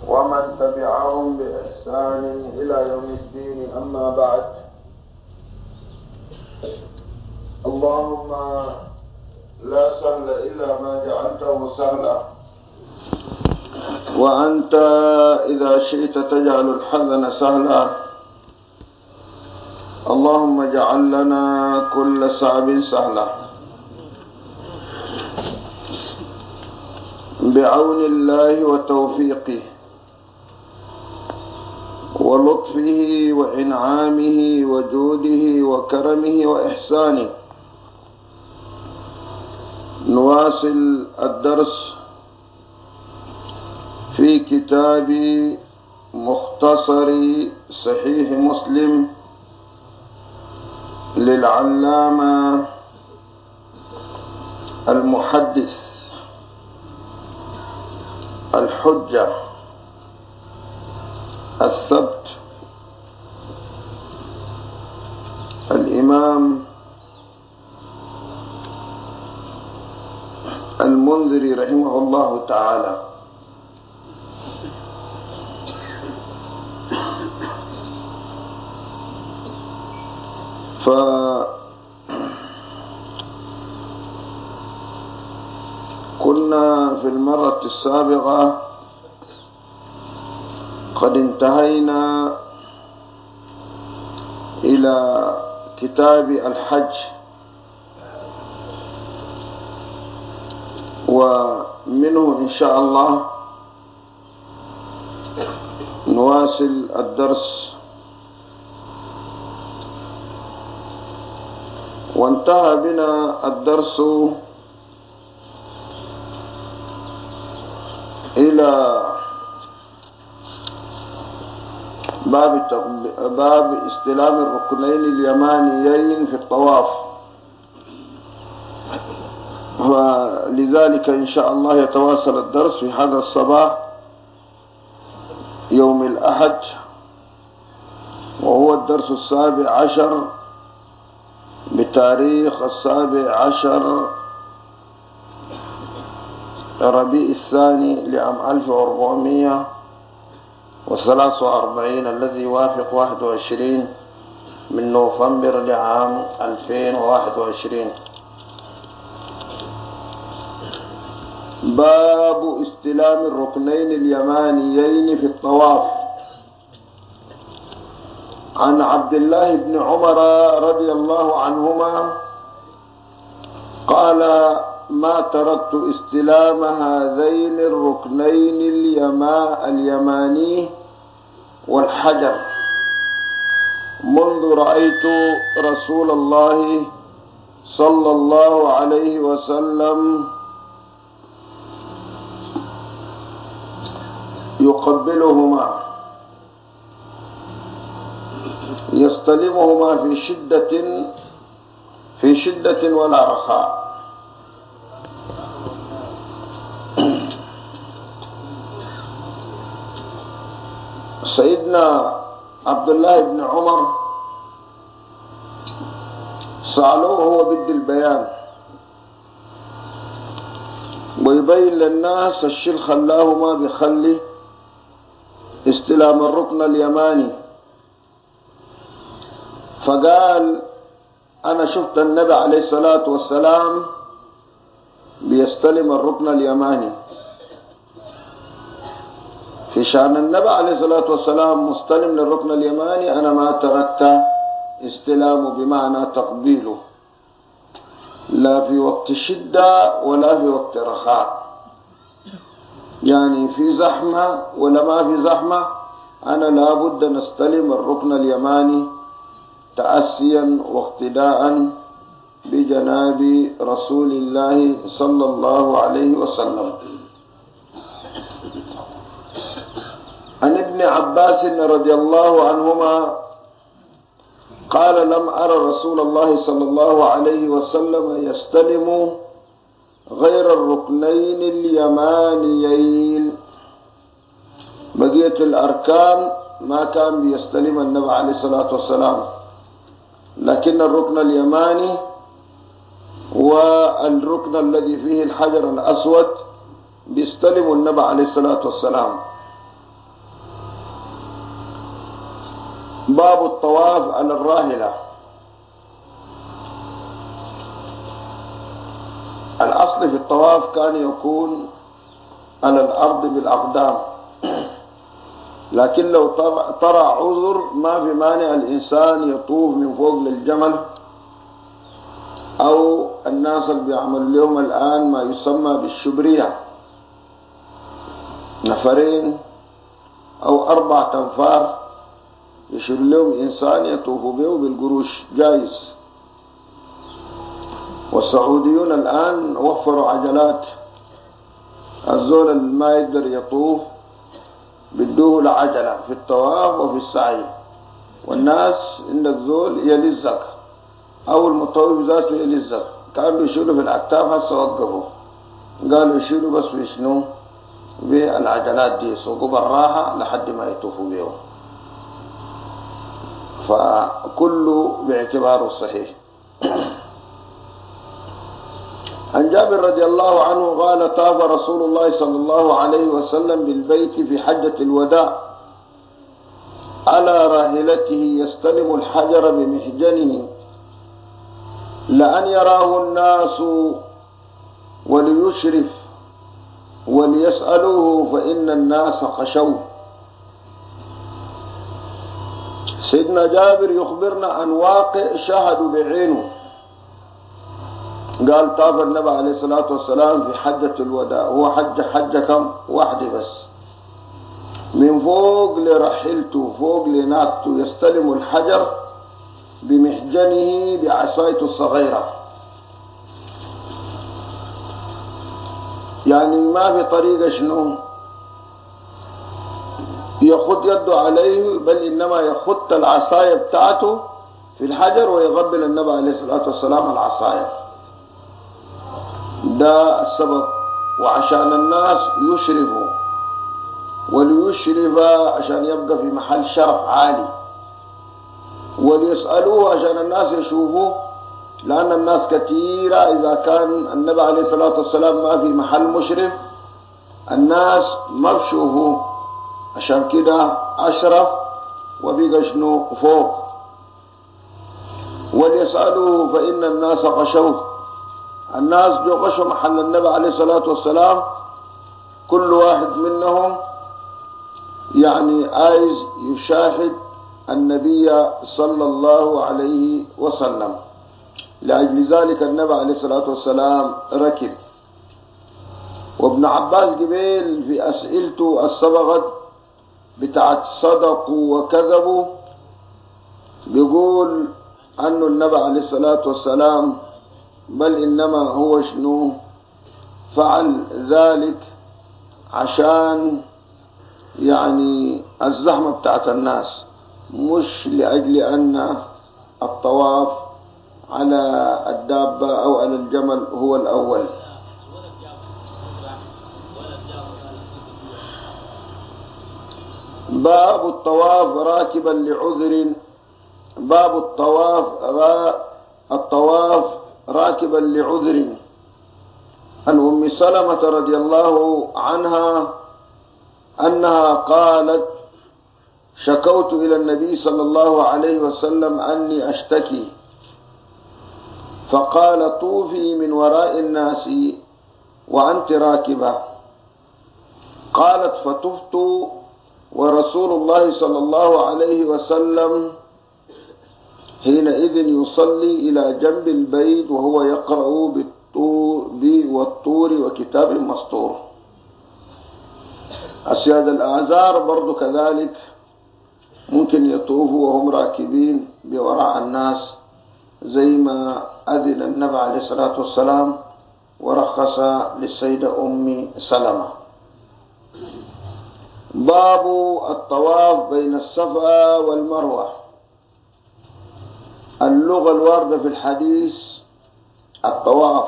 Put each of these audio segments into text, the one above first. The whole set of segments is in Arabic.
ومن تبعهم بإحسان إلى يوم الدين. أما بعد، اللهم لا سهل إلا ما جعلته سهلا، وأنت إذا شئت تجعل الحزن سهلا. اللهم اجعل لنا كل صعب سهلا بعون الله وتوفيقه ولطفه وإنعامه وجوده وكرمه وإحسانه. نواصل الدرس في كتاب مختصر صحيح مسلم للعلامة المحدث الحجة الثبت الإمام المنذري رحمه الله تعالى. فكنا في المرة السابقة قد انتهينا إلى كتاب الحج، ومنه إن شاء الله نواصل الدرس. وانتهى بنا الدرس إلى باب استلام الركنين اليمانيين في الطواف، ولذلك إن شاء الله يتواصل الدرس في هذا الصباح يوم الأحد، وهو الدرس 17 بتاريخ 17 ربيع الثاني لعام 1443 الذي يوافق 21 من نوفمبر لعام 2021. باب استلام الركنين اليمانيين في الطواف. عن عبد الله بن عمر رضي الله عنهما قال: ما تركت استلام هذين الركنين اليماني والحجر منذ رأيت رسول الله صلى الله عليه وسلم يقبلهما يستلمهما في شدة ولا رخاء. سيدنا عبد الله بن عمر سألوه، هو بد البيان ويبين للناس الشيء خلاه ما بيخلي استلام الركن اليماني. فقال: أنا شفت النبي عليه الصلاة والسلام بيستلم الركن اليماني. في شأن النبي عليه الصلاة والسلام مستلم للركن اليماني أنا ما تركت استلامه بمعنى تقبيله، لا في وقت الشدة ولا في وقت رخاء، يعني في زحمة ولا ما في زحمة، أنا لابد نستلم الركن اليماني تأسيا واقتداء بجناب رسول الله صلى الله عليه وسلم. عن ابن عباس رضي الله عنهما قال: لم أرى رسول الله صلى الله عليه وسلم يستلم غير الركنين اليمانيين. بقية الأركان ما كان بيستلم النبي عليه الصلاة والسلام، لكن الركن اليماني والركن الذي فيه الحجر الأسود بيستلم النبي عليه الصلاة والسلام. باب الطواف على الراحلة. الأصل في الطواف كان يكون على الأرض بالأقدام، لكن لو طرأ عذر ما في مانع الإنسان يطوف من فوق للجمل، أو الناس اللي بيعملوا لهم الآن ما يسمى بالشبرية، نفرين أو 4 أنفار يشير لهم إنسان يطوفوا به بالقروش جايز. والسعوديون الآن وفروا عجلات، الزول اللي ما يقدر يطوف بدوه العجلة في الطواف وفي السعي، والناس عندك زول يلزق أو المطوف ذاته يلزق. كانوا بيشيلوا في الأكتاف، هسه وقفوا قالوا يشيلوا بس في شنو؟ بالعجلات دي يسوقوا بالراحة لحد ما يطوفوا بيهم، فكله باعتباره صحيح. عن جابر رضي الله عنه قال: طاف رسول الله صلى الله عليه وسلم بالبيت في حجة الوداع على راحلته يستلم الحجر بمحجنه لأن يراه الناس وليشرف وليسألوه فإن الناس خشوه. سيدنا جابر يخبرنا عن واقع شاهدوا بعينه. قال: طاف النبي عليه الصلاة والسلام في حجة الوداع، هو حجة كم؟ واحدة بس، من فوق لرحلته، فوق لناقته، يستلم الحجر بمحجنه بعصايته الصغيرة، يعني ما في طريقة شنو يخط يده عليه، بل إنما يخط العصاية بتاعته في الحجر ويقبل النبي عليه الصلاة والسلام العصاية. ده السبب. وعشان الناس يشرفوا، وليشرف عشان يبقى في محل شرف عالي، وليسألوه عشان الناس يشوفوه، لأن الناس كثيرة إذا كان النبي عليه الصلاة والسلام ما في محل مشرف الناس ما بشوفوه، عشان كده أشرف وبقى شنو فوق. وليسألوه فإن الناس غشوه، الناس جو غشوا محل النبي عليه الصلاة والسلام، كل واحد منهم يعني عايز يشاهد النبي صلى الله عليه وسلم. لأجل ذلك النبي عليه الصلاة والسلام ركب. وابن عباس قبيل في أسئلته السبغت بتاعت صدقوا وكذبوا بيقول أنه النبي عليه الصلاة والسلام بل إنما هو شنو فعل ذلك عشان يعني الزحمة بتاعت الناس، مش لأجل أن الطواف على الدابة أو على الجمل هو الأول. باب الطواف راكبا لعذر. باب الطواف راكبا لعذر. عن أم سلمة رضي الله عنها أنها قالت: شكوت إلى النبي صلى الله عليه وسلم أني أشتكي، فقال: طوفي من وراء الناس وأنت راكبة. قالت: فطفت ورسول الله صلى الله عليه وسلم حينئذ يصلي إلى جنب البيت وهو يقرأ والطور وكتاب مسطور. السيادة الأعذار برضو كذلك ممكن يطوفوا وهم راكبين بوراء الناس، زي ما أذن النبي عليه الصلاة والسلام ورخص للسيدة أم سلمة. باب الطواف بين الصفا والمروة. اللغة الواردة في الحديث الطواف،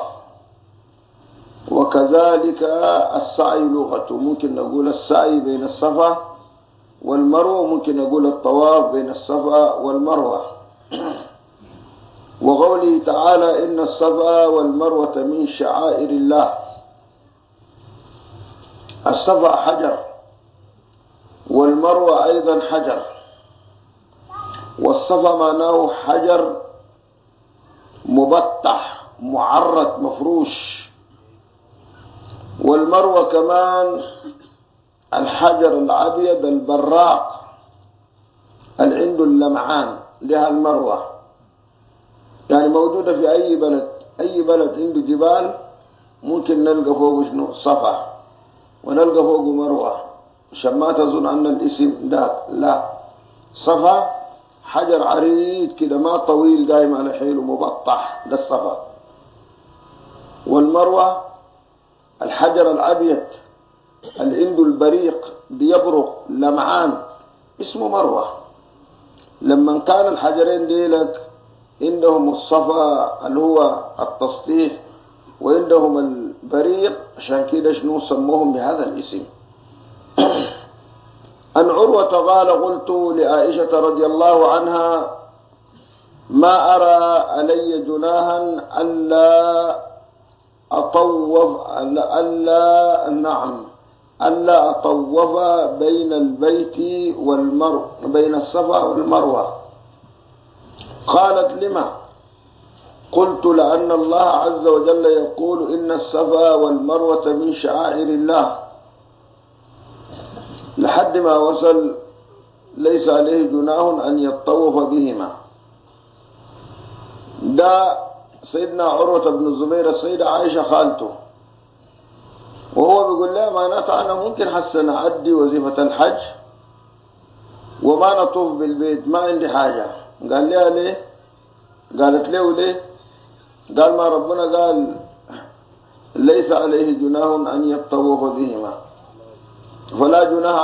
وكذلك السعي لغة، ممكن نقول السعي بين الصفا والمروة، ممكن نقول الطواف بين الصفا والمروة. وقوله تعالى: إن الصفا والمروة من شعائر الله. الصفا حجر والمروة أيضا حجر، والصفا معناه حجر مبطح معرض مفروش. والمروة كمان الحجر الأبيض البراق اللي عنده اللمعان، لها المروة. يعني موجودة في أي بلد، أي بلد عنده جبال ممكن نلقى فوقه شنو صفا، ونلقى فوقه مروة. عشان ما تظن أن الاسم ده، لا، صفا حجر عريض كده ما طويل قايم على حيله مبطح، ده الصفا. والمروة الحجر الأبيض اللي عنده البريق بيبرق لمعان اسمه مروة. لما كان الحجرين ديلك عندهم الصفا اللي هو التسطيح وعندهم البريق، عشان كده شنو سموهم بهذا الاسم. عن عروة قال قلت لعائشة رضي الله عنها ما أرى علي جناها ألا أطوف ألا أطوف بين البيت بين الصفا والمروة. قالت لما؟ قلت لأن الله عز وجل يقول إن الصفا والمروة من شعائر الله، لحد ما وصل ليس عليه جناح أن يطوف بهما. ده سيدنا عروة بن الزبير السيدة عائشة خالته، وهو بيقول لها معناتها أنا ممكن حسنا نعدي وظيفة الحج وما نطوف بالبيت، ما عندي حاجة. قال لها ليه؟ قالت له ليه؟ قال ما ربنا قال ليس عليه جناح أن يطوف بهما، فلا جناح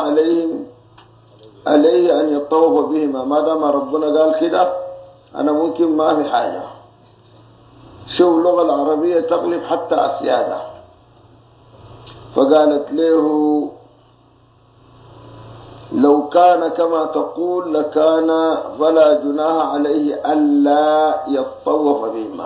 عليه أن يطوف بهما. ما دام ربنا قال كده أنا ممكن ما في حاجة. شوف اللغة العربية تغلب حتى السيادة. فقالت له لو كان كما تقول لكان فلا جناح عليه ألا يطوف بهما.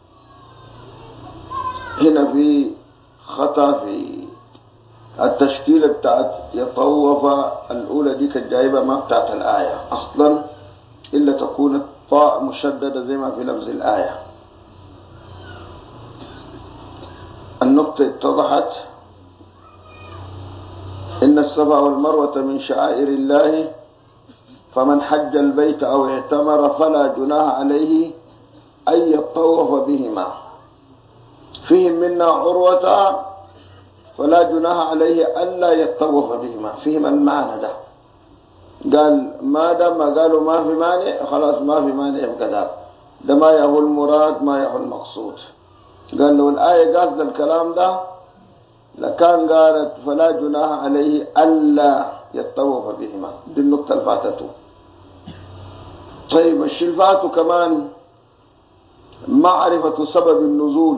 هنا في خطأ في التشكيلة بتاعت يطوف الأولى دي كالجايبة ما بتاعت الآية أصلا، إلا تكون الطاء مشددة زي ما في لفظ الآية. النقطة اتضحت. إن الصفا والمروة من شعائر الله، فمن حج البيت أو اعتمر فلا جناح عليه أن يطوف بهما. فيهم منا عروة فلا جناح عليه ألا يطوف بهما. فيهم المعنى ده. قال ما دام قالوا ما في مانع خلاص ما في مانع بكذا، ده ما يهو المراد ما يهو المقصود. قال لو الآية قصد الكلام ده لكان قالت فلا جناح عليه ألا يطوف بهما. دي النقطة اللي فاتته. طيب الشيء اللي فاته كمان معرفة سبب النزول.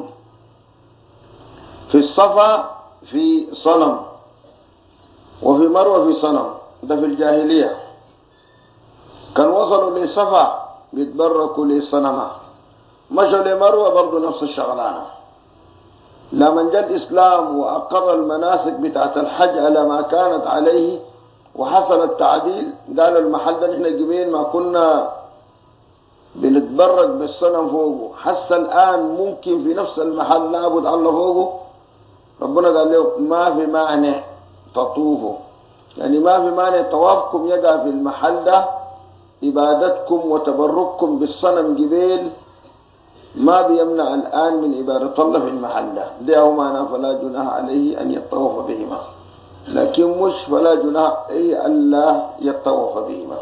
في الصفا في صنم وفي مروة في صنم، ده في الجاهلية. كان وصلوا لصفا بيتبركوا لصنمه، مشوا لمروة برضو نفس الشغلانة. لما جاء الإسلام وأقر المناسك بتاعت الحج على ما كانت عليه وحصل التعديل، قالوا المحل ده نحن جميل ما كنا بنتبرك بالصنم فوقه، حتى الآن ممكن في نفس المحل نعبد الله فوقه. ربنا قال له ما في مانع تطوفوا، يعني ما في مانع طوافكم يقع في المحل ده، عبادتكم وتبرككم بالصنم جبيل ما بيمنع الآن من عبادة الله في المحل ده. ده هو معنى فلا جناح عليه أن يطوف بهما، لكن مش فلا جناح عليه ألا يطوف بهما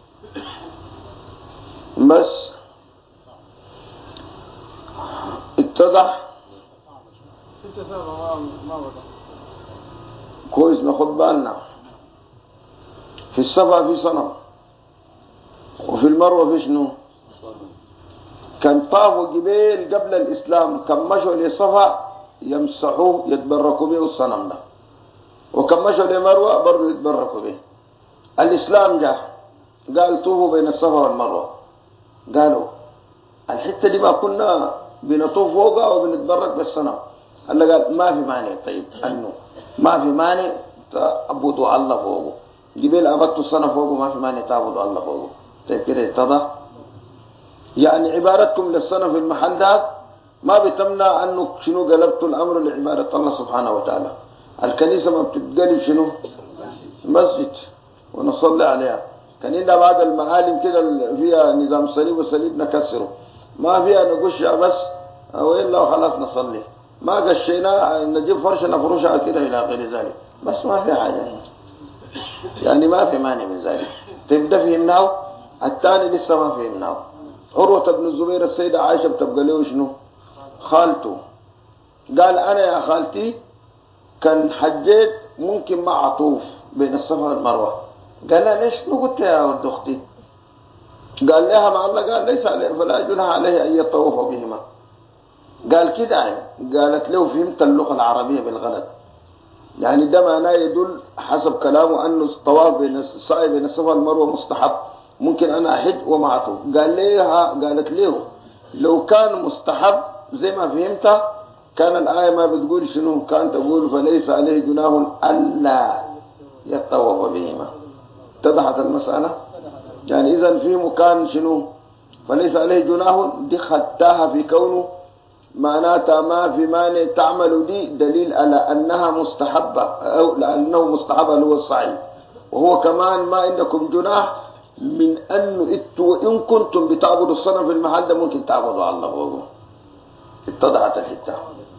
بس. اتضح كويس ناخد بالنا. في الصفا في صنم وفي المروة في شنو؟ كان طافوا جبال قبل الإسلام، كان مشوا لصفا يمسحوه يتبركوا به الصنم ده، وكان مشوا لمروة برضو يتبركوا به. الإسلام جاء قال طوفوا بين الصفا والمروة، قالوا الحتة دي ما كنا بنطوف فوقها وبنتبرك بالصنم. الله قال ما في مانع. طيب أنه ما في مانع تعبدوا الله فوقه، جبال عبدتوا الصنم فوقه ما في مانع تعبدوا الله فوقه. طيب كده اتضح. يعني عبارتكم للصنم في المحل ده ما بتمنع انه شنو قلبتوا الامر لعبادة الله سبحانه وتعالى. الكنيسة ما بتتقلب شنو مسجد ونصلي عليها، كان إلا بعد المعالم كده فيها نظام صليب وصليب نكسره، ما فيها نقشها بس وإلا وخلاص نصلي، ما قشينا نجيب فرشة نفرشها كده إلى غير ذلك، بس ما في حاجة يعني ما في مانع من ذلك. تبدأ فهمناه، الثاني لسه ما فهمناه. عروة بن الزبير السيدة عائشة بتبقى له شنو خالته، قال أنا يا خالتي كان حجيت ممكن مع طوف بين الصفا والمروة. قال لها ليش ما قلت يا ولد أختي؟ قال لها مع الله قال ليس عليه فلا جناح عليه أن يطوف بهما. قال كده يعني. قالت له فهمت اللغة العربية بالغلط، يعني ده معناه يدل حسب كلامه أنه الطواف بين السعي بين الصفا والمروة مستحب، ممكن أنا أحج وما أطوف. قالت له لو كان مستحب زي ما فهمتها كان الآية ما بتقول شنو، كان تقول فليس عليه جناح ألا يطوف بهما. اتضحت المسألة؟ يعني إذا في مكان شنو فليس عليه جناح دي خدتها في كونه معناتها ما في مانع تعمل، دي دليل على أنها مستحبة أو لأنه مستحبة اللي هو الصعيد. وهو كمان ما عندكم جناح من أنه إنتوا إن كنتم بتعبدوا الصنم في المحل ده ممكن تعبدوا الله فوقه. اتضحت الحتة.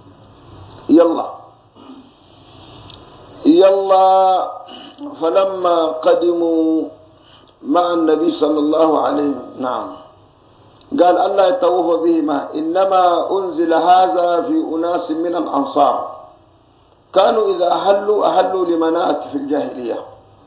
يلا فلما قدموا مع النبي صلى الله عليه وسلم نعم قال ألا يطوف بهما، إنما أنزل هذا في أناس من الأنصار كانوا إذا أهلوا لمنات في الجاهلية.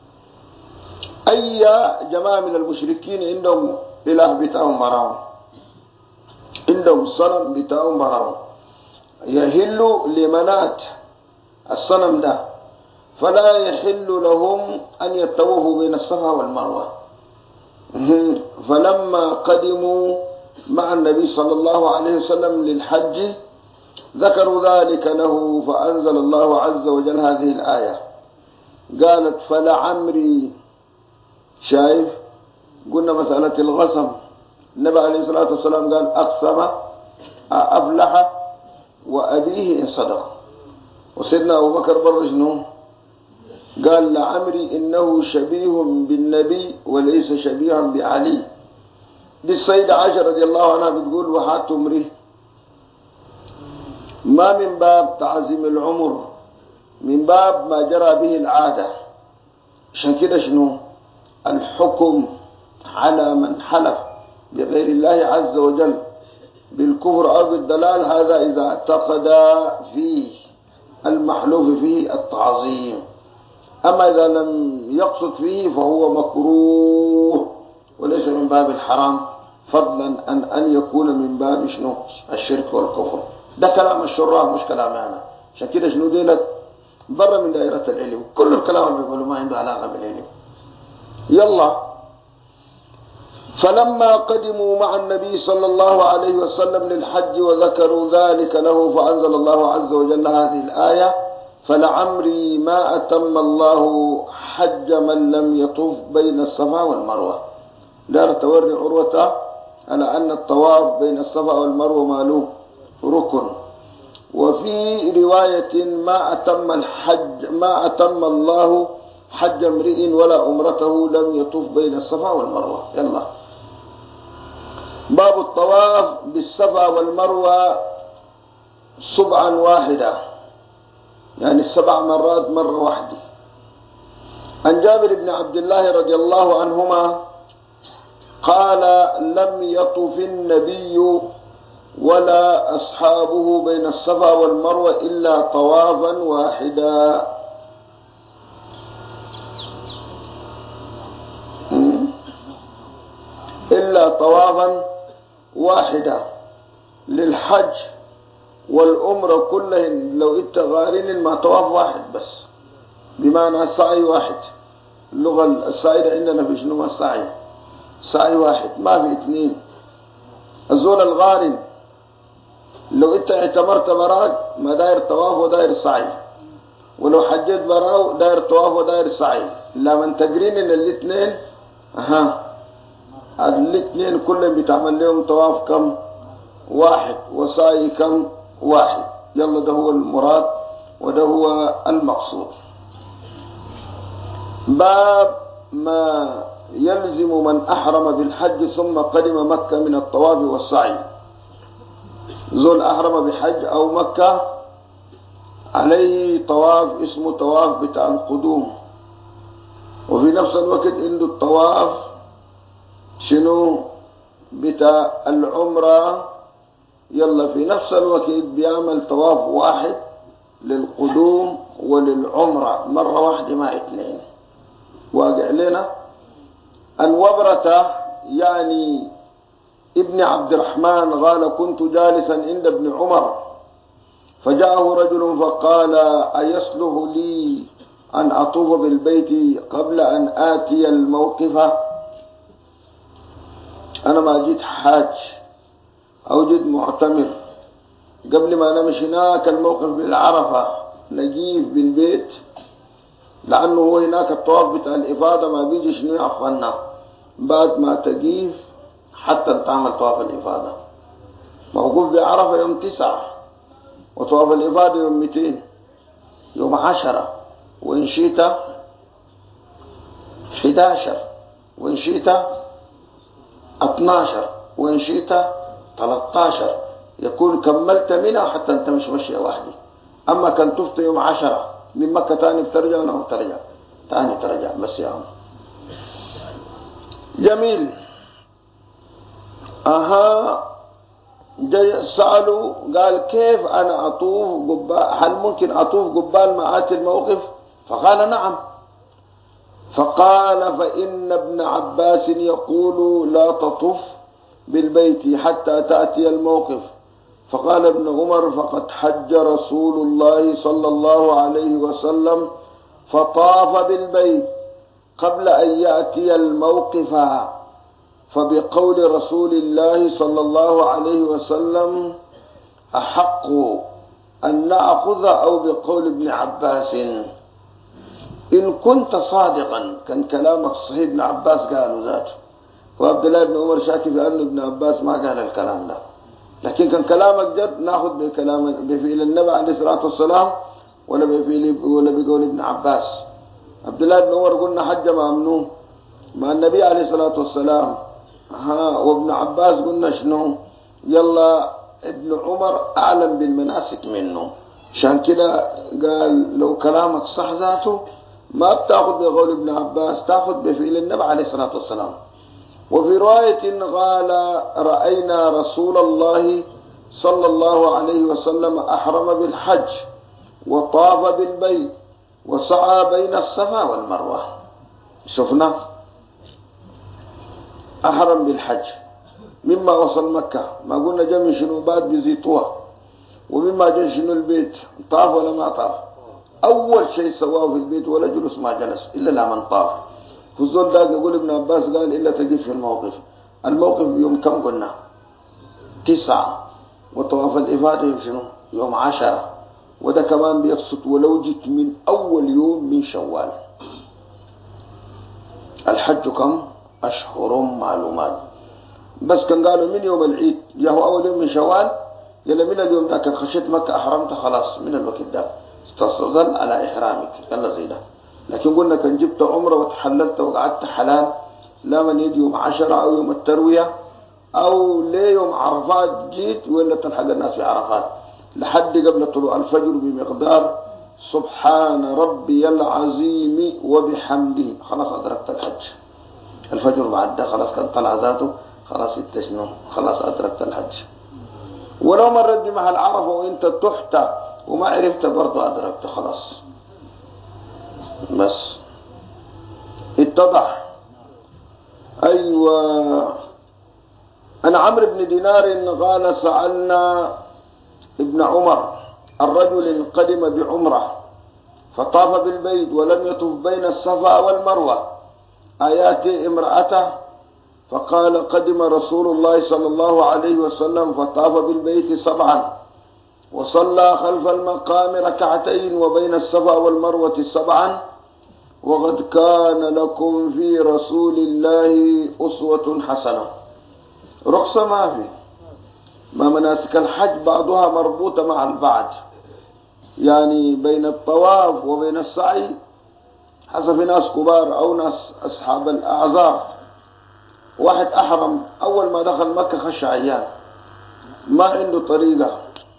أي جماعة من المشركين عندهم إله بتاعهم براهم، عندهم صنم بتاعهم براهم، يهلوا لمنات الصنم ده، فلا يحل لهم أن يطوفوا بين الصفا والمروة. فلما قدموا مع النبي صلى الله عليه وسلم للحج ذكروا ذلك له، فأنزل الله عز وجل هذه الآية قالت فلعمري. شايف قلنا مسألة الغصم، النبي عليه الصلاة والسلام قال أقسم أفلح وأبيه إن صدق. وسيدنا أبو بكر برجنه قال لعمري إنه شبيه بالنبي وليس شبيها بعلي. دي السيدة عائشة رضي الله عنها بتقول وحات عمره ما من باب تعظيم العمر، من باب ما جرى به العادة. عشان كده شنو الحكم على من حلف بغير الله عز وجل بالكفر أو بالضلال، هذا إذا اعتقد فيه المحلوف فيه التعظيم. أما إذا لم يقصد فيه فهو مكروه وليس من باب الحرام، فضلا أن يكون من باب شنو الشرك والكفر. ده كلام الشراح مش كلامي أنا. عشان كده شنو ديلت برا من دائرة العلم، كل الكلام اللي بيقولوا ما عنده علاقة بالعلم. يلا فلما قدموا مع النبي صلى الله عليه وسلم للحج وذكروا ذلك له، فأنزل الله عز وجل هذه الآية فلعمري ما أتم الله حج من لم يطوف بين الصفا والمروة. دار توري عروة على أن الطواف بين الصفا والمروة ماله ركن. وفي رواية ما أتم الله حج امرئ ولا أمرته لم يطوف بين الصفا والمروة. يلا باب الطواف بالصفا والمروة سبعا واحدة، يعني 7 مرات مرة واحدة. عن جابر بن عبد الله رضي الله عنهما قال لم يطف النبي ولا أصحابه بين الصفا والمروة إلا طوافا واحدا. إلا طوافا واحدا للحج والأمر كلهن لو اتغارين مع طواف واحد بس، بمعنى السعي واحد. اللغة السعيدة عندنا في شنو السعي؟ سعي واحد ما في 2. الزول الغارن لو انت اعتمرت براك ما داير طواف وداير سعي، ولو حجيت براو داير طواف وداير سعي. لما تقرين الاثنين الاثنين كلهم بتعمل لهم طواف كم؟ واحد، وسعي كم؟ واحد. يلا ده هو المراد وده هو المقصود. باب ما يلزم من أحرم بالحج ثم قدم مكة من الطواف والسعي. زول أحرم بحج أو مكة عليه طواف اسمه طواف بتاع القدوم، وفي نفس الوقت عنده الطواف شنو بتاع العمرة. يلا في نفس الوقت بيعمل طواف واحد للقدوم وللعمرة مرة واحدة مع اثنين. واقع لنا أن وبرة يعني ابن عبد الرحمن قال كنت جالسا عند ابن عمر فجاءه رجل فقال أيصلح لي أن أطوف بالبيت قبل أن آتي الموقف؟ أنا ما جيت حاج أو جيت معتمر، قبل ما نمشي هناك الموقف بالعرفة نجيف بالبيت، لأنه هو هناك الطواف بتاع الإفاضة ما بيجي شنو يا أخوانا بعد ما تجيف حتى تعمل طواف الإفاضة. موقوف بعرفة يوم 9، وطواف الإفاضة يوم 200، يوم 10، وإن شئت 11، وإن شئت 12، وإن شئت 13. يكون كملت منها حتى أنت مش مشي واحدة. أما كان تفت يوم 10 من مكة تاني بترجع ولا بترجع؟ تاني ترجع بس يا عم. جميل. سألوا قال كيف أنا أطوف قبال، هل ممكن أطوف قبال ما آتي الموقف؟ فقال نعم. فقال فإن ابن عباس يقول لا تطف بالبيت حتى تأتي الموقف. فقال ابن عمر فقد حج رسول الله صلى الله عليه وسلم فطاف بالبيت قبل أن يأتي الموقف، فبقول رسول الله صلى الله عليه وسلم أحق أن نأخذ، أو بقول ابن عباس. إن كنت صادقا كان كلامك صحيح، ابن عباس قالوا ذاته، وعبد الله بن عمر شاكي في أن ابن عباس ما قال الكلام ده، لكن كان كلامك جد ناخذ بكلامك بفعل النبي عليه الصلاة والسلام ولا بقول ابن عباس. عبد الله بن عمر قلنا حج ممنوع مع النبي عليه الصلاة والسلام، وابن عباس قلنا شنو؟ يلا ابن عمر أعلم بالمناسك منه، عشان كده قال لو كلامك صح ذاته ما بتاخذ بقول ابن عباس، تاخذ بفعل النبي عليه الصلاة والسلام. وفي رواية قال رأينا رسول الله صلى الله عليه وسلم أحرم بالحج وطاف بالبيت وسعى بين الصفا والمروة. شفنا أحرم بالحج مما وصل مكة، ما قلنا جمع شنو بعد بزيطوها، ومما جن شنو البيت طاف ولا ما طاف؟ أول شيء سواه في البيت ولا جلس ما جلس إلا لمن طاف. فالزول ده يقول ابن عباس قال إلا تجيب في الموقف. الموقف بيوم كم قلنا؟ 9، وطواف الإفاضة يوم شنو؟ يوم 10، وده كمان بيقصد ولو جيت من أول يوم من شوال. الحج كم؟ أشهر معلومات، بس كان قالوا من يوم العيد، يا هو أول يوم من شوال يلا من اليوم ده كان خشيت مكة أحرمت خلاص من الوقت ده تظل على إحرامك يلا زي ده. لكن قلنا كان جبت عمره وتحللت وقعدت حلال لا من يد يوم 10 أو يوم التروية أو ليه يوم عرفات جيت ولا تلحق الناس في عرفات لحد قبل طلوع الفجر بمقدار سبحان ربي العظيم وبحمده، خلاص أدركت الحج. الفجر بعد ده خلاص كان طلع ذاته، خلاص التشنو خلاص أدركت الحج. ولو مرت بمحل عرفة وانت تحت وما عرفت برضه أدركت خلاص. بس اتضح. أيوة. أنا عمرو بن دينار قال سألنا ابن عمر الرجل قدم بعمرة فطاف بالبيت ولم يطف بين الصفا والمروة آيات امرأته، فقال قدم رسول الله صلى الله عليه وسلم فطاف بالبيت 7 وصلى خلف المقام 2 وبين الصفا والمروة 7 وقد كان لكم في رسول الله أسوة حسنة. رخصة ما في، ما مناسك الحج بعضها مربوطة مع البعض، يعني بين الطواف وبين السعي حسب ناس كبار أو ناس أصحاب الأعذار. واحد أحرم أول ما دخل مكة خش عيان ما عنده طريقة،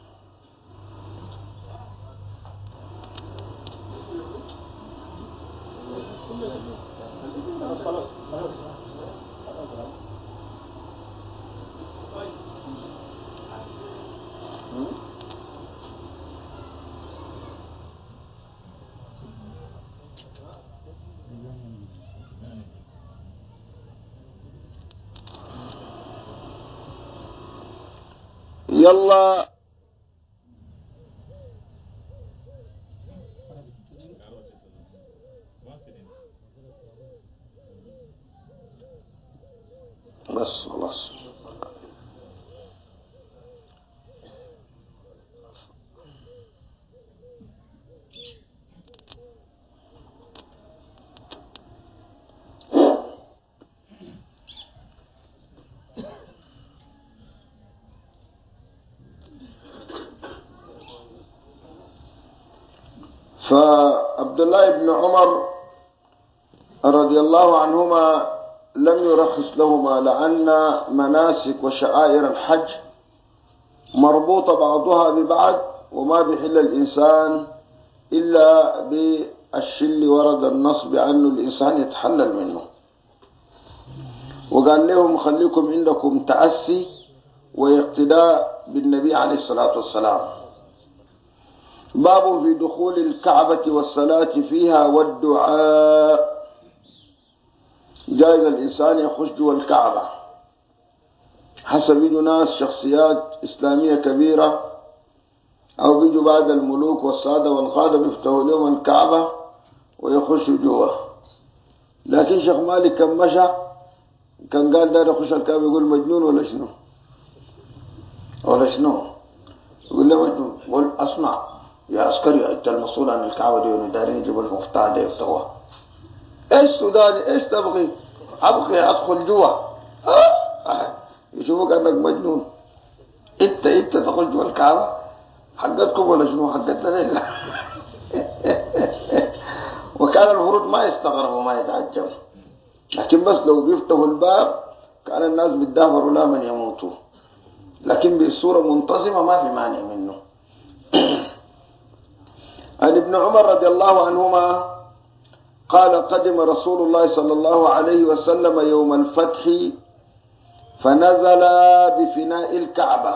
يلا بس خلاص. فعبد الله بن عمر رضي الله عنهما لم يرخص لهما، لأن مناسك وشعائر الحج مربوطة بعضها ببعض، وما بيحل الإنسان إلا بالشل ورد النص بأنه الإنسان يتحلل منه. وقال لهم خليكم عندكم تأسي واقتداء بالنبي عليه الصلاة والسلام. باب في دخول الكعبة والصلاة فيها والدعاء. جائز الإنسان يخش جوا الكعبة حسب بيجوا ناس شخصيات إسلامية كبيرة، أو بيجوا بعد الملوك والسادة والقادة بيفتحوا لهم الكعبة ويخشوا جوا. لكن شيخ مالك كان مشى كان قال داير يخش الكعبة يقول مجنون ولا شنو ولا شنو، يقول له مجنون. قول أسمع يا عسكري أنت المسؤول عن الكعبة دي ودارين يجيبوا المفتاح ده يفتحوها. إيش سوداني إيش تبغي؟ أبغي أدخل جوا. يشوفوك أنك مجنون. أنت تخش جوا الكعبة حقتكم ولا شنو حقتنا ليه؟ وكان المفروض ما يستغرب وما يتعجب، لكن بس لو بيفتحوا الباب كان الناس بيتدافروا لا من يموتوا، لكن بصورة منتظمة ما في مانع منه. عن ابن عمر رضي الله عنهما قال قدم رسول الله صلى الله عليه وسلم يوم الفتح فنزل بفناء الكعبة،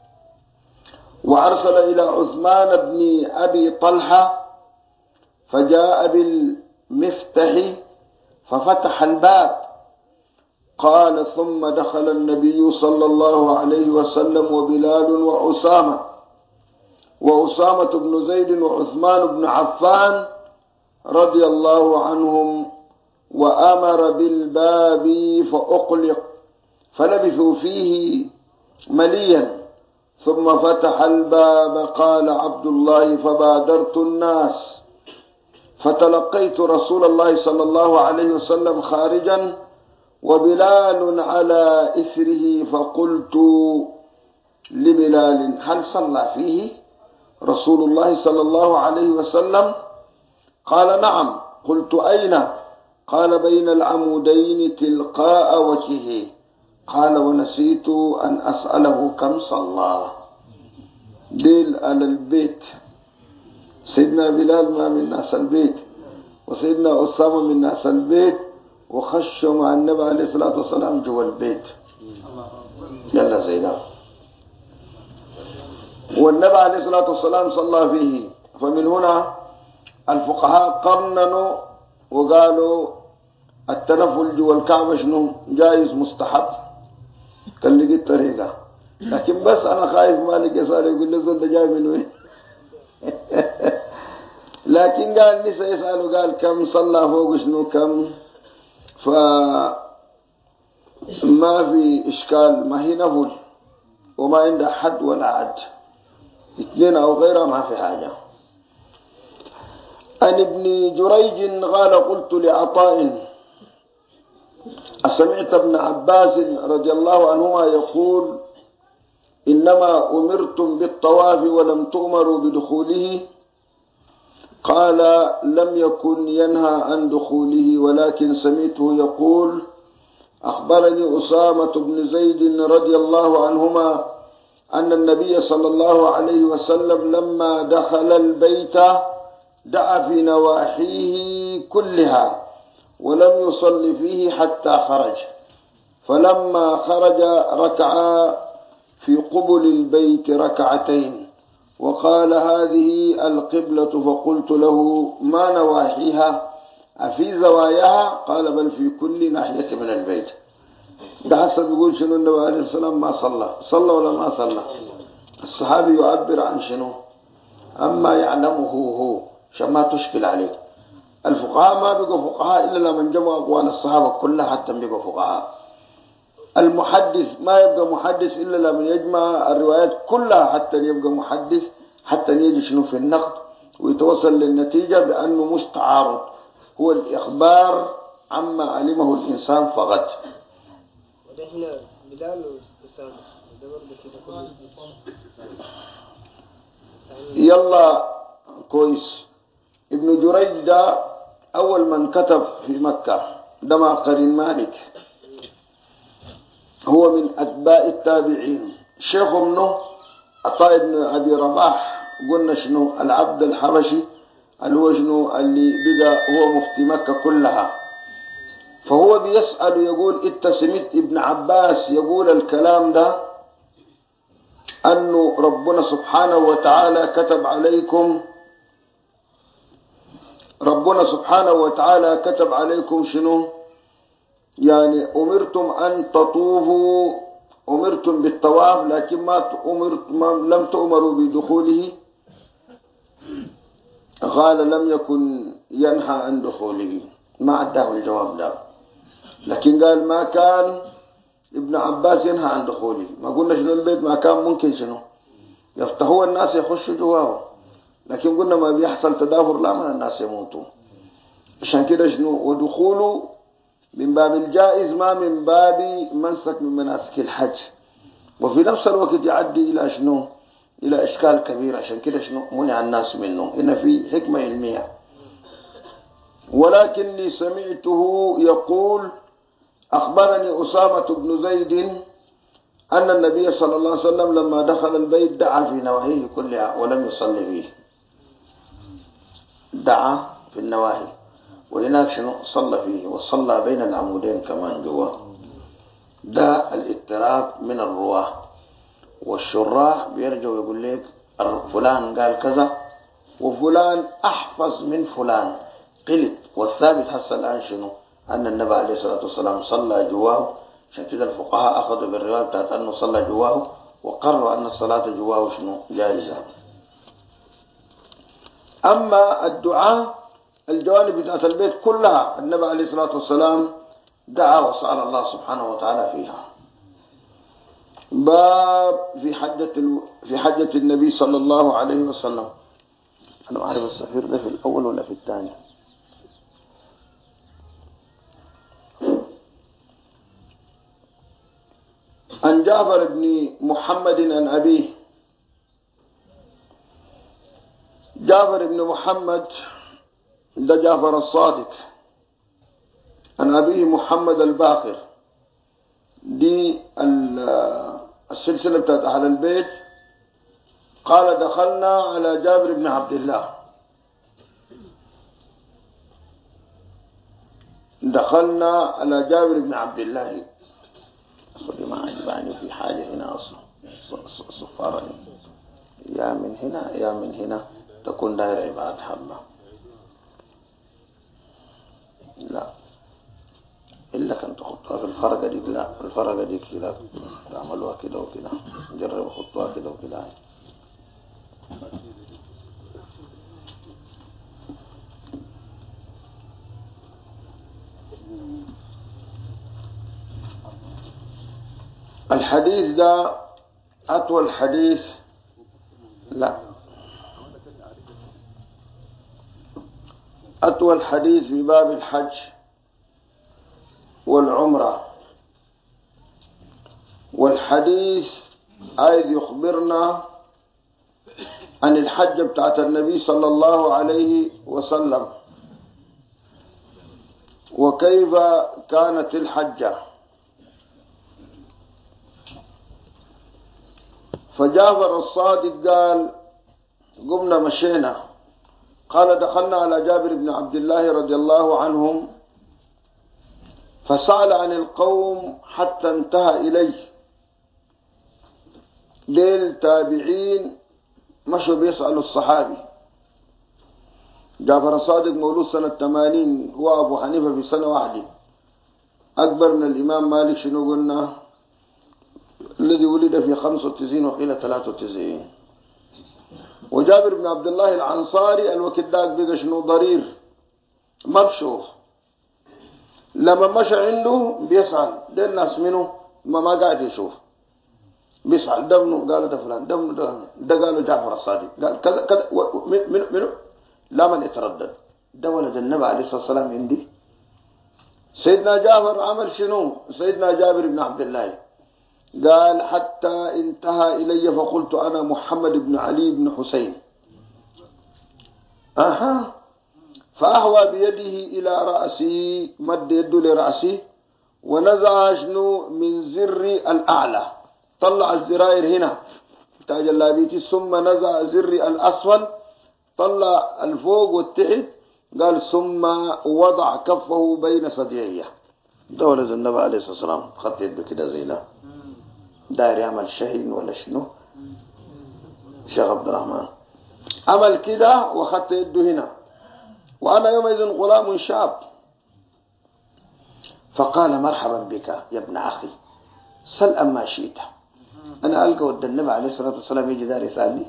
وأرسل إلى عثمان بن أبي طلحة فجاء بالمفتح ففتح الباب. قال ثم دخل النبي صلى الله عليه وسلم وبلال وأسامة بن زيد وعثمان بن عفان رضي الله عنهم، وأمر بالباب فأقلق فلبثوا فيه مليا، ثم فتح الباب. قال عبد الله فبادرت الناس فتلقيت رسول الله صلى الله عليه وسلم خارجا وبلال على إثره، فقلت لبلال هل صلى فيه رسول الله صلى الله عليه وسلم؟ قال نعم. قلت أين؟ قال بين العمودين تلقاء وجهه. قال ونسيت أن أسأله كم صلى. ديل على البيت، سيدنا بلال ما من ناس البيت، وسيدنا أسامة من ناس البيت، وخشوا مع النبي عليه الصلاة والسلام جوا البيت. يلا زينا. والنبي عليه الصلاة والسلام صلى فيه. فمن هنا الفقهاء قرنوا وقالوا التنفل جوا الكعبة شنو جائز مستحب، كان لقيت طريقة. لكن بس أنا خايف مالك صار يقول لي زول ده جاي من وين. لكن قال لسه يسأله قال كم صلى فوق شنو كم، فما في إشكال، ما هي نفل وما عنده حد ولا عد، اثنين أو غيرها ما في حاجة. عن ابن جريج قال قلت لعطاء أسمعت ابن عباس رضي الله عنهما يقول إنما أمرتم بالطواف ولم تؤمروا بدخوله؟ قال لم يكن ينهى عن دخوله ولكن سمعته يقول أخبرني أسامة بن زيد رضي الله عنهما أن النبي صلى الله عليه وسلم لما دخل البيت دعا في نواحيه كلها ولم يصل فيه حتى خرج، فلما خرج ركع في قبل البيت ركعتين وقال هذه القبلة، فقلت له ما نواحيها أفي زواياها؟ قال بل في كل ناحية من البيت. ده حسب يقول شنو النبي عليه السلام ما صلى ولا ما صلى؟ الصحابي يعبر عن شنو؟ أما يعلمه هو عشان ما تشكل عليه. الفقهاء ما بقوا فقهاء إلا لمن جمعوا أقوال الصحابة كلها حتى بقوا فقهاء. المحدث ما يبقى محدث إلا لمن يجمع الروايات كلها حتى يبقى محدث، حتى يجي شنو في النقد ويتوصل للنتيجة بأنه مستعارض، هو الإخبار عما علمه الإنسان فقط. وده هنا بلال وأسامة ده برضه كده. يلا كويس. ابن جريج ده أول من كتب في مكة، ده مع قرين مالك، هو من أتباع التابعين. شيخ منه عطاء بن أبي رباح، قلنا شنو العبد الحبشي اللي هو شنو اللي بقى هو مفتي مكة كلها. فهو بيسأل يقول انت سمعت ابن عباس يقول الكلام ده أنه ربنا سبحانه وتعالى كتب عليكم، ربنا سبحانه وتعالى كتب عليكم شنو؟ يعني أمرتم أن تطوفوا، أمرتم بالطواف لكن لم تؤمروا بدخوله. قال لم يكن ينهى عن دخوله، ما عداه الجواب ده، لكن قال ما كان ابن عباس ينهى عن دخوله. ما قلنا شنو البيت ما كان ممكن شنو يفتحوا الناس يخشوا جواه، لكن قلنا ما بيحصل تدافر لا من الناس يموتوا. عشان كده شنو ودخوله من باب الجائز ما من باب منسك من مناسك الحج، وفي نفس الوقت يعدي إلى شنو إلى إشكال كبير. عشان كده شنو منع الناس منه، إن في حكمة علمية. ولكني سمعته يقول أخبرني أسامة بن زيد أن النبي صلى الله عليه وسلم لما دخل البيت دعا في نواهيه كلها ولم يصلي فيه. دعا في النواهي وهناك شنو صلى فيه، وصلى بين العمودين كمان جوا. ده الاضطراب من الرواه، والشراح بيرجعوا يقول لك فلان قال كذا وفلان أحفظ من فلان قلت، والثابت حصل الآن شنو أن النبي عليه الصلاة والسلام صلى جواه. عشان كده الفقهاء أخذوا بالرواية بتاعت أنه صلى جواه وقرروا أن الصلاة جواه شنو جائزة. أما الدعاء الجوانب بتاعت البيت كلها النبي عليه الصلاة والسلام دعا وسأل الله سبحانه وتعالى فيها. باب في حجة النبي صلى الله عليه وسلم. أنا أعرف السفير ده في الأول ولا في الثاني؟ عن جعفر بن محمد عن أبيه. جعفر بن محمد ده جعفر الصادق، عن أبيه محمد الباقر. دي السلسلة بتاعت أهل البيت. قال دخلنا على جابر بن عبد الله، دخلنا على جابر بن عبد الله. أصلي ما عجباني في حاجة هنا أصلا الصفارة يا من هنا يا من هنا تكون دائرة عبادة الله. لا إلا كان تخطوها في الفرقة دي، لا في الفرقة دي كده تعملوها كده وكده، جربوا خطوها كده وكده. الحديث ده أطول حديث، لا أطول حديث في باب الحج والعمرة. والحديث عايز يخبرنا عن الحجة بتاعت النبي صلى الله عليه وسلم وكيف كانت الحجة. فجعفر الصادق قال قمنا مشينا، قال دخلنا على جابر بن عبد الله رضي الله عنهم فسأل عن القوم حتى انتهى إليه. ديل تابعين مشوا بيسألوا الصحابي. جعفر الصادق مولود سنة 80 وأبو حنيفة في سنة واحدة. أكبر من الإمام مالك شنو قلنا؟ الذي ولد في 95 وقيل 93. وجابر بن عبد الله العنصاري الوقت داك بقى شنو ضرير مبشوف. لما مشى عنده بيسأل ده الناس منه ما قاعد يشوف، بيسأل ده منه، قال ده فلان، ده منه، ده قالوا جعفر الصادق، قال كذا كذا منه لا من يتردد، ده ولد النبي عليه الصلاة والسلام عندي. سيدنا جعفر عمل شنو؟ سيدنا جابر بن عبد الله قال حتى انتهى إلي فقلت أنا محمد بن علي بن حسين. فأهوى بيده إلى رأسي، مد يده لرأسي ونزع شنو من زري الأعلى، طلع الزراير هنا بتاع جلابيتي، ثم نزع زري الأسفل، طلع الفوق والتحت، قال ثم وضع كفه بين صديعيه. ده ولد النبي عليه الصلاة والسلام، خط يده كده زي ده داير يعمل شهين ولا شنو، شيخ عبد الرحمن عمل كده وخط يده هنا، وأنا يومئذ غلام شاب. فقال مرحبا بك يا ابن أخي، سل أما شئت. أنا ألقى ود النبي عليه الصلاة والسلام يجي دار يسألني،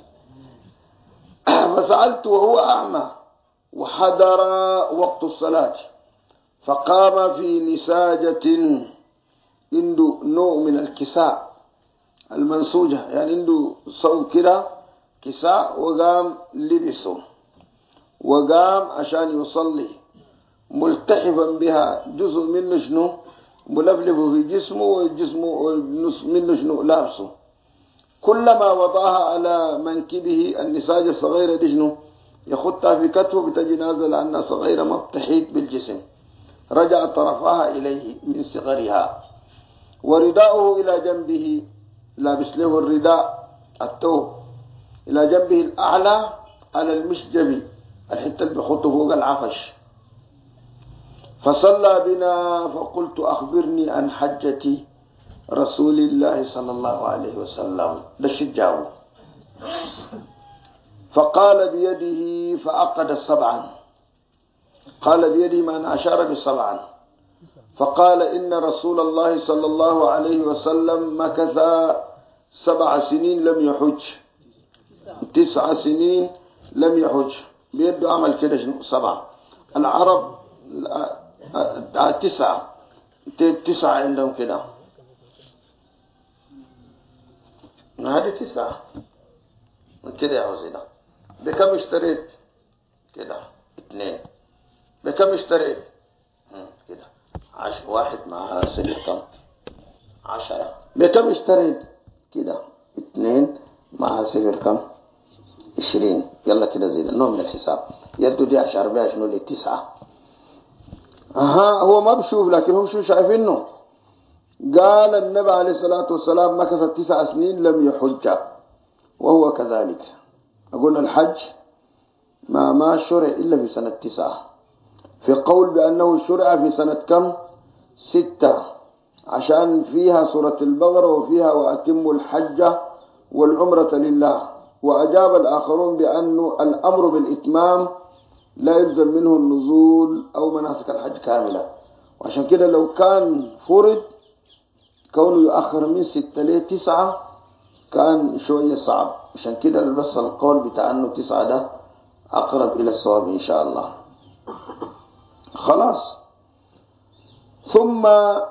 فسألت وهو أعمى وحضر وقت الصلاة، فقام في نساجة، عنده نوع من الكساء المنسوجة، يعني عنده صوب كده كساء، وقام لبسه وقام عشان يصلي ملتحفا بها، جزء منه شنو ملفلفه في جسمه، وجسمه منه شنو لابسه. كلما وضعها على منكبه النساجة الصغيرة دي شنو يخطها في كتفه بتجي نازل عنها صغيرة ما بتحيط بالجسم، رجع طرفها إليه من صغرها. ورداؤه إلى جنبه، لابس له الرداء التوب إلى جنبه الأعلى على المشجب، الحتة اللي بخطه فوق العفش. فصلى بنا فقلت أخبرني عن حجة رسول الله صلى الله عليه وسلم، ده شجاعه. فقال بيده فعقد 7، قال بيده ما أشار ب7. فقال إن رسول الله صلى الله عليه وسلم مكث 7 سنين لم يحج، 9 سنين لم يحج، بيده عمل كده شنو 7. العرب 9 عندهم كده، هذه 9 كده يا وزيدا. بكم اشتريت كده 2، بكم اشتريت كده 10، 1 مع 6 كم 10. بكم اشتريت كده 2 مع 0 كم 20. يلا كده زي ده نوع من الحساب. يده دي أشعر بها شنو اللي 9. هو ما بشوف، لكن هم شو شايفينه. قال النبي عليه الصلاة والسلام مكث 9 سنين لم يحج، وهو كذلك. أقول الحج ما شرع إلا في سنة 9، في قول بأنه شرع في سنة كم 6، عشان فيها سورة البقرة وفيها وأتم الحج والعمرة لله. وأجاب الآخرون بأنه الأمر بالإتمام لا يلزم منه النزول أو مناسك الحج كاملة، وعشان كده لو كان فرض كونه يؤخر من 6 ل 9 كان شوية صعب. عشان كده بس القول بتاع أنه 9 ده أقرب إلى الصواب إن شاء الله. خلاص. ثم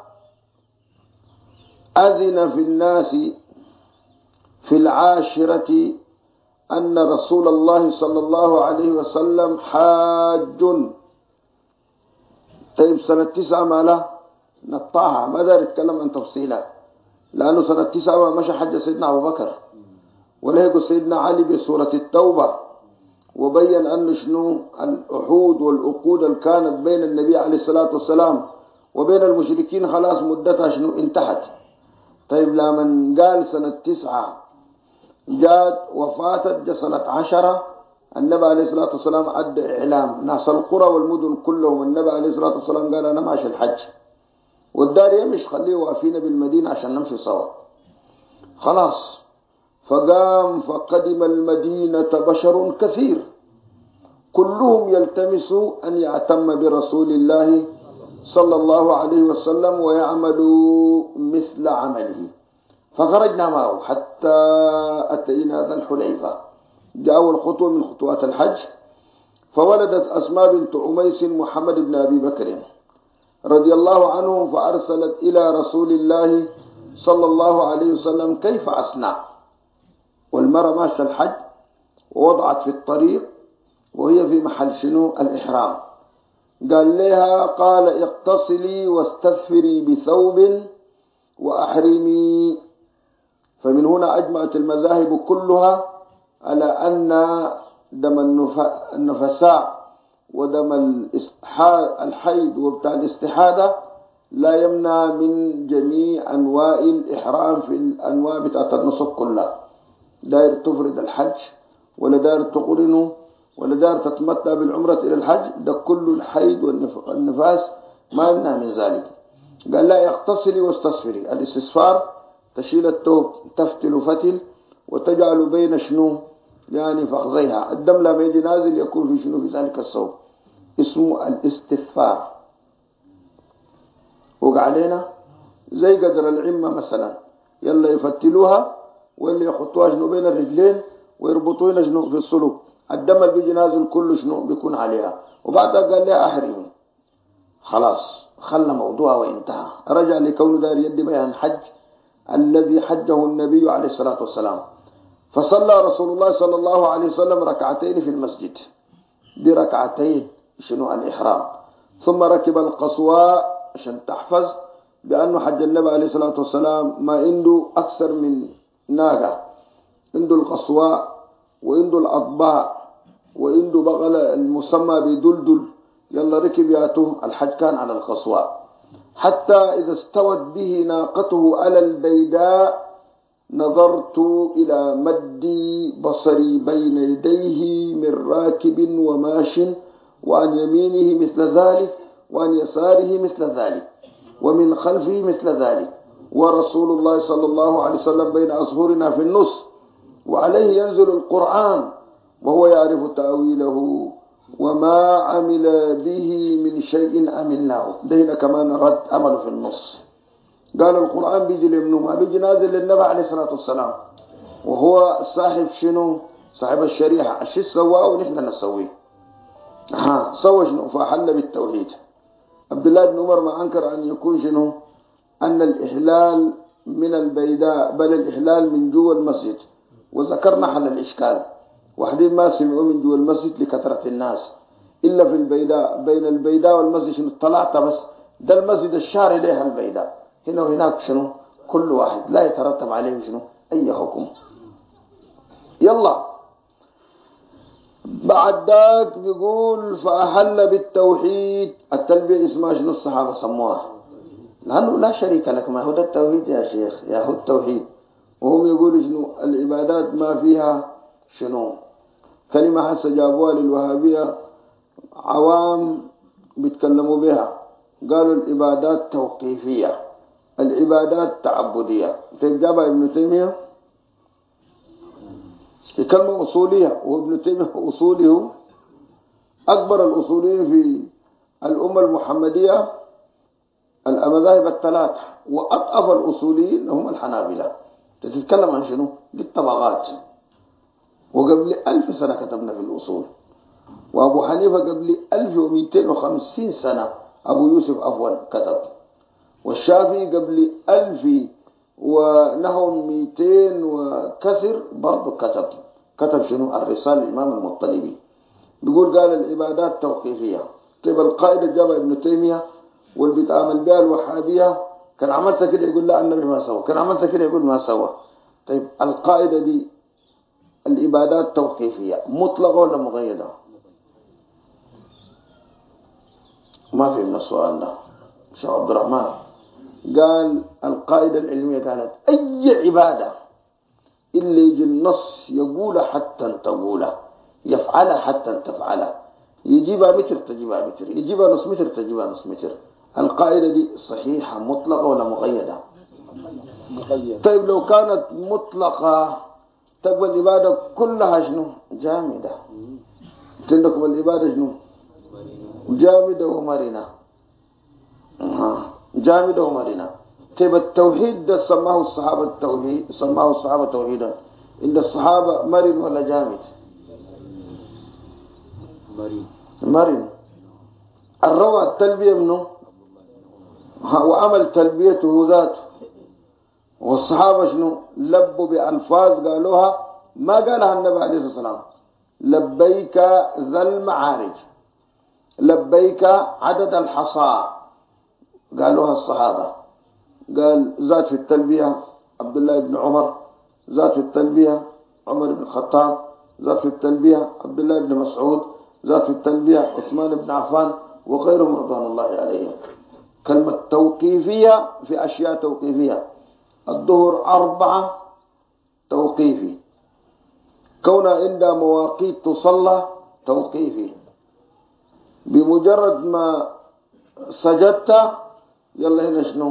أذن في الناس في 10 أن رسول الله صلى الله عليه وسلم حاج طيب سنة 9 ما له نقطعها، ما دار يتكلم عن تفصيلات، لأنه سنة 9 ما مشى حج سيدنا أبو بكر، ولا يقول سيدنا علي بسورة التوبة وبين أن شنو العهود والعقود اللي كانت بين النبي عليه الصلاة والسلام وبين المشركين خلاص مدتها شنو انتهت. طيب لما قال سنة 9 جاد وفاتت، جاء سنة 10 النبي عليه الصلاة والسلام أدى إعلام ناس القرى والمدن كلهم، النبي عليه الصلاة والسلام قال أنا ماشي الحج، والدار يمش خليه واقفين بالمدينة عشان نمشي سوا. خلاص فقام فقدم المدينة بشر كثير كلهم يلتمسوا أن يعتم برسول الله صلى الله عليه وسلم ويعملوا مثل عمله. فخرجنا معه حتى أتينا ذا الحليفة، جاء أول خطوة من خطوات الحج، فولدت أسماء بنت عميس محمد بن أبي بكر رضي الله عنه، فأرسلت إلى رسول الله صلى الله عليه وسلم كيف أصنع. والمرأة ماشية الحج ووضعت في الطريق وهي في محل شنو الإحرام، قال لها قال اغتسلي واستثفري بثوب وأحرمي. فمن هنا أجمعت المذاهب كلها على أن دم النفساء ودم الحيض وبتاع الاستحادة لا يمنع من جميع أنواع الإحرام في الأنواع بتاعت النسك كلها، داير تفرد الحج ولا داير تقرنه ولا داير تتمتع بالعمرة إلى الحج، ده كل الحيض والنفاس ما يمنع من ذلك. قال لا اغتسلي واستسفري، الاستسفار تشيل الثوب تفتل فتل وتجعل بين شنو يعني فخذيها، الدم لما يجي نازل يكون في شنو في ذلك الثوب، اسمه الاستثفار. وقع علينا زي قدر العمة مثلا، يلا يفتلوها واللي يحطوها شنو بين الرجلين ويربطوها شنو في الصلوب، الدم اللي بيجي نازل كله شنو بيكون عليها. وبعدها قال لها أحرمي، خلاص خلى موضوعه وانتهى، رجع لكونه دار يدي بيان حج الذي حجه النبي عليه الصلاة والسلام. فصلى رسول الله صلى الله عليه وسلم ركعتين في المسجد، دي ركعتين شنو الإحرام، ثم ركب القصواء عشان تحفظ بأنه حج النبي عليه الصلاة والسلام ما عنده أكثر من ناقة، عنده القصواء وعنده الأضباع وعنده بغلة المسمى بدلدل، يلا ركب ياته الحج كان على القصواء، حتى إذا استوت به ناقته على البيداء نظرت إلى مد بصري بين يديه من راكب وماش، وعن يمينه مثل ذلك وعن يساره مثل ذلك ومن خلفه مثل ذلك، ورسول الله صلى الله عليه وسلم بين أظهرنا في النص، وعليه ينزل القرآن وهو يعرف تأويله، وما عمل به من شيء عملناه. ده كمان رد عمله في النص، قال القرآن بيجي لابنه ما بيجي نازل للنبي عليه الصلاة والسلام، وهو صاحب شنو صاحب الشريعة، الشيء سواه ونحن نسويه. سوى شنو فأحل بالتوحيد. عبد الله بن عمر ما أنكر أن يكون شنو أن الإحلال من البيداء بل الإحلال من جوا المسجد، وذكرنا حل الإشكال، وحدين ما سمعوا من جوا المسجد لكثرة الناس إلا في البيداء، بين البيداء والمسجد شنو طلعت بس ده المسجد الشارع ليه البيداء، هنا وهناك شنو كل واحد لا يترتب عليه شنو أي حكم. يلا بعد ذاك بيقول فأحل بالتوحيد، التلبية اسمها شنو الصحابة سموها، لأنه لا شريك لك، ما هو ده التوحيد يا شيخ، يا هو التوحيد. وهم يقولوا شنو العبادات ما فيها شنو كلمة هسه جابوها للوهابية عوام بيتكلموا بها، قالوا العبادات توقيفية، العبادات تعبدية. تجابها ابن تيمية كلمة أصولية، وابن تيمية أصوله أكبر الأصوليين في الأمة المحمدية المذاهب الثلاث، وأضعف الأصوليين هم الحنابلة. تتكلم عن شنو بالطبقات، وقبل 1000 سنة كتبنا في الأصول، وأبو حنيفة قبل 1250 سنة أبو يوسف أفول كتب، والشافعي قبل 1000 ونحو 200 وكسر برضه كتب شنو الرسالة الإمام المطلبي، بيقول قال العبادات توقيفية، طيب القاعدة جابها ابن تيمية واللي بيتعامل بها الوهابية، كان عملت كده يقول لا النبي ما سوى، كان عملت كده يقول ما سوى. طيب القاعدة دي العبادات توقيفية مطلقة ولا مقيدة؟ ما في من السؤال ده. شيخ عبد الرحمن قال القاعدة العلمية قالت أي عبادة اللي يجي النص يقول حتى تقوله، يفعلها حتى تفعله، يجيبها متر تجيبها متر، يجيبها نص متر تجيبها نص متر. القاعدة دي صحيحة مطلقة ولا مقيدة؟ مقيدة. طيب لو كانت مطلقة تقبل العبادة كلها شنو؟ جامدة. عندكم العبادة شنو؟ جامدة ومرنة. جامدة ومرنة. طيب التوحيد ده سماه الصحابة التوحيد، سماه الصحابة توحيدا. إن الصحابة مرن ولا جامد؟ مرن. الروى التلبية منه وعمل تلبيته ذاته. والصحابة شنو؟ لبوا بألفاظ قالوها ما قالها النبي عليه الصلاة والسلام. لبيك ذا المعارج، لبيك عدد الحصى، قالوها الصحابة. قال ذات في التلبية عبد الله بن عمر، ذات في التلبية عمر بن الخطاب، ذات في التلبية عبد الله بن مسعود، ذات في التلبية عثمان بن عفان وغيرهم رضوان الله عليهم. كلمة توقيفية في أشياء توقيفية. الظهر 4 توقيفي، كون عند مواقيت تصلى توقيفي. بمجرد ما سجدت يلا هنا شنو؟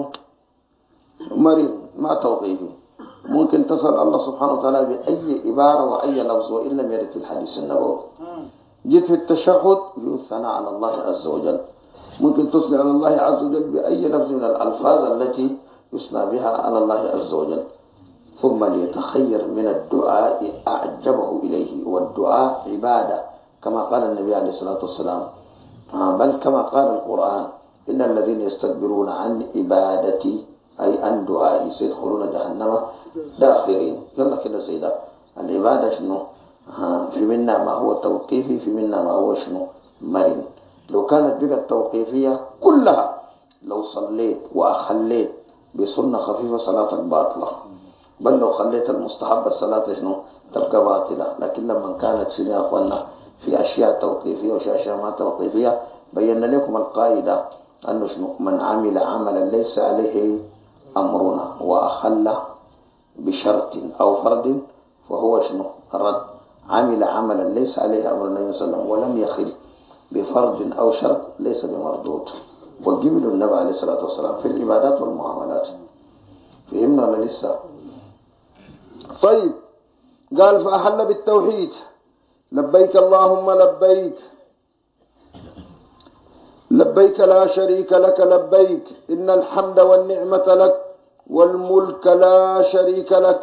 مريض ما توقيفي. ممكن تصل الله سبحانه وتعالى بأي عبارة وأي لفظ وإن لم يرد في الحديث النبوي. جيت في التشهد في الثناء على الله عز وجل، ممكن تصلي على الله عز وجل بأي لفظ من الألفاظ التي يثنى بها على الله عز وجل. ثم ليتخير من الدعاء أعجبه إليه، والدعاء عبادة كما قال النبي عليه الصلاة والسلام، بل كما قال القرآن إن الذين يستكبرون عن عبادتي أي عن دعائي سيدخلون جهنم داخرين. يلا كده سيدا العبادة شنو؟ في منا ما هو توقيفي، في منا ما هو شنو؟ مرن. لو كانت بقى التوقيفية كلها لو صليت وأخليت بسنة خفيفة صلاتك باطلة، بل لو خليت المستحب الصلاة شنو؟ تبقى باطلة. لكن لما كانت شنو يا أخوانا في أشياء توقيفية وأشياء ما توقيفية، بينا لكم القاعدة أنه شنو؟ من عمل عملا ليس عليه أمرنا وأخل بشرط أو فرض فهو شنو؟ رد. عمل عملا ليس عليه أمر النبي صلى الله عليه وسلم ولم يخل بفرض أو شرط ليس بمردود. وجبل النبي عليه الصلاة والسلام في العبادات والمعاملات. فهمنا ولا لسه؟ طيب قال فأحل بالتوحيد لبيك اللهم لبيك، لبيك لا شريك لك لبيك إن الحمد والنعمة لك والملك لا شريك لك.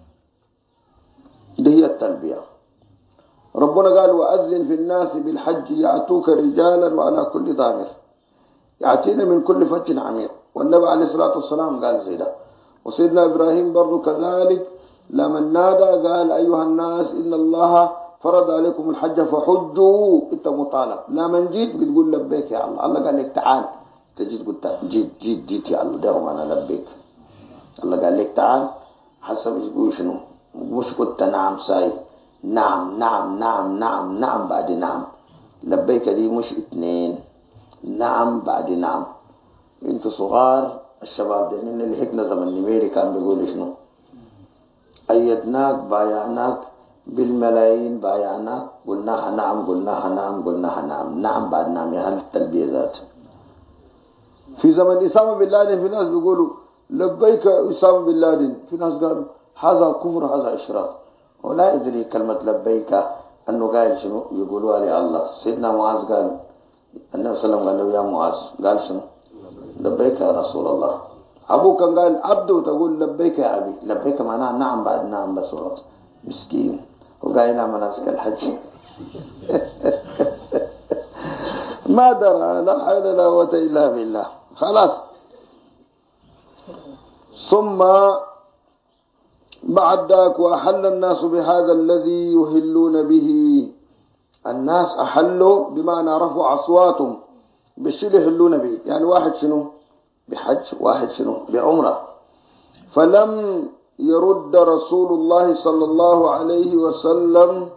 دي هي التلبية. ربنا قال وأذن في الناس بالحج يأتوك رجالا وعلى كل ضامر يأتينا من كل فج عميق. والنبي عليه الصلاة والسلام قال زي ده. وسيدنا إبراهيم برضو كذلك لما نادى قال أيها الناس إن الله فرض عليكم الحج فحجوا. انت مطالب لما جيت بتقول لبيك يا الله. الله قال لك تعال، تجيت قلت جيت يا الله ده أنا لبيك. الله قال لك تعال حسب يقول شنو، مش قلت نعم ساي نعم نعم نعم نعم نعم بعد نعم. لبيك دي مش 2 نعم بعد نعم. انتوا صغار الشباب ده من اللي هيك زمن النميري كان بيقول شنو أيدناك بايعناك بالملايين بايعناك قلناها نعم قلناها نعم قلناها نعم نعم بعد نعم. يعني التلبية ذات. في زمن أسامة بن لادن في ناس بيقولوا لبيك أسامة بن لادن، في ناس قالوا هذا كفر هذا إشراك. ولا يدري كلمة لبيك أنه قال شنو يقولوا عليه الله. سيدنا معاذ قال النبي صلى الله عليه وسلم قال له يا معاذ قال شنو لبيك يا رسول الله. أبوه كان قال عبده تقول لبيك يا أبي. لبيك معناها نعم بعد نعم بس ورد. مسكين وقال لنا مناسك الحج ما درى لا حول ولا قوة إلا بالله. خلاص. ثم بعد ذاك وأحل الناس بهذا الذي يهلون به. الناس أحلوا بمعنى رفعوا أصواتهم بالشيء يحلون به، يعني واحد شنو بحج واحد شنو بعمرة. فلم يرد رسول الله صلى الله عليه وسلم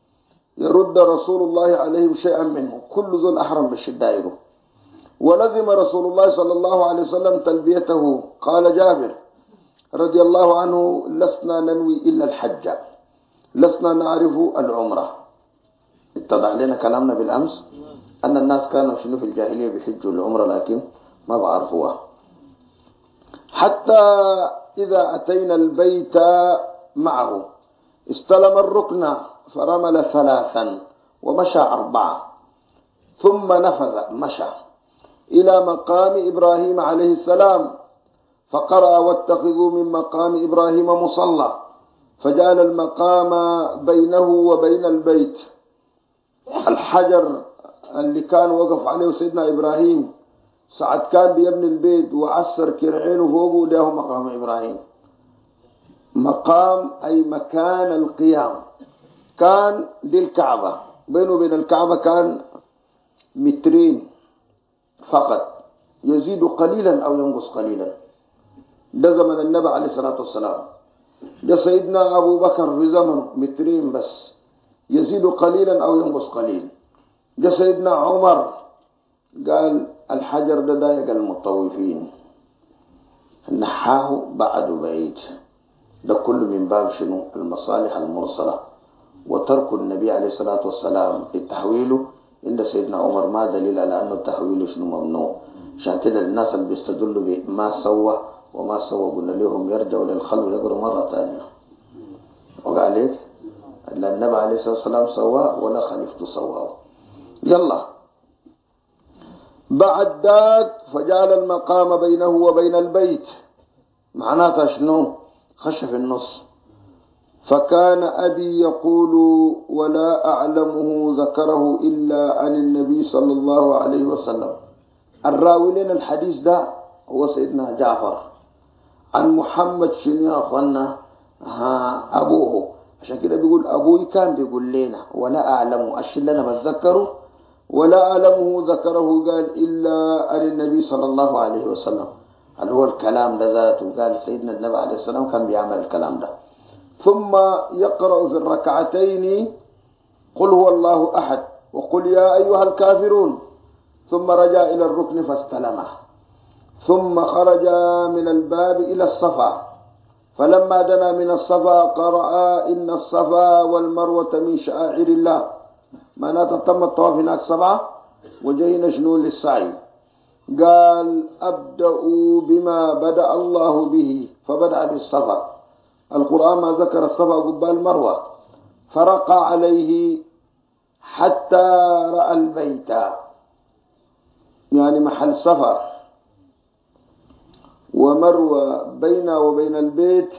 عليهم شيئا منه، كل ذو أحرم بالشدائر. ولزم رسول الله صلى الله عليه وسلم تلبيته. قال جابر رضي الله عنه: لسنا ننوي إلا الحج، لسنا نعرف العمرة. اتضح لنا كلامنا بالأمس أن الناس كانوا شنو في الجاهلية بيحجوا العمرة لكن ما بعرفوها. حتى إذا أتينا البيت معه استلم الركن فرمل 3 ومشى 4 ثم نفذ مشى إلى مقام إبراهيم عليه السلام فقرأ: واتخذوا من مقام إبراهيم مصلى، فجعل المقام بينه وبين البيت. الحجر اللي كان وقف عليه سيدنا إبراهيم ساعة كان بيبني البيت وعسر كرعينه فوقه له مقام إبراهيم. مقام أي مكان القيام. كان دي الكعبة، بينه وبين الكعبة كان 2 متر فقط، يزيد قليلا أو ينقص قليلا. ده زمن النبي عليه الصلاة والسلام. ده سيدنا أبو بكر في زمنه 2 متر بس، يزيد قليلا أو ينقص قليل. ده سيدنا عمر قال الحجر ده ضايق المطوفين، نحاه بعد بعيد. ده كله من باب شنو المصالح المرسلة وترك النبي عليه الصلاة والسلام لتحويله. عند سيدنا عمر ما دليل على أنه التحويل شنو ممنوع. عشان كده الناس اللي بيستدلوا بما سوى وما سوى قلنا لهم يرجعوا للخلق يقروا مرة ثانية. وقال لك النبي عليه الصلاة والسلام سواه ولا خليفته سواه. يلا بعد ذاك فجعل المقام بينه وبين البيت، معناتها شنو؟ خش في النص. فكان أبي يقول ولا أعلمه ذكره إلا عن النبي صلى الله عليه وسلم. الراوي لنا الحديث ده هو سيدنا جعفر عن محمد شنو يا أخوانا أبوه. عشان كده بيقول أبوي كان بيقول لنا ولا أعلمه، أشيل لنا بتذكره ولا أعلمه ذكره قال إلا عن النبي صلى الله عليه وسلم. هل هو الكلام ده ذاته؟ قال سيدنا النبي عليه السلام كان بيعمل الكلام ده. ثم يقرأ في الركعتين قل هو الله أحد وقل يا أيها الكافرون، ثم رجع إلى الركن فاستلمه، ثم خرج من الباب إلى الصفا، فلما دنا من الصفا قرأ إن الصفا والمروة من شعائر الله. معناتها تم الطواف هناك 7 وجينا شنو للسعي. قال أبدأ بما بدأ الله به، فبدأ بالصفا. القرآن ما ذكر الصفا قبال المروة، فرقى عليه حتى رأى البيت، يعني محل سفر ومروة بينه وبين البيت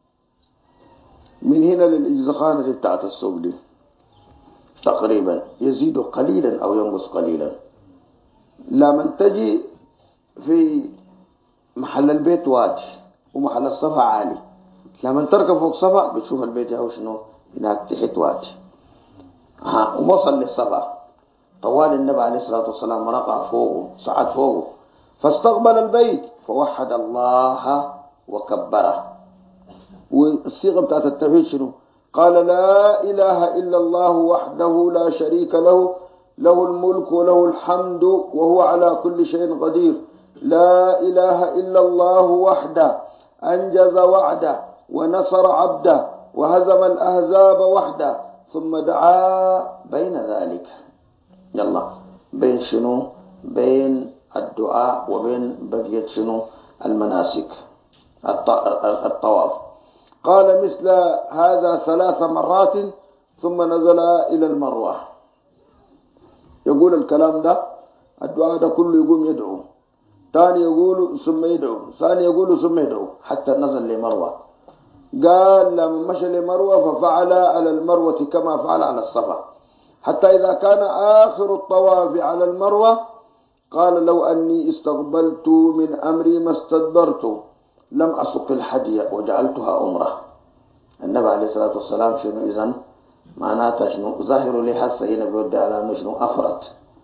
من هنا للإجزخانة بتاعت السوق دي تقريبا يزيد قليلا أو ينقص قليلا. لما تجي في محل البيت واجه ومحل الصفا عالي، لما تركب فوق صفا بتشوف البيت ياهو شنو هناك تحت واجه. ووصل للصفا طوال النبي عليه الصلاة والسلام رقع فوقه صعد فوقه فاستقبل البيت فوحد الله وكبره. والصيغة بتاعت التوحيد شنو؟ قال لا إله إلا الله وحده لا شريك له، له الملك وله الحمد وهو على كل شيء قدير. لا إله إلا الله وحده أنجز وعده ونصر عبده وهزم الأحزاب وحده. ثم دعا بين ذلك. يلا بين شنو؟ بين الدعاء وبين بقية شنو المناسك الطواف. قال مثل هذا 3 مرات ثم نزل إلى المروة. يقول الكلام ده الدعاء ده كله يقوم يدعو، ثاني يقول ثم يدعو، ثاني يقول ثم يدعو حتى نزل لمروة. قال لما مشى لمروة ففعل على المروة كما فعل على الصفا، حتى إذا كان آخر الطواف على المروة قال لو أني استقبلت من أمري ما استدبرت لم أسق الحدي وجعلتها أمرة. النبي عليه الصلاة والسلام شنو إذن معناتها شنو ظاهر لي حسا هنا بيودي على أنه شنو أفرد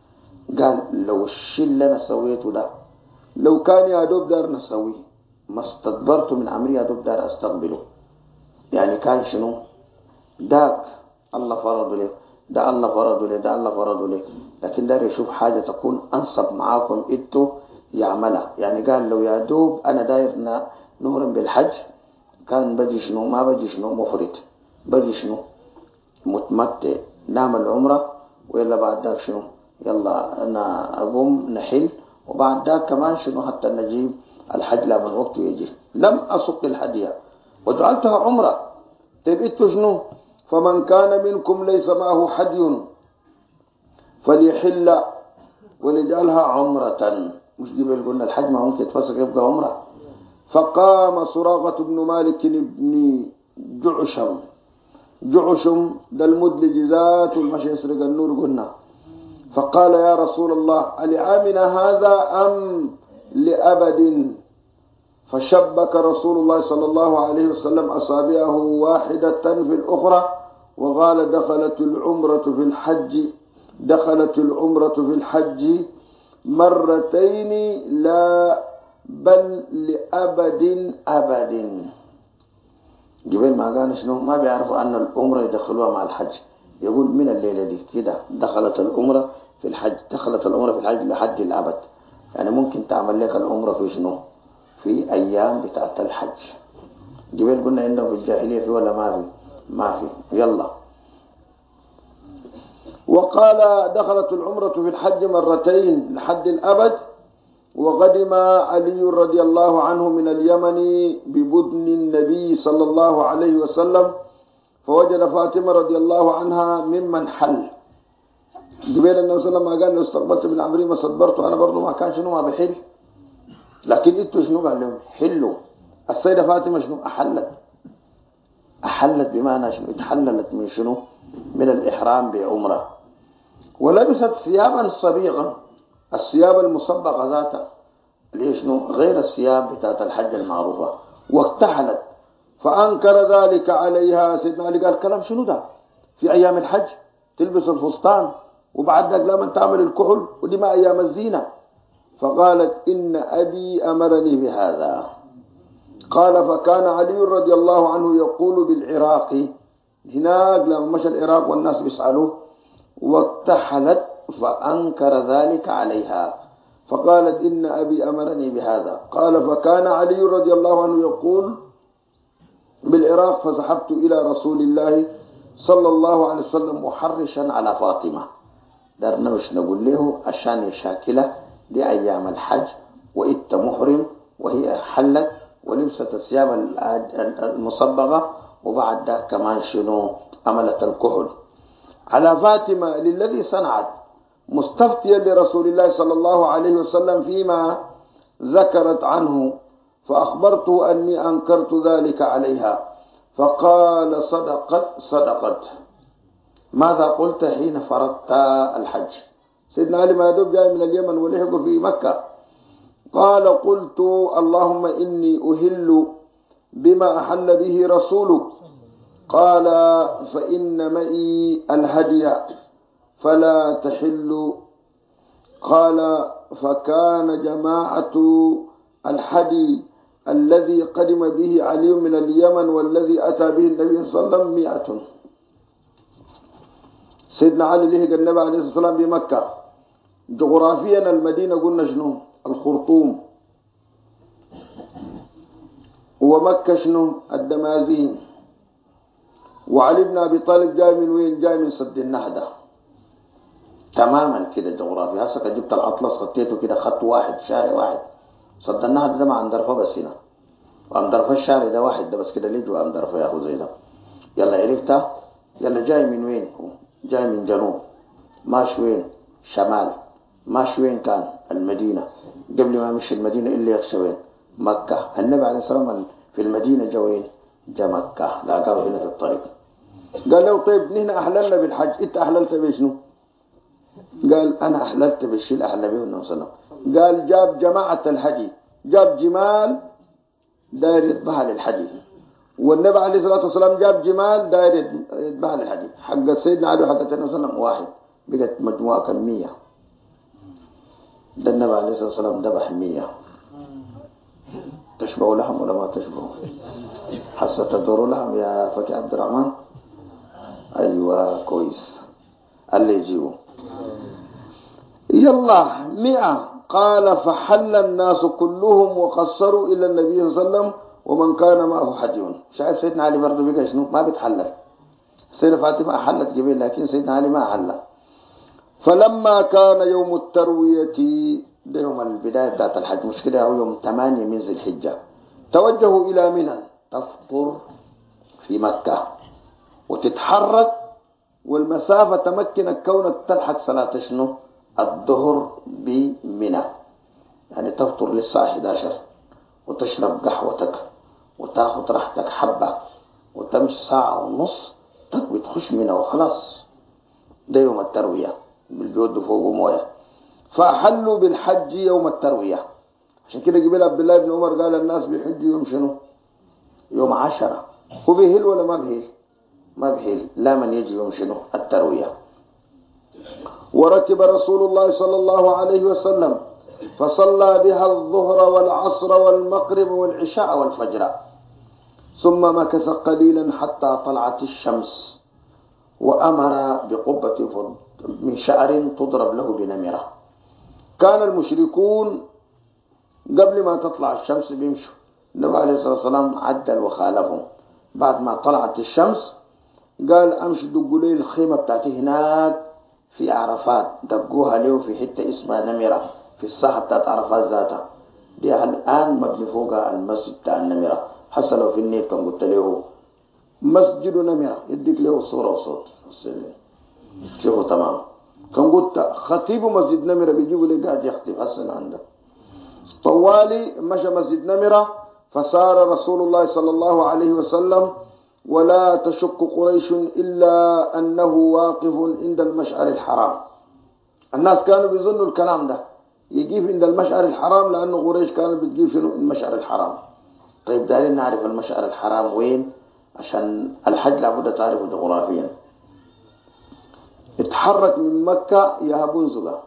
قال لو الشيء اللي أنا سويته ده لو كان يا دوب دار نسويه ما استدبرت من أمري يا دوب دار أستقبله. يعني كان شنو داك الله فرض لي ده، الله فرض لي ده، الله فرض لي، لكن دار يشوف حاجة تكون أنصب معاكم إنتوا يعملها. يعني قال لو يا دوب أنا داير نور بالحج كان بجي شنو ما بجي شنو مفرد، بجي شنو متمتع نعمل عمرة، وإلا بعد ذاك شنو يلا أنا أقوم نحل، وبعد ذاك كمان شنو حتى نجيب الحج لما الوقت يجي. لم أسق الهدية وجعلتها عمرة. طيب إنتوا شنو؟ فمن كان منكم ليس معه حدي فليحل وليجعلها عمرة. مش قبل قلنا الحج ما ممكن يتفسق يبقى عمرة. فقام سراقة بن مالك بن جعشم ده المدلج ذات والمشي يسرق النور قلنا. فقال يا رسول الله لعامنا هذا أم لأبد؟ فشبك رسول الله صلى الله عليه وسلم أصابعه واحدة في الأخرى وقال دخلت العمرة في الحج مرتين لا بل لأبد أبد. قبل ما قال شنو ما بيعرفوا أن العمرة يدخلوها مع الحج، يقول من الليلة دي كده دخلت العمرة في الحج لحد الأبد. يعني ممكن تعمل لك العمرة في شنو في أيام بتاعت الحج. قبل قلنا عندهم في الجاهلية في ولا ما في يلا. وقال دخلت العمرة في الحج مرتين لحد الأبد. وقدم علي رضي الله عنه من اليمن ببدن النبي صلى الله عليه وسلم فوجد فاطمة رضي الله عنها ممن حل. قبل النبي صلى الله عليه وسلم قال له استقبلت من عمري ما صدبرت، أنا برضو ما كان شنو ما بحل، لكن انتوا شنو قال لهم حلوا. السيدة فاطمة شنو أحلت بمعنى شنو اتحللت من شنو من الإحرام بعمرة، ولبست ثيابا صبيغا، الثياب المصبغة ذاتها ليش غير الثياب بتاعت الحج المعروفة، واكتحلت. فأنكر ذلك عليها سيدنا علي قال كلام شنو ده في أيام الحج تلبس الفستان وبعد ذلك لما تعمل الكحل ودي ما أيام الزينة. فقالت إن أبي أمرني بهذا. قال فكان علي رضي الله عنه يقول بالعراق هناك لما مشى العراق والناس بيسألوه واكتحلت فأنكر ذلك عليها فقالت إن أبي أمرني بهذا. قال فكان علي رضي الله عنه يقول بالعراق فذهبت إلى رسول الله صلى الله عليه وسلم محرشا على فاطمة. درنا وش نقول له عشان يشاكله دي أيام الحج وإنت محرم وهي حلت ولبست الثياب المصبغة وبعد ذلك كمان شنو عملت الكحل على فاطمة للذي صنعت مستفتيا لرسول الله صلى الله عليه وسلم فيما ذكرت عنه. فأخبرته أني أنكرت ذلك عليها فقال صدقت. ماذا قلت حين فرضت الحج؟ سيدنا علي ما دوب جاي من اليمن ولحق في مكة. قال قلت اللهم إني أهل بما أحل به رسولك. قال فإن معي الهدي فلا تحل. قال فكان جماعة الحدي الذي قدم به علي من اليمن والذي أتى به النبي صلى الله عليه وسلم 100. سيدنا علي لحق النبي عليه الصلاة والسلام بمكة. جغرافيا المدينة قلنا شنو الخرطوم، ومكة شنو الدمازين، وعلي بن أبي طالب جاي من وين؟ جاي من سد النهدة تماما كده جغرافيا. هسه جبت الأطلس خطيته كده خط واحد شارع واحد. سد النهدة ده مع أندرفة بس هنا، وأندرفة الشارع ده واحد ده بس كده ليه جوا أندرفة ياخذ زي ده. يلا عرفتها. يلا جاي من وين؟ جاي من جنوب، ماش وين؟ شمال. ماش وين كان؟ المدينة. قبل ما مشي المدينة إلا يخشى وين؟ مكة. النبي عليه الصلاة والسلام في المدينة جا وين؟ جا مكة، لاقاه هنا في الطريق. قال له طيب نحن أحللنا بالحج، أنت أحللت بشنو؟ قال أنا أحللت بالشيء اللي أحلل به النبي صلى الله عليه وسلم. قال جاب جماعة الحج، جاب جمال داير يذبحها للحج، والنبي عليه الصلاة والسلام جاب جمال داير يذبحها للحج. حق سيدنا علي وحق النبي صلى الله عليه وسلم واحد، بقت مجموعة كمية. ده النبي عليه الصلاة والسلام ذبح 100. تشبه لحم ولا ما تشبه؟ حاسة تدور لحم يا فكي عبد الرحمن؟ أيوة كويس، اللي يجيبه يلا 100. قال فحل الناس كلهم وقصروا إلى النبي صلى الله عليه وسلم ومن كان معه حديون. شايف سيدنا علي برضه بقى شنو ما بيتحلل. سيدنا فاطمة أحلت قبل لكن سيدنا علي ما أحل. فلما كان يوم التروية، ده يوم البداية بتاعت الحج مش كده، أو يوم 8 من ذي الحجة، توجهوا إلى منى تفطر في مكة وتتحرك، والمسافة تمكنك كونك تلحق صلاة شنو الظهر بمنى. يعني تفطر للساعة 11 وتشرب قهوتك وتاخد راحتك حبة وتمشي ساعة ونص تقوي تخش منى وخلاص. ده يوم التروية بالجود فوق مويه. فأحلوا بالحج يوم التروية. عشان كده قبل عبد الله بن عمر قال الناس بيحجوا يوم شنو؟ يوم 10. هو بيهل ولا ما بيهل؟ ما بيهل، لا من يجي يوم شنو التروية. وركب رسول الله صلى الله عليه وسلم فصلى بها الظهر والعصر والمغرب والعشاء والفجر، ثم مكث قليلا حتى طلعت الشمس، وأمر بقبة من شعر تضرب له بنمرة. كان المشركون قبل ما تطلع الشمس بيمشوا، النبي عليه الصلاة والسلام عدل وخالفهم. بعد ما طلعت الشمس قال امشي دقوا لي الخيمة بتاعتي هناك في عرفات، دقوها له في حتة اسمها نمرة في الساحة بتاعت عرفات ذاتها. دي الآن مبني فوقها المسجد بتاع النمرة. حتى لو في النيل كان قلت له مسجد نمرة يديك له صورة وصوت شوفوا تمام. كان قلت خطيب مسجد نمرة بيجيبوا لي قاعد يخطب هسه عندك. طوالي مشى مسجد نمرة فسار رسول الله صلى الله عليه وسلم، ولا تشك قريش إلا أنه واقف عند المشعر الحرام. الناس كانوا بيظنوا الكلام ده يجيب عند المشعر الحرام، لأنه قريش كانوا بتجيب شنو المشعر الحرام. طيب دارين نعرف المشعر الحرام وين، عشان الحج لابد تعرفه جغرافيا. اتحرك من مكة يا بنزلة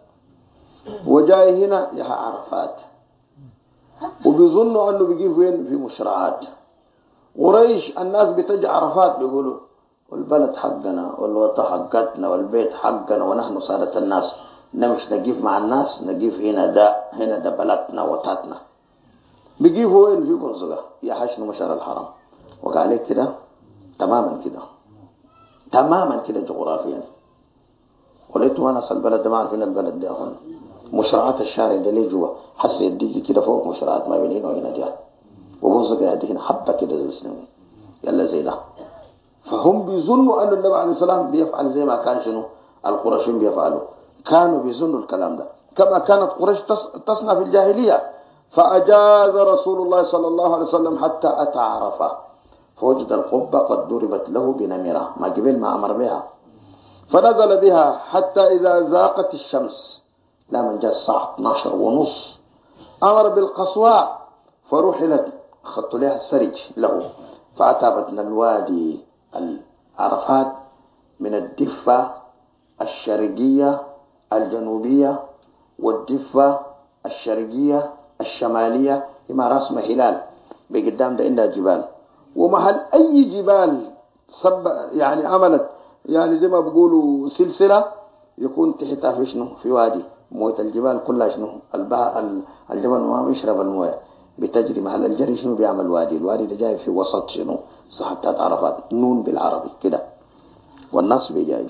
وجاي هنا يا عرفات، وبيظنوا أنه بيجيب وين في مشرعات. قريش الناس بتجي عرفات بيقولوا والبلد حقنا والوطن حقتنا والبيت حقنا ونحن سادة الناس، نمش نجيب مع الناس نجيب هنا ده بلدنا وطاتنا. بيجيبوا وين في بنزلة يا حشن مشعر الحرام. وقال لك كده تماما كده تماما كده جغرافيا. وليتوا انا البلد ما عارفين البلد ده اخوان. مشرعات الشارع ده ليه جوا حس يديك كده فوق مشرعات ما بين هنا وهنا دي، وبنزل قاعد هنا حبه كده زي السنين يلا زي ده. فهم بيظنوا ان النبي عليه السلام بيفعل زي ما كان شنو القرشين بيفعلوا. كانوا بيظنوا الكلام ده كما كانت قريش تصنع في الجاهليه. فاجاز رسول الله صلى الله عليه وسلم حتى اتى عرفه فوجد القبه قد ضربت له بنمره ما قبل ما امر بها، فنزل بها حتى إذا زاقت الشمس، لا من جاء الساعة 12 ونص، أمر بالقصواء فرحلت خط لها السرج له، فأتى بطن الوادي العرفات من الدفة الشرقية الجنوبية والدفة الشرقية الشمالية كما رسم هلال بقدام ده عندها جبال، ومحل أي جبال يعني عملت يعني زي ما بيقولوا سلسلة يكون تحتها في شنو في وادي مويه الجبال كلها شنو الجبل ما بيشرب المويه بتجري محل الجري شنو بيعمل وادي. الوادي ده جاي في وسط شنو صحة بتاعت عرفات نون بالعربي كده والناس بيجاي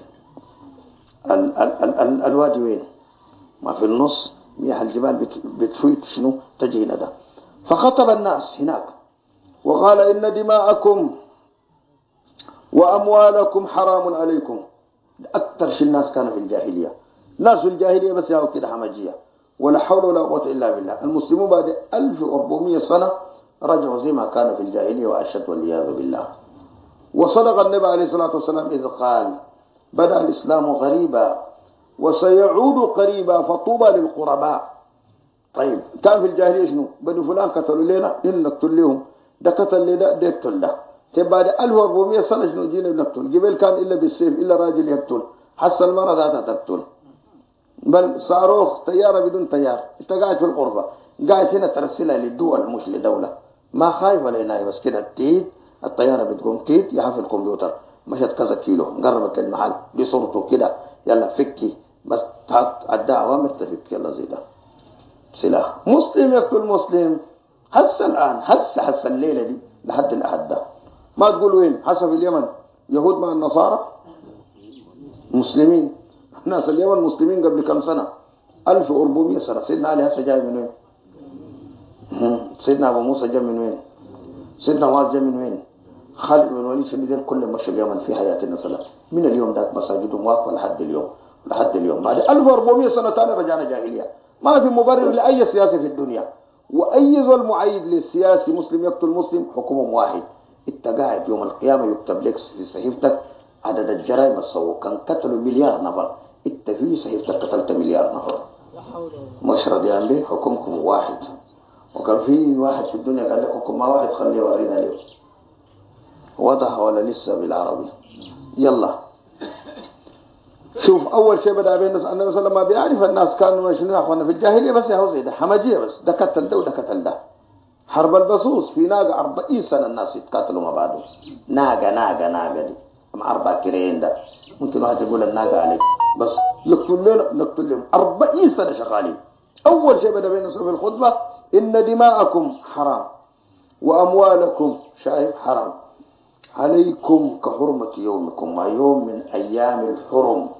الوادي وين ما في النص مياه الجبال بتفوت شنو تجي هنا ده. فخطب الناس هناك وقال إن دماءكم وأموالكم حرام عليكم. أكثر شيء الناس كانوا في الجاهلية، ناس في الجاهلية بس ياو كده حمجية ولا حول ولا قوة إلا بالله. المسلمون بعد 1400 سنة رجعوا زي ما كانوا في الجاهلية وأشد والعياذ بالله. وصدق النبي عليه الصلاة والسلام إذ قال بدأ الإسلام غريبا وسيعود قريبا فطوبى للقرباء. طيب كان في الجاهلية شنو بني فلان قتلوا لنا نقتل لهم، ده قتل لي ده يقتل ده. بعد 1400 سنة شنو جينا نقتل. قبل كان إلا بالسيف إلا راجل يقتل، حتى المرأة ذاتها تقتل. بل صاروخ طيارة بدون طيار، انت قاعد في الغرفة، قاعد هنا ترسلها للدول مش لدولة، ما خايف ولا يناي، بس كده تيت الطيارة بتقوم تيت يحف الكمبيوتر مشت كذا كيلو قربت للمحل بصورته كده، يلا فكي بس تحط الدعوة متفك يلا زي ده سلاح. مسلم يقتل مسلم هسه الآن، هسه الليلة دي لحد الأحد ده. ما تقول وين حسب اليمن يهود مع النصارى مسلمين، ناس اليمن مسلمين قبل كم سنة 1400 سنة. سيدنا علي هسه جاي من وين؟ سيدنا أبو موسى جاي من وين؟ سيدنا معاذ جاي من وين؟ خالد بن الوليد شنو كل مشى اليمن في حياة النبي من اليوم ذاك مساجدهم واقفة لحد اليوم بعد 1400 سنة ثانية رجعنا جاهلية. ما في مبرر لأي سياسي في الدنيا، وأي ظلم معيد للسياسي مسلم يقتل مسلم حكمهم واحد. انت قاعد يوم القيامة يكتب لك في صحيفتك عدد الجرائم الصوو كان قتلوا مليار نفر، انت في صحيفتك قتلت مليار نفر، مش راضيان به حكمكم واحد. وكان في واحد في الدنيا قال لك حكم ما واحد خليه ورينا له، وضح ولا لسه بالعربي؟ يلا شوف اول شيء بدا بين النبي صلى الله عليه وسلم ما بيعرف الناس كانوا شنو يا اخوانا في الجاهليه، بس يا زي ده حمجيه، بس ده قتل ده وده قتل ده. حرب البصوص في ناقه 40 سنه الناس يتقاتلوا مع بعضهم، ناقه دي مع 4 كيرين ده ممكن واحد يقول الناقه عليك، بس نقتل لهم 40 سنه شغالين. اول شيء بدا بين النبي في الخطبه ان دماءكم حرام واموالكم شايف حرام عليكم كحرمة يومكم، ما يوم من أيام الحرم،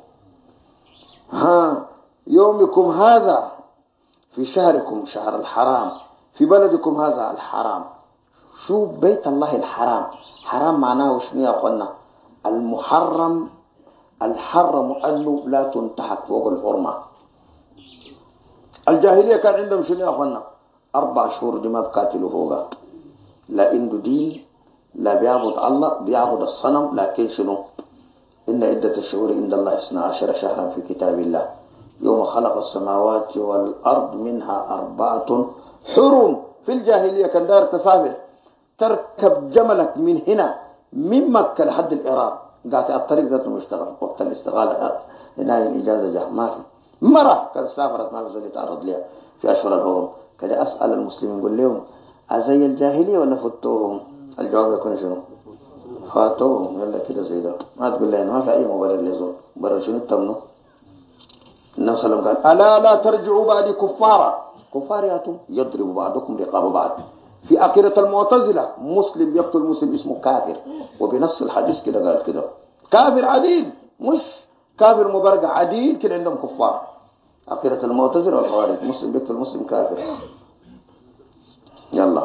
يومكم هذا في شهركم شهر الحرام في بلدكم هذا الحرام. شو بيت الله الحرام؟ حرام معناه شنو يا أخوانا؟ المحرم الحرم أنه لا تنتهك فوق الحرمة. الجاهلية كان عندهم شنو يا أخوانا؟ 4 شهور دي ما بقاتلوا فوقها، لا عنده دين، لا بيعبد الله، بيعبد الصنم. لكن شنو؟ إن عدة الشهور عند الله 12 شهرا في كتاب الله يوم خلق السماوات والأرض منها 4 حرم. في الجاهلية كان داير تسافر تركب جملك من هنا من مكة لحد العراق، قاعد الطريق ذاته مشتغل وقت الاستغالة هنا الإجازة جاء ما في. مرة كان سافرت ما في يتعرض لها في أشهر الحرم. كده أسأل المسلمين قل لهم أزي الجاهلية ولا فتوهم؟ الجواب يكون شنو؟ فاتوهم. يلا كده زي ده، ما تقول لي ما في أي مبرر لزول، مبرر شنو التمنو؟ النبي صلى الله عليه وسلم قال ألا لا ترجعوا بعد كفارياتم يضرب بعضكم رقاب بعض. في عقيدة المعتزلة مسلم يقتل مسلم اسمه كافر، وبنص الحديث كده قال كده كافر عديل، مش كافر مبرقع عديل كده عندهم كفار. عقيدة المعتزلة والخوارج مسلم يقتل مسلم كافر. يلا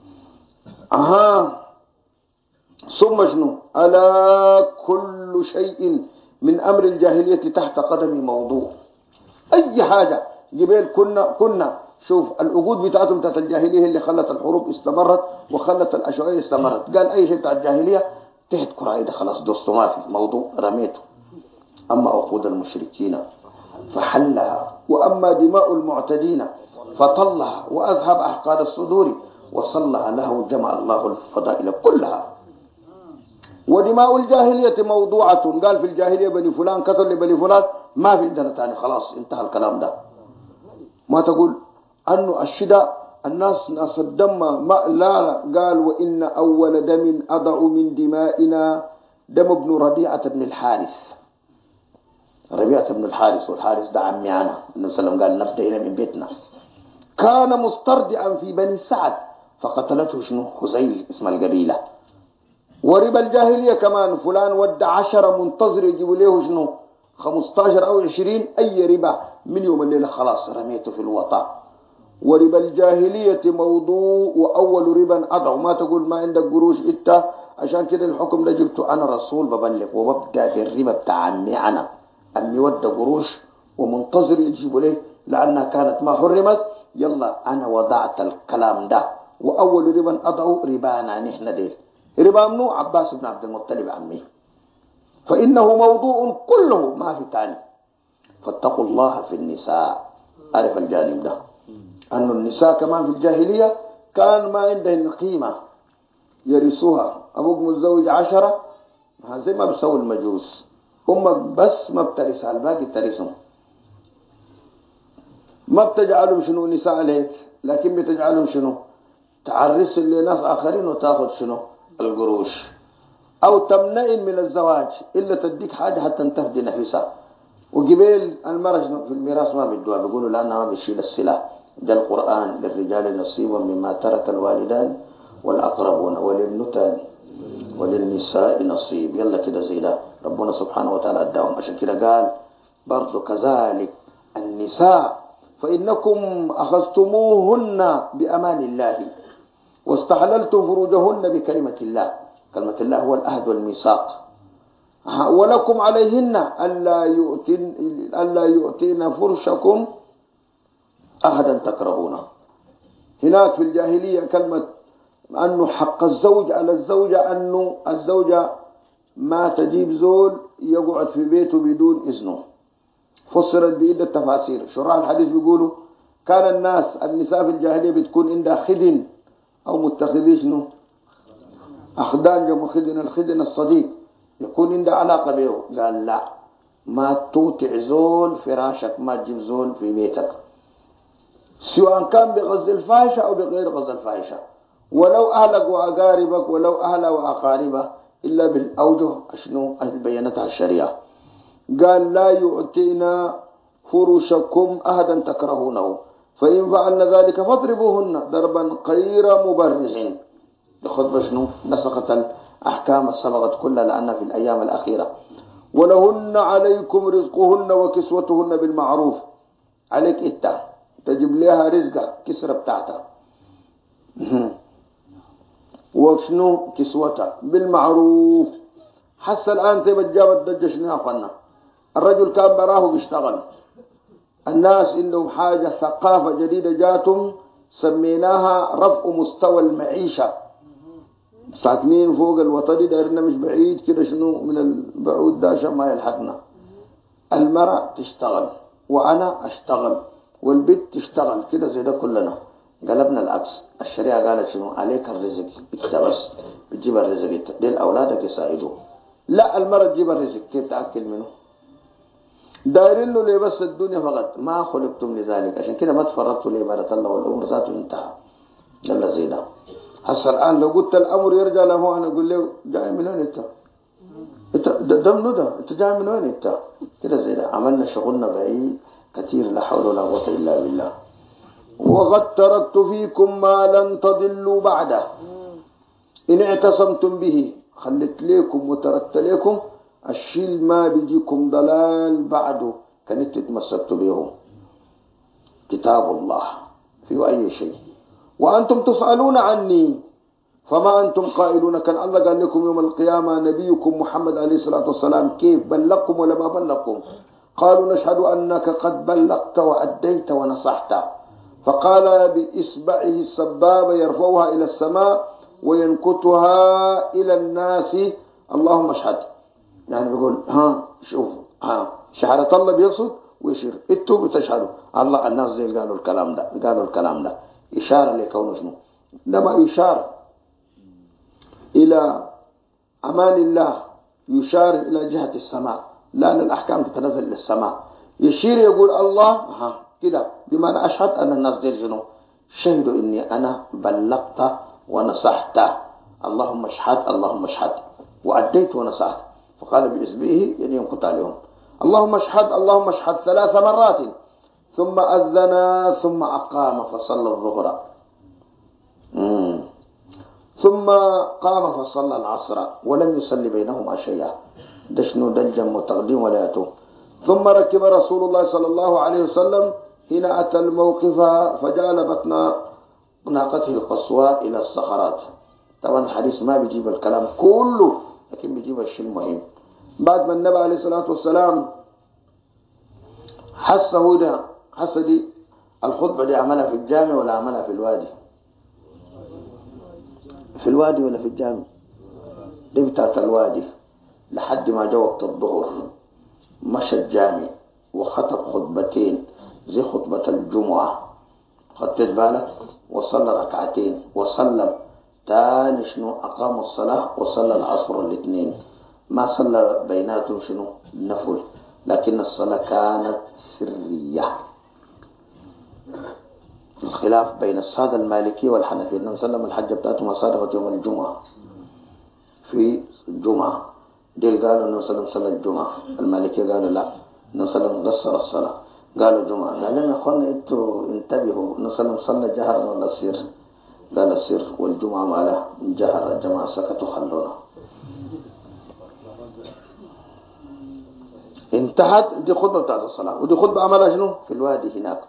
ثم شنو؟ ألا كل شيء من أمر الجاهلية تحت قدم موضوع. أي حاجة جبال كنا شوف العقود بتاعتهم بتاعت الجاهلية اللي خلت الحروب استمرت وخلت الأشياء استمرت. قال أي شيء بتاع الجاهلية تحت كرايدة خلاص دوستو ما في موضوع رميته. أما عقود المشركين فحلها، وأما دماء المعتدين فطلها وأذهب أحقاد الصدور وصلها له جمع الله الفضائل كلها. ودماء الجاهلية موضوعة، قال في الجاهلية بني فلان قتل لبني فلان، ما في عندنا تاني خلاص انتهى الكلام ده. ما تقول أنه الشدة الناس ناس الدم ما لا، قال وإن أول دم أضع من دمائنا دم ابن ربيعة بن الحارث. ربيعة بن الحارث، والحارث ده عمي أنا. النبي صلى الله عليه وسلم قال نبدأ إلى من بيتنا. كان مسترضعا في بني سعد فقتلته شنو؟ خزيل اسم القبيلة. وربا الجاهلية كمان فلان ودى 10 منتظر يجيبوا له شنو 15 أو 20 أي ربا من يوم الليلة خلاص رميته في الوطاء. وربا الجاهلية موضوع وأول ربا أضع. ما تقول ما عندك قروش إنت عشان كده الحكم ده جبته أنا رسول ببلغ وببدأ في الربا بتاع عمي. أنا أمي ودى قروش ومنتظر يجيبوا له لأنها كانت ما حرمت. يلا أنا وضعت الكلام ده وأول ربا أضع ربانا نحن ديل. ربا منو؟ عباس بن عبد المطلب عمي. فإنه موضوع كله ما في تاني. فاتقوا الله في النساء. عارف الجانب ده أن النساء كمان في الجاهلية كان ما عندهن قيمة يرثوها. أبوك متزوج 10 زي ما بسوي المجوس، أمك بس ما بترثها الباقي ترثهم. ما بتجعلهم شنو نساء عليك، لكن بتجعلهم شنو تعرس لناس آخرين وتاخذ شنو القروش، أو تمنعن من الزواج إلا تديك حاجة حتى تهدي نفسها. وقبيل المرأة في الميراث ما بيدوها، بيقولوا لأنها ما بتشيل السلاح. ده القرآن للرجال نصيب مما ترك الوالدان والأقربون وللنتان وللنساء نصيب. يلا كده زي ده ربنا سبحانه وتعالى اداهم. عشان كده قال برضو كذلك النساء فإنكم أخذتموهن بأمان الله واستحللتم فروجهن بكلمة الله. كلمة الله هو العهد والميثاق. ولكم عليهن ألا يؤتين فرشكم أحدا تكرهونه. هناك في الجاهلية كلمة أنه حق الزوج على الزوجة أنه الزوجة ما تجيب زول يقعد في بيته بدون إذنه. فسرت بعدة تفاسير. شراح الحديث بيقولوا كان النساء في الجاهلية بتكون عندها خدن أو متخذي شنو أخدان، جمع خدن، الخدن الصديق يكون عندها علاقة به. قال لا، ما توتع زول فراشك، ما تجيب زول في بيتك سواء كان بغزل الفاحشة أو بغير غزل الفاحشة، ولو أهلك وأقاربك ولو أهل وأقاربه، إلا بالأوجه شنو بينتها الشريعة. قال لا يؤتينا فرشكم أحدا تكرهونه فإن فعلن ذلك فاضربوهن ضربا غير مبرح. الخطبة شنو نسخت الأحكام السبقت كلها لأنها في الأيام الأخيرة. ولهن عليكم رزقهن وكسوتهن بالمعروف. عليك إنت تجيب لها رزقها كسرة بتاعتها وشنو كسوتها بالمعروف. حس الآن تبى جابت دجة شنو يا أخوانا؟ الرجل كان براه بيشتغل، الناس عندهم حاجة ثقافة جديدة جاتهم سميناها رفع مستوى المعيشة. ساكنين فوق الوطني دايرنا مش بعيد كده شنو من البعود ده عشان ما يلحقنا. المرأة تشتغل وأنا أشتغل والبيت تشتغل كده زي ده كلنا. قلبنا العكس. الشريعة قالت شنو عليك الرزق انت بس بتجيب الرزق انت ديل أولادك يساعدوه. لا، المرأة تجيب الرزق كيف تأكل منه؟ دايرين له ليه بس الدنيا فقط، ما خلقتم لذلك. عشان كده ما تفرطوا لعبادة الله والأمر ذاته انتهى. يلا زي ده. هسه الآن لو قلت الأمر يرجع له أنا أقول له جاي من وين أنت؟ ده منو ده؟ أنت جاي من وين أنت؟ كده زي ده. عملنا شغلنا بعيد كثير، لا حول ولا قوة إلا بالله. وقد تركت فيكم ما لن تضلوا بعده إن اعتصمتم به. خلت لكم وتركت لكم الشيء ما بيجيكم ضلال بعده كانت تتمسكتوا به. كتاب الله في أي شيء وأنتم تسألون عني فما أنتم قائلون. كان الله قال لكم يوم القيامة نبيكم محمد عليه الصلاة والسلام كيف بلغكم ولا ما بلغكم؟ قالوا نشهد أنك قد بلغت وأديت ونصحت. فقال بإصبعه السبابة يرفعها إلى السماء وينكتها إلى الناس اللهم اشهد. يعني بيقول شوف شهادة الله بيقصد ويشير انتوا بتشهدوا الله. الناس زي قالوا الكلام ده إشارة لكونه شنو؟ لما يشار إلى أمان الله يشار إلى جهة السماء، لأن الأحكام تتنزل للسماء. يشير يقول الله كده بمعنى أشهد أن الناس دي شنو؟ شهدوا إني أنا بلغت ونصحت. اللهم اشهد اللهم اشهد وأديت ونصحت. فقال بإسبيه يعني ينقط عليهم اللهم اشهد اللهم اشهد 3 مرات ثم أذن ثم أقام فصلى الظهر ثم قام فصلى العصر ولم يصلي بينهما شيئا. دشنو دجم وتقديم ولا يتوب. ثم ركب رسول الله صلى الله عليه وسلم هنا أتى الموقف فجعل بطن ناقته القصوى إلى الصخرات. طبعا الحديث ما بيجيب الكلام كله لكن بيجيب الشيء المهم. بعد ما النبي عليه الصلاة والسلام حس دي الخطبة دي عملها في الجامع ولا عملها في الوادي؟ في الوادي ولا في الجامع؟ دي بتاعت الوادي. لحد ما جاء وقت الظهر مشى الجامع وخطب خطبتين زي خطبة الجمعة، خدت بالك؟ وصلى ركعتين وسلم تاني شنو أقام الصلاة وصلى العصر الاثنين. ما صلى بيناتهم شنو نفل، لكن الصلاة كانت سرية. الخلاف بين السادة المالكي والحنفي. النبي صلى الله عليه وسلم الحجة بتاعتهم صادفت يوم الجمعة في الجمعة. ديل قالوا النبي صلى الله عليه وسلم صلى الجمعة، المالكي قالوا لا النبي صلى الله عليه وسلم قصر الصلاة، قالوا الجمعة. قال لهم يا اخوانا انتوا انتبهوا، النبي صلى الله عليه وسلم صلى جهرا ولا سر؟ قال السر، والجمعة ما له جهر. الجماعة سكتوا خلونا. انتهت دي خطبة بتاعت الصلاة، ودي خطبة عملها شنو في الوادي هناك.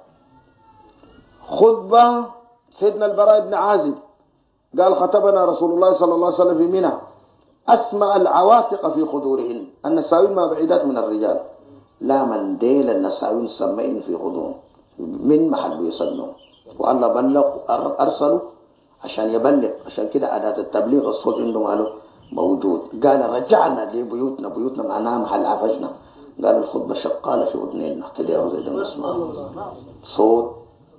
خطبة سيدنا البراء بن عازب قال خطبنا رسول الله صلى الله عليه وسلم في منى أسمع العواتق في خدورهن، النساوين ما بعيدات من الرجال، لا من ديل النساوين سمين في خدورهم من محل بيصلوا، والله بلغ أرسلوا عشان يبلغ، عشان كده أداة التبليغ الصوت عندهم قالوا موجود. قال رجعنا لبيوتنا، بيوتنا معناها محل عفشنا. قال الخطبة شقالة في أذنينا كده يا زيد نسمع صوت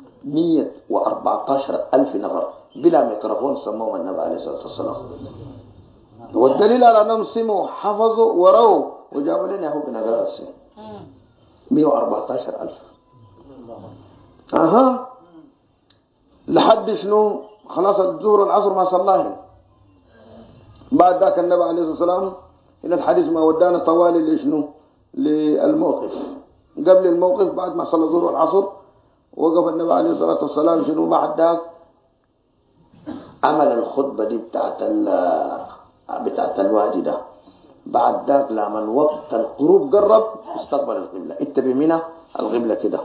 114,000 نفر بلا ميكروفون سموه النبي عليه الصلاة والسلام. والدليل على أنهم سمعوا حفظوا ورووا وجابوا لنا يهو بنقرأ السن 114,000. لحد شنو خلاص الظهر العصر ما صلاهم. بعد ذاك النبي عليه الصلاة والسلام إلى الحديث ما ودانا طوالي لشنو للموقف. قبل الموقف بعد ما صلى الظهر والعصر وقف النبي عليه الصلاة والسلام شنو بعد ذاك عمل الخطبة دي بتاعت الوادي ده. بعد ذاك لما وقت الغروب قرب استقبل القبلة. اتبع منها القبلة كده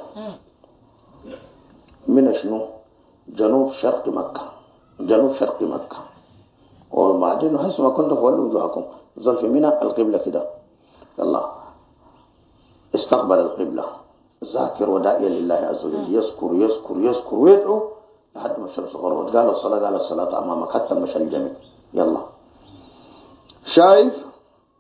من شنو جنوب شرق مكة، جنوب شرق مكة. وبعدين حيث ما كنتم فولوا وجوهكم ظل في منى القبلة كده. الله استقبل القبلة ذاكر وداعيا لله عز وجل، يذكر يذكر يذكر ويدعو لحد ما الشمس غربت. قال الصلاة، قال الصلاة أمامك حتى مشى الجميع. يلا شايف.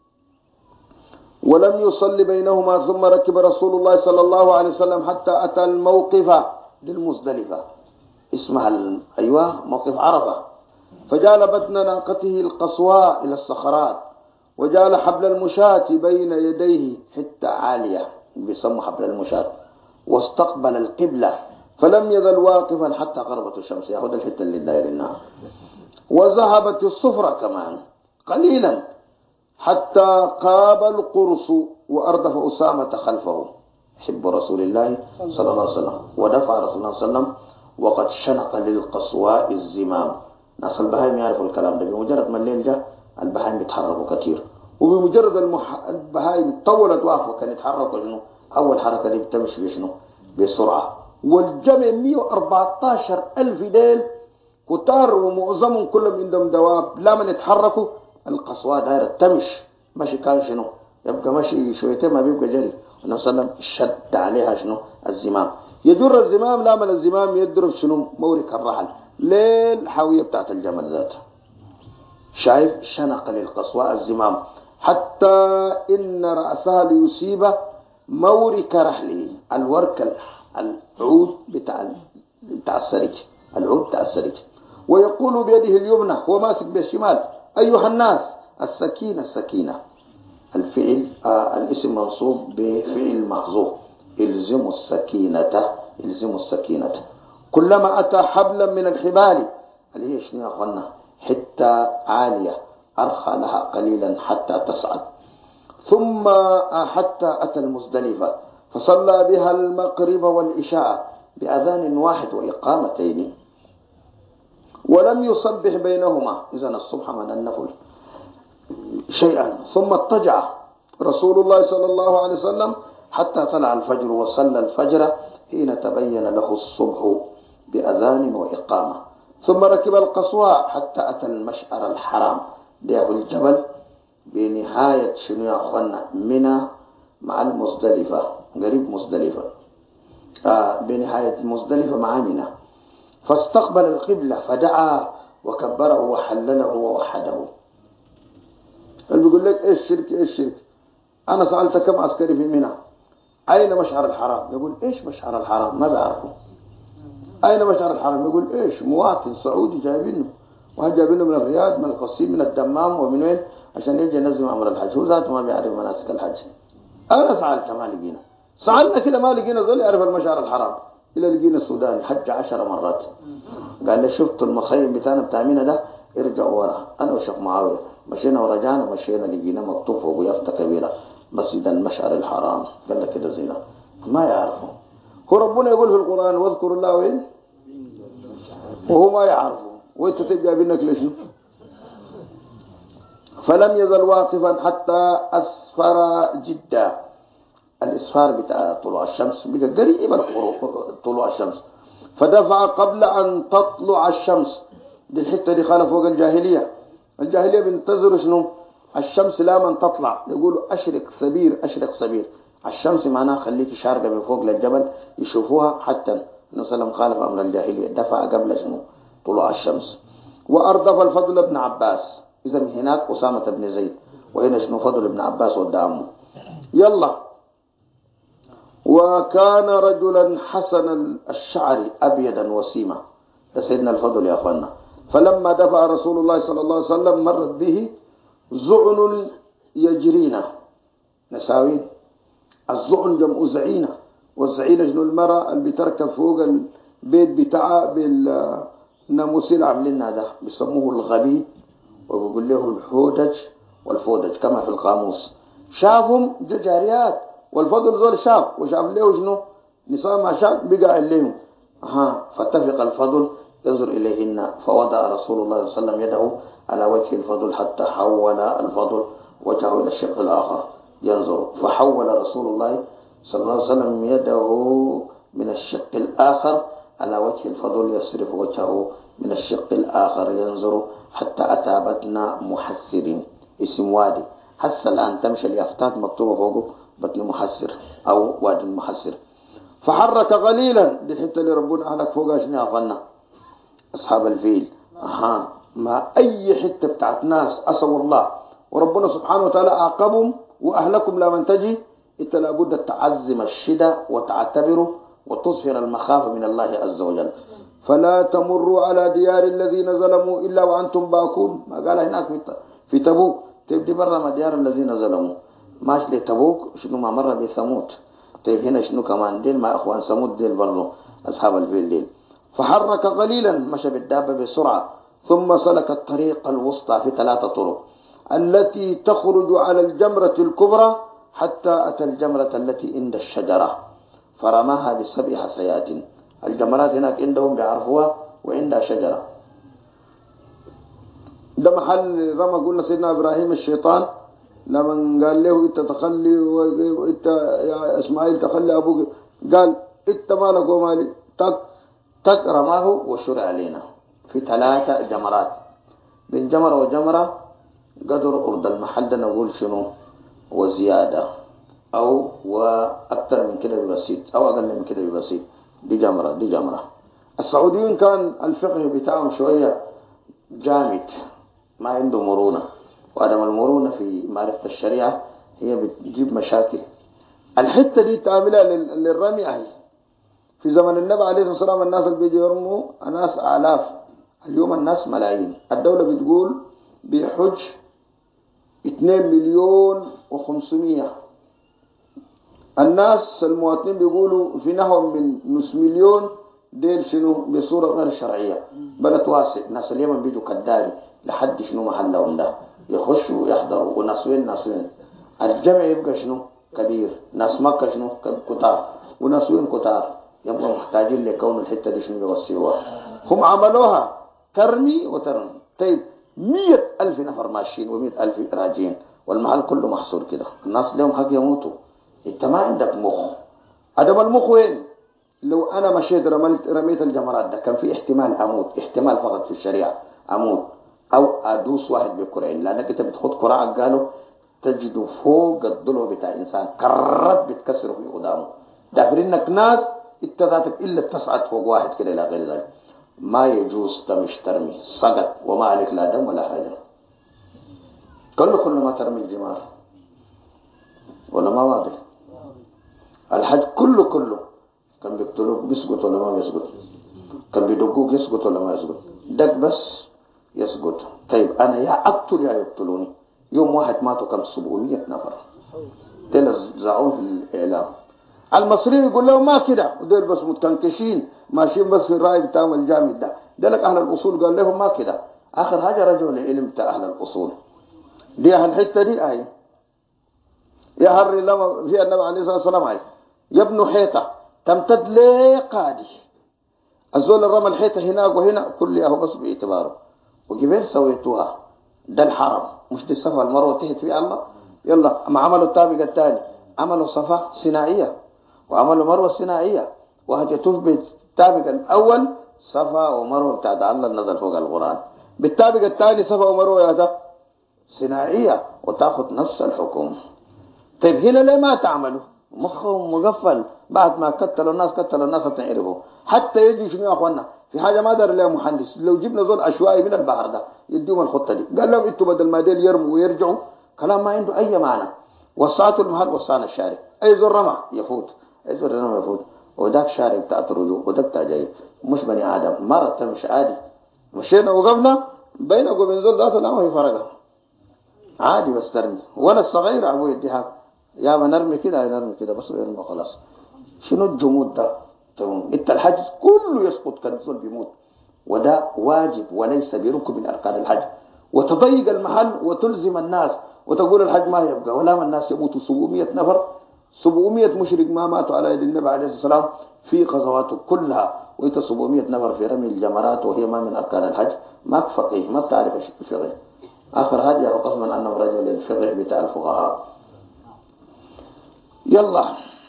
ولم يصلي بينهما ثم ركب رسول الله صلى الله عليه وسلم حتى أتى الموقف للمزدلفة، اسمها أيوة موقف عرفة. فجعل بطن ناقته القصواء إلى الصخرات، وجعل حبل المشاة بين يديه حتى عالية بيسموا حبل المشاة، واستقبل القبلة فلم يزل واقفا حتى غربت الشمس. ياخذ الحتة اللي داير النار. وذهبت الصفرة كمان قليلا حتى قاب القرص وأردف أسامة خلفه حب رسول الله صلى الله عليه وسلم، ودفع رسول الله صلى الله عليه وسلم وقد شنق للقصواء الزمام. ناس البهائم يعرفوا الكلام ده، بمجرد ما الليل جاء البهائم بيتحركوا كثير، وبمجرد البهائم طولت وقفوا كان يتحركوا شنو أول حركة دي بتمشي بشنو بسرعة. والجمع 114,000 ديل كتار، ومعظمهم كلهم عندهم دواب لا من يتحركوا. القصواء دايرة تمشي ماشي كان شنو يبقى ماشي شويتين ما بيبقى جري. النبي صلى الله عليه وسلم شد عليها شنو الزمام، يجر الزمام لا من الزمام يضرب شنو مورك الرحل للحاوية بتاعت الجمل ذاته. شايف شنق للقصواء الزمام حتى إن رأسها ليصيب مورك رحله، الورك العود بتاع السرج، العود بتاع السرج. ويقول بيده اليمنى هو ماسك بالشمال أيها الناس السكينة السكينة. الفعل الاسم منصوب بفعل محذوف، الزموا السكينة، الزموا السكينة. كلما أتى حبلا من الحبال اللي هي شنو يا أخوانا حتى عالية أرخى لها قليلا حتى تصعد. ثم حتى أتى المزدلفة فصلى بها المغرب والعشاء بأذان واحد وإقامتين، ولم يصبح بينهما إذن الصبح من النفل شيئا. ثم اضطجع رسول الله صلى الله عليه وسلم حتى طلع الفجر، وصلى الفجر حين تبين له الصبح بأذان وإقامة. ثم ركب القصواء حتى أتى المشعر الحرام، ده الجبل بنهاية شنو يا أخوانا منى مع المزدلفة، قريب مزدلفة بنهاية مزدلفة مع منى. فاستقبل القبلة فدعا وكبره وحلله ووحده. اللي بيقول لك ايش الشرك ايش الشرك، انا سألت كم عسكري في منى اين مشعر الحرام، يقول ايش مشعر الحرام ما بيعرفوا. اين مشعر الحرام يقول ايش مواطن سعودي جايبينه، وجايبينه من الرياض من القصيم من الدمام ومن وين عشان يجي ينظم امر الحج، هو ذاته ما بيعرف مناسك الحج. انا سألت ما لقينا، سألنا كده ما لقينا ظل يعرف المشعر الحرام. إلى لقينا السوداني حج 10 مرات. قال لي شفت المخيم بتاعنا بتاعمينا ده، ارجعوا ورا. أنا وشيخ معاوية مشينا ورجعنا، مشينا لقينا مكتوب فوق يافطة كبيرة مسجد المشعر الحرام. قال لك كده زينة ما يعرفوا. هو ربنا يقول في القرآن واذكر الله وين، وهو ما يعرفه، وانت تبقى بينك ليش؟ فلم يزل واقفا حتى أسفر جدا. الإسفار بتاع طلوع الشمس بقى قريبا طلوع الشمس، فدفع قبل أن تطلع الشمس. دي الحتة دي خالف فوق الجاهلية. الجاهلية بينتظروا شنو؟ الشمس لا من تطلع، يقولوا أشرق سبير أشرق سبير. الشمس معناها خليك شارقة من فوق للجبل يشوفوها. حتى النبي صلى الله عليه وسلم خالف أمر الجاهلية، دفع قبل شنو؟ طلوع الشمس. وأردف الفضل ابن عباس. إذا هناك أسامة بن زيد، وهنا شنو؟ فضل ابن عباس ودعمه. يلا. وكان رجلا حسن الشعر أبيضا وسيما. سيدنا الفضل يا أخوانا. فلما دفع رسول الله صلى الله عليه وسلم مرت به زعن يجرينا. نساوين الزعن جمع زعينة، والزعينة شنو؟ المرأة اللي بتركب فوق البيت بتاعها بالناموس اللي عاملينها ده، بيسموه الغبيب، وبيقول له الحودج والفودج كما في القاموس. شافهم جاريات، والفضل زول شاف وشاف له شنو؟ نساء ما شاف بقى لهم. فاتفق الفضل ينظر إليهن، فوضع رسول الله صلى الله عليه وسلم يده على وجه الفضل حتى حول الفضل وجهه إلى الشق الآخر ينظر. فحول رسول الله صلى الله عليه وسلم يده من الشق الآخر على وجه الفضل يصرف وجهه من الشق الآخر ينظر حتى أتى بطن محسر. اسم وادي. حس الآن تمشي اليافطات مكتوبة فوقه بطن محسر أو وادي المحسر. فحرك قليلا. دي الحتة اللي ربنا أهلك فوقها شنو يا أخوانا؟ أصحاب الفيل. ما أي حتة بتاعت ناس أسوا الله وربنا سبحانه وتعالى أعقبهم وأهلكم لا من تجي. إنت لابد تعزم الشدة وتعتبره وتصهر المخافة من الله عز وجل. فلا تمروا على ديار الذين ظلموا إلا وأنتم باكون. ما قال هناك في تبوك تبدي برا ما ديار الذين ظلموا. ماش لتبوك شنو ما مر بثمود. طيب هنا شنو كمان؟ ديل ما أخوان ثمود ديل برضو أصحاب الفيل ديل. فحرك قليلا، مشى بالدابة بسرعة، ثم سلك الطريق الوسطى في 3 طرق التي تخرج على الجمرة الكبرى حتى أتى الجمرة التي عند الشجرة فرماها ب7 حصيات. الجمرات هناك عندهم بيعرفوها وعندها شجرة. ده محل رمى. قلنا سيدنا إبراهيم الشيطان لما قال له انت تخلي وانت يا اسماعيل تخلي ابوك، قال انت مالك ومالي، تك رماه وشر علينا في 3 جمرات. بين جمرة وجمرة قدر أرض المحل ده نقول شنو وزيادة أو وأكثر من كده ببسيط أو أقل من كده ببسيط. دي جمرة دي جمرة. السعوديين كان الفقه بتاعهم شوية جامد، ما عنده مرونة، وعدم المرونة في معرفة الشريعة هي بتجيب مشاكل. الحتة دي تعملها للرمي أهي. في زمن النبي عليه الصلاة والسلام الناس اللي بيجي يرموا الناس آلاف، اليوم الناس ملايين. الدولة بتقول بحج 2,500,000. الناس المواطنين بيقولوا في نحو من نص مليون ديل شنو بصورة غير شرعية. بلد واسع. ناس اليمن بيجوا كداري لحد شنو محلهم ده يخشوا يحضروا، وناس وين الجمع يبقى شنو كبير. ناس مكة شنو كتار، وناس وين كتار، يبقى محتاجين لكون الحتة دي شنو يوسعوها. هم عملوها ترمي وترمي. طيب 100,000 نفر ماشيين و100,000 راجين والمحل كله محصور كده. الناس لهم حق يموتوا. انت ما عندك مخ. عدم المخ وين؟ لو انا مشيت رميت الجمرات ده كان في احتمال اموت، احتمال فقط في الشريعة اموت او ادوس واحد بكرعين، لانك انت بتخد كراعك قالوا تجد فوق الضلع بتاع انسان كرت بتكسره في قدامه. دافرينك ناس انت ذاتك الا تصعد فوق واحد كده الى غير ذلك. ما يجوز تمش ترمي سقط وما عليك لا دم ولا حاجة. كل ما ترمي الجمار ولا ما واضح. الحج كله كان بيقتلوك بيسقط ولا ما بيسقط، كان بيدقوك يسقط ولا ما يسقط، دق بس يسقط. طيب انا يا اقتل يا يقتلوني. يوم واحد ماتوا كم 700 نفر تلزعوه في الاعلام. المصري يقول له ما كده، ودول بس متكنكشين ماشيين بس في الرأي بتاعهم الجامد ده لك أهل الأصول قال لهم ما كده. آخر حاجة رجعوا للعلم بتاع أهل الأصول دي. أهل الحتة دي أي يا هري لما في النبي عليه الصلاة والسلام أي يبنوا حيطة تمتد ليه قادي، الزول الرمى الحيطة هناك وهنا كل ياهو بس باعتباره، وجبال سويتوها ده الحرم مش دي الصفا المروة تحت في الله. يلا ما عملوا الطابق الثاني، عملوا صفا صناعية وعملوا مروة صناعية، وهجتوه بالطابق الأول صفا ومروة بتاعت الله نزل فوق القرآن، بالطابق الثاني صفا ومروة يا ده صناعية وتاخذ نفس الحكم. طيب هنا ليه ما تعملوا؟ مخهم مقفل، بعد ما قتلوا الناس هتعرفوا. حتى يجي شنو يا اخوانا في حاجه ما دار لها مهندس، لو جبنا زول عشوائي من البحر ده يديهم الخطه دي، قال لهم انتوا بدل ما ديل يرموا ويرجعوا كلام ما عنده اي معنى. وسعتوا المحل وسعنا الشارع، اي زول رمى يفوت، اي زول رمى يفوت، وذاك شارع بتاع الرجوع وده بتاع جاي مش بني ادم مرة مش عادي. مشينا وقفنا بينه وبين زول ذاته لا ما في فرق عادي، بس ترمي وانا الصغير ابوي يديها يا نرمي كده نرمي كده بس يرمي خلاص. شنو الجمود ده؟ تمام انت الحج كله يسقط كالزول بيموت، وده واجب وليس بركن من اركان الحج. وتضيق المحل وتلزم الناس وتقول الحج ما يبقى ولا من الناس يموتوا 700 نفر، 700 مشرك ما ماتوا على يد النبي عليه الصلاه والسلام في غزواته كلها، وانت 700 نفر في رمي الجمرات وهي ما من اركان الحج. ما فقيه ما بتعرف الفقه. اخر حاجه قسما انه رجل الفقه بتاع الفقهاء. يلا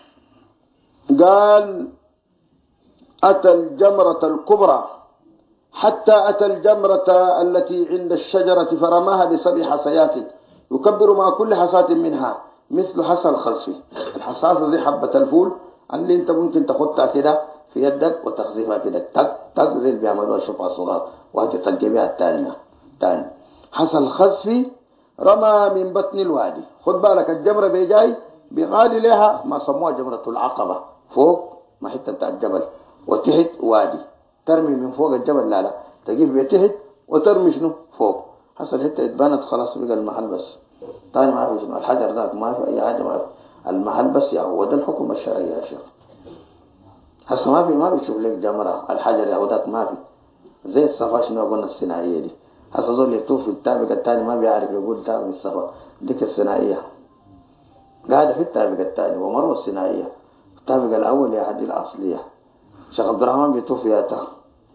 قال أتى الجمرة الكبرى حتى أتى الجمرة التي عند الشجرة فرماها ب7 حصيات يكبر مع كل حصاة منها مثل حصى الخزف. الحصاة زي حبة الفول اللي انت ممكن تاخدها كده في يدك وتخزفها كده تك تك زي اللي بيعملوها الشفعة الصغار وهتتقي بها الثانية. تاني حصى الخزف رمى من بطن الوادي. خد بالك الجمرة بيجاي بغالي لها ما سموها جمرة العقبة، فوق ما حتة بتاع الجبل وتحت وادي، ترمي من فوق الجبل لا تجيب بتحت وترمي شنو فوق. حصل حتة اتبانت خلاص بقى المحل بس، تاني ما في شنو الحجر ذاك ما في أي حاجة ما في المحل بس. يا هو ده الحكم الشرعي يا شيخ. هسه ما بيشوف لك جمرة الحجر يا ذاك ما في زي الصفا شنو قلنا الصناعية دي. هسه زول يطوف في التابق الثاني ما بيعرف يقول تابق الصفا ديك الصناعية قاعدة في التابق الثاني ومروة الصناعية. التابق الأول يا هذه الأصلية. شيخ عبد الرحمن بيطوف ياتا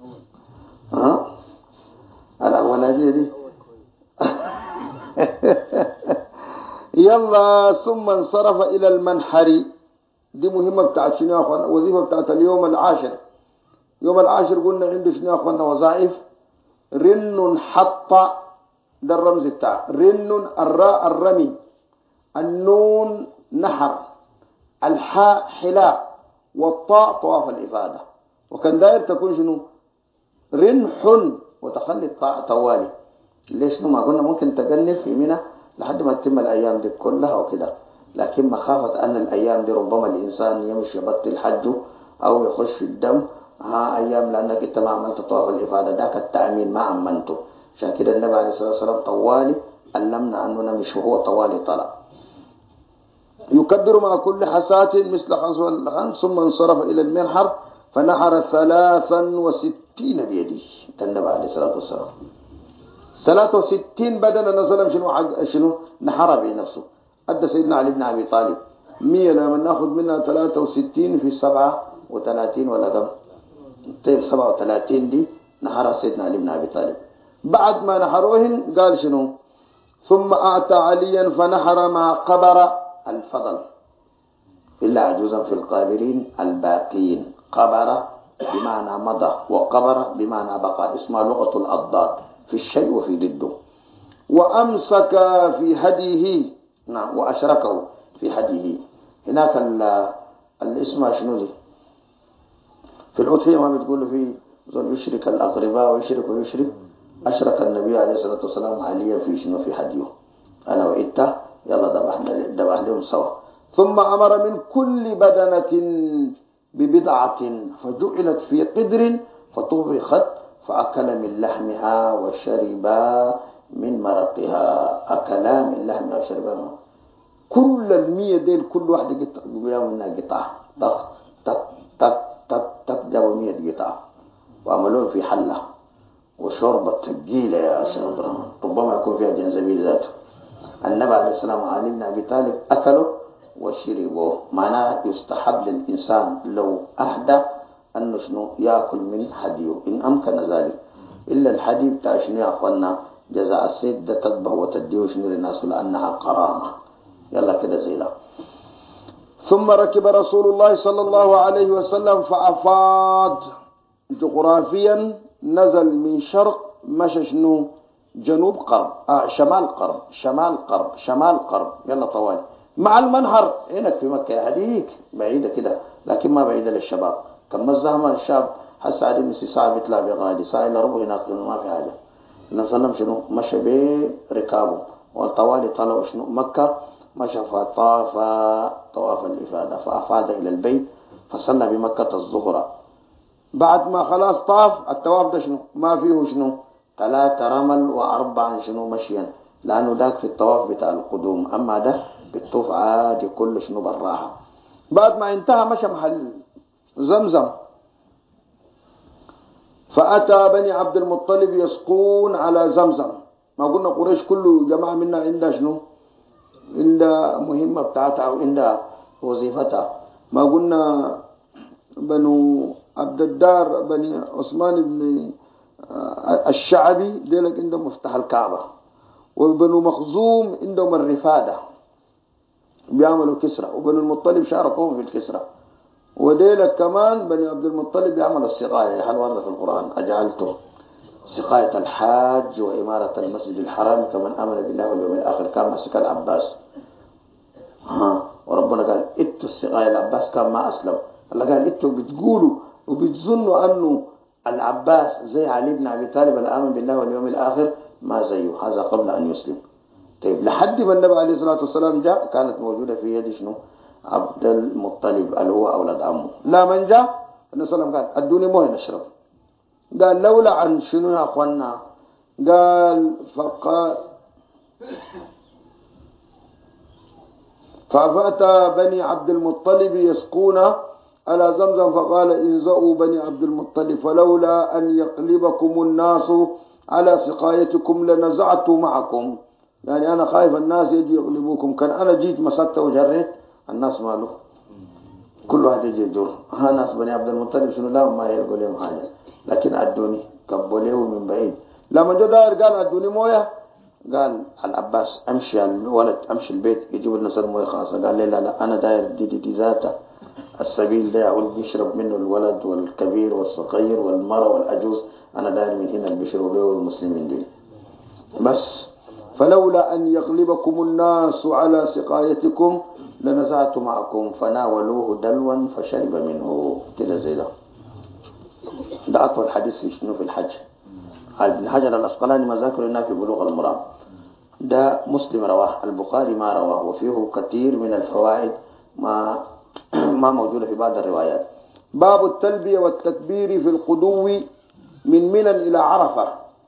الأولانية دي يلا ثم انصرف إلى المنحر. دي مهمة بتاعت شنو يا أخوانا؟ وظيفة بتاعت اليوم العاشر. يوم العاشر قلنا عنده شنو يا أخوانا وظائف؟ رن حط ده الرمز بتاع رن، الراء الرمي، النون نحر، الحاء حلاء، والطاء طواف الإفادة. وكان داير تكون شنو رنح وتخلي الطاء طوالي. ليش ما قلنا ممكن تقلب في منى لحد ما تتم الأيام دي كلها وكده، لكن مخافة أن الأيام دي ربما الإنسان يمشي يبطل حجه أو يخش في الدم أيام لأنك أنت ما عملت طواف الإفادة ذاك التأمين ما أمنته. عشان كده النبي عليه الصلاة والسلام طوالي علمنا أنه نمشي وهو طوالي طلع. يكبر مع كل حساة مثل خمس والخمس ثم انصرف إلى المنحر فنحر 63 بيده. النبي عليه الصلاة والسلام 63 بدنا نزل شنو نحر بنفسه. أدى سيدنا علي بن أبي طالب 100 لما ناخذ منها 63 في 37 ولا كم؟ طيب 37 دي نحرها سيدنا علي بن أبي طالب. بعد ما نحروهن قال شنو ثم أعطى عليا فنحر ما قبر الفضل إلا عجوزا في القابرين الباقين. قبر بمعنى مضى وقبر بمعنى بقى، اسمها لغة الأضداد في الشيء وفي ضده. وأمسك في هديه نعم وأشركه في هديه. هناك الاسم شنو دي في الأضحية ما بتقول في زول يشرك الأقرباء ويشرك أشرك النبي عليه الصلاة والسلام عليا في شنو في هديه. أنا وإنت يلا ذبح لهم سوا. ثم أمر من كل بدنة ببضعة فجعلت في قدر فطبخت فأكل من لحمها وشربا من مرقها. أكلا من لحمها وشربا كل 100 ديل كل واحدة منها قطعة طخ تك تك تك تك، جابوا 100 قطعة وعملوه في حلة وشوربة ثقيلة يا شيخ عبد الرحمن، ربما يكون فيها جنزبيل ذاته. النبي عليه السلام علي بن أبي طالب أكله وشربوه. معناه يستحب للإنسان لو أهدى أنه شنو يأكل من حديه إن أمكن ذلك، إلا الحدي بتاع شنو يا أخوانا جزاء السيد ده تطبخ وتديه شنو للناس لأنها كرامة. يلا كده زي لا. ثم ركب رسول الله صلى الله عليه وسلم فأفاض جغرافيا، نزل من شرق مشى شنو جنوب قرب، شمال قرب شمال قرب شمال قرب، يلا طوالي مع المنحر هناك في مكة يا هديك بعيدة كده لكن ما بعيدة للشباب. كم الزحمة الشاب حس عادي مسي ساعة بيطلع بغادي ساعة إلا ربع هناك ما في حاجة. النبي صلى الله عليه وسلم شنو مشى بركابه والطوالي طلعوا شنو مكة، مشى فطاف طواف الإفادة فأفاد إلى البيت فصلى بمكة الظهر. بعد ما خلاص طاف الطواف ده شنو ما فيه شنو 3 رمل و4 شنو مشيا، لأنه داك في الطواف بتاع القدوم، أما ده بالطوف عادي كله شنو بالراحة. بعد ما انتهى مشى محل زمزم، فأتى بني عبد المطلب يسقون على زمزم. ما قلنا قريش كله جماعة منا عندها شنو عندها مهمة بتاعتها أو عندها وظيفتها. ما قلنا بنو عبد الدار بني عثمان بن الشعبي ديلك عندهم مفتاح الكعبة، وبنو مخزوم عندهم الرفادة بيعملوا كسرى، وبنو المطلب شاركوهم في الكسرى، وديلك كمان بني عبد المطلب بيعمل السقاية. حال ورد في القرآن أجعلته سقاية الحاج وإمارة المسجد الحرام كمن آمن بالله واليوم الآخر، كان مسك العباس. وربنا قال اتوا السقاية العباس كان ما أسلم. الله قال اتوا بتقولوا وبتظنوا أنه العباس زي علي بن أبي طالب الآمن بالله واليوم الآخر، ما زيه، هذا قبل أن يسلم. طيب لحد ما النبي عليه الصلاة والسلام جاء كانت موجودة في يد شنو عبد المطلب اللي هو أولاد عمه. لا من جاء النبي صلى الله عليه وسلم قال ادوني مويه نشرب. قال لولا عن شنو يا أخوانا، قال فأتى بني عبد المطلب يسقون على زمزم فقال انزأوا بني عبد المطلب فلولا أن يقلبكم الناس على سقايتكم لنزعت معكم. يعني أنا خايف الناس يجي يغلبوكم، كان أنا جيت مسكت وجريت الناس ماله كل واحد يجي يجر. ها ناس بني عبد المطلب شنو لا ما يلقوا لهم حاجة، لكن أدوني كبوليه من بعيد. لما جو داير قال أدوني مويه، قال العباس امشي الولد امشي البيت يجيب لنا سر مويه خاصة. قال لي لا أنا داير دي ذاته السبيل ده أول بيشرب منه الولد والكبير والصغير والمرأة والعجوز، أنا داير من هنا اللي بيشربوا به المسلمين دي بس. فلولا أن يغلبكم الناس على سقايتكم لنزعت معكم فناولوه دلوا فشرب منه. كده زي ده. ده أطول حديث في شنو في الحج. ابن حجر الأسقلاني مذاكر لنا في بلوغ المرام، ده مسلم رواه، البخاري ما رواه، وفيه كثير من الفوائد ما موجودة في بعض الروايات. باب التلبية والتكبير في القدو من منى إلى عرفة.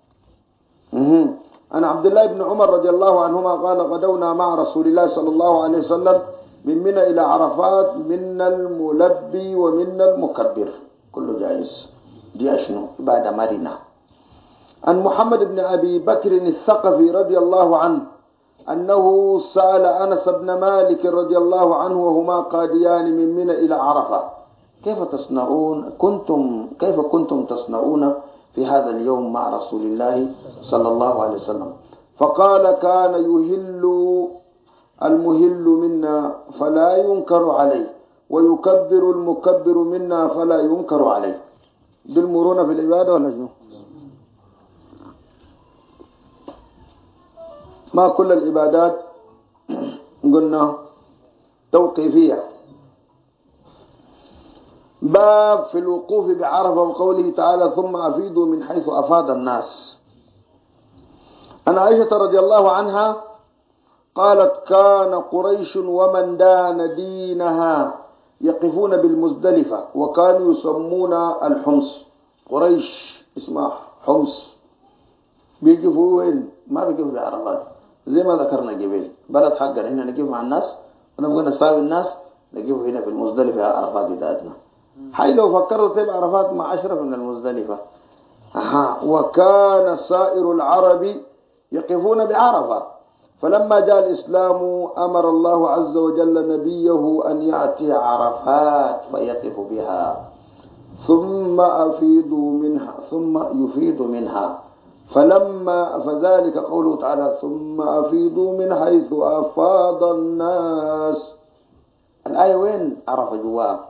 عن عبد الله بن عمر رضي الله عنهما قال غدونا مع رسول الله صلى الله عليه وسلم من منى إلى عرفات، منا الملبي ومنا المكبر كله جائز. دي أشنو بعد مرنا. عن محمد بن أبي بكر الثقفي رضي الله عنه أنه سأل أنس بن مالك رضي الله عنه وهما قاديان من منى إلى عرفة كيف كنتم تصنعون في هذا اليوم مع رسول الله صلى الله عليه وسلم؟ فقال كان يهل المهل منا فلا ينكر عليه ويكبر المكبر منا فلا ينكر عليه. دول مرونة في العبادة ولا شنو؟ ما كل العبادات قلنا توقيفية. باب في الوقوف بعرفة وقوله تعالى ثم أفيضوا من حيث أفاض الناس. عن عائشة رضي الله عنها قالت كان قريش ومن دان دينها يقفون بالمزدلفة وكانوا يسمون الحمص. قريش اسمها حمص، بيقفوا وين؟ ما بيقفوا بعرفات زي ما ذكرنا قبل، بلد حقنا هنا نقف مع الناس ونبغى نساوي الناس نجيبه هنا في المزدلفة عرفات ذاتنا. حي لو فكروا تبع عرفات مع أشرف من المزدلفة. وكان سائر العرب يقفون بعرفة، فلما جاء الإسلام أمر الله عز وجل نبيه أن يأتي عرفات فيقف بها ثم يفيد منها فذلك قوله تعالى ثم أفيدوا من حيث أفاض الناس. الآية وين عرف جواه؟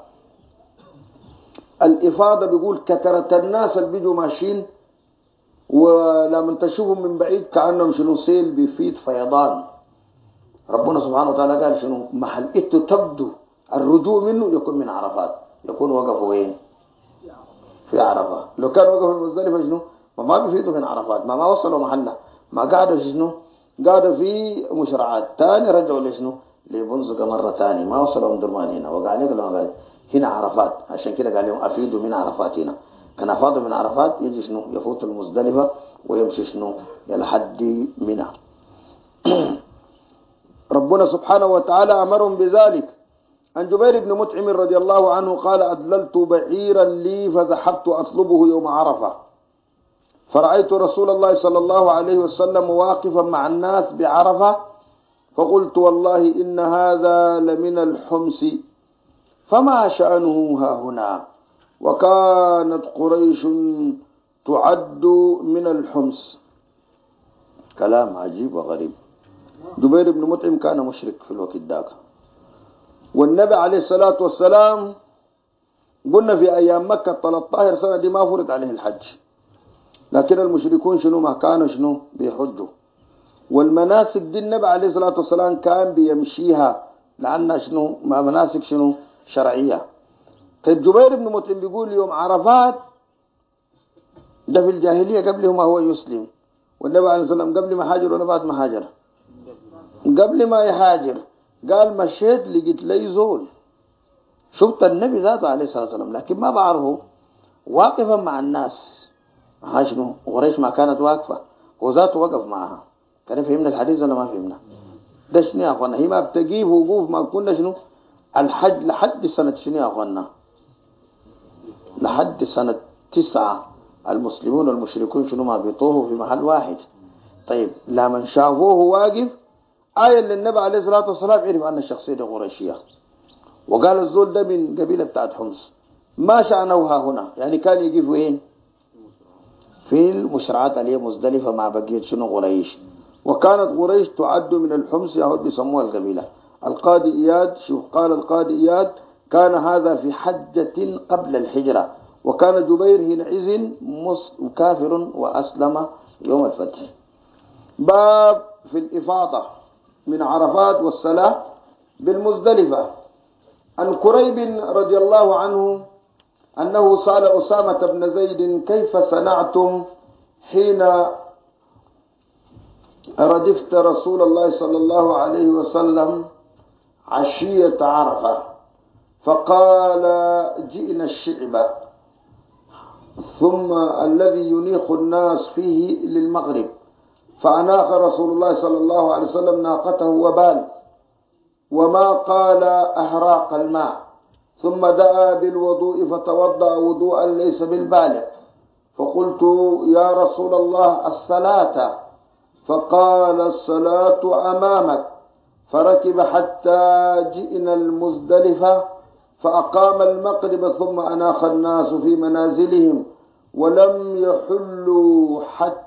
الإفاضة بيقول كثرة الناس اللي بيجوا ماشيين، ولما تشوفهم من بعيد كأنهم شنو سيل بيفيد فيضان. ربنا سبحانه وتعالى قال شنو محل تبدو الرجوع منه يكون من عرفات، يكون وقفوا وين؟ في عرفة. لو كان وقفوا في مزدلفة شنو ما بيفيدوا من عرفات، ما وصلوا محلنا، ما قاعدوا شنو قاعدوا في مشرعات تاني، رجعوا لشنو لبنزق مرة تاني، ما وصلوا درمان هنا. وقال لهم هنا عرفات، عشان كده قال لهم أفيدوا من عرفات. هنا كان أفاضوا من عرفات يجي شنو يفوت المزدلفة ويمشي شنو لحد منى. ربنا سبحانه وتعالى أمرهم بذلك. عن جبير بن مطعم رضي الله عنه قال أدللت بعيرا لي فذهبت أطلبه يوم عرفة، فرأيت رسول الله صلى الله عليه وسلم واقفا مع الناس بعرفة، فقلت والله إن هذا لمن الحمص فما شأنه ها هنا؟ وكانت قريش تعد من الحمص. كلام عجيب وغريب. جبير بن مطعم كان مشرك في الوقت ذاك، والنبي عليه الصلاة والسلام قلنا في أيام مكة 13 سنة دي ما فرض عليه الحج، لكن المشركون شنو ما كانوا شنو بيحجوا، والمناسك دي النبي عليه الصلاة والسلام كان بيمشيها لأنها شنو ما مناسك شنو شرعية. طيب جبير بن مطعم بيقول يوم عرفات ده في الجاهلية قبل ما هو يسلم، والنبي عليه الصلاة والسلام قبل ما هاجر ولا بعد ما هاجر؟ قبل ما يهاجر. قال مشيت لقيت لي زول، شفت النبي ذاته عليه الصلاة والسلام لكن ما بعرفه، واقفا مع الناس. شنو قريش ما كانت واقفة وذاته وقف معها. كان فهمنا الحديث ولا ما فهمنا؟ ده شنو يا أخوانا؟ هي ما بتجيب وقوف ما كنا شنو الحج لحد سنة شنو يا أخوانا؟ لحد سنة 9 المسلمون والمشركون شنو ما بيطوفوا في محل واحد. طيب لما شافوه واقف آية للنبي عليه الصلاة والسلام عرف أن الشخصية دي قريشية، وقال الزول ده من قبيلة بتاعت حمص. ما شأنوها هنا؟ يعني كان يقف وين؟ في المشرعات عليه مزدلفة مع بقية شنو قريش. وكانت قريش تعد من الحمص، يهود بيسموها القبيلة. القاضي إياد شوف قال القاضي إياد كان هذا في حجة قبل الحجرة، وكان جبير حينئذ كافر وأسلم يوم الفتح. باب في الإفاضة من عرفات والصلاة بالمزدلفة. عن كريب رضي الله عنه أنه سأل أسامة بن زيد كيف صنعتم حين ردفت رسول الله صلى الله عليه وسلم عشية عرفة؟ فقال جئنا الشعب ثم الذي ينيخ الناس فيه للمغرب، فأناخ رسول الله صلى الله عليه وسلم ناقته وبال، وما قال أهراق الماء، ثم دعا بالوضوء فتوضأ وضوءا ليس بالبالغ، فقلت يا رسول الله الصلاة، فقال الصلاة أمامك، فركب حتى جئنا المزدلفة فأقام المغرب ثم أناخ الناس في منازلهم ولم يحلوا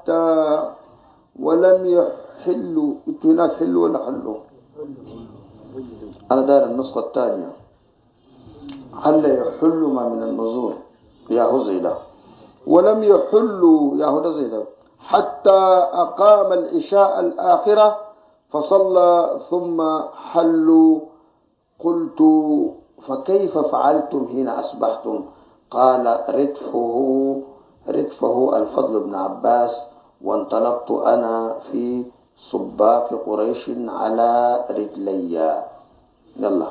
هناك حلوا ولا حلوا؟ أنا دار النسخة الثانية هل يحل ما من النزول يا هزيلة، ولم يحلوا يا هزيلة حتى أقام العشاء الآخرة فصلى ثم حلوا. قلت فكيف فعلتم حين أصبحتم؟ قال ردفه الفضل بن عباس، وانطلقت أنا في صباق قريش على رجلي. يلا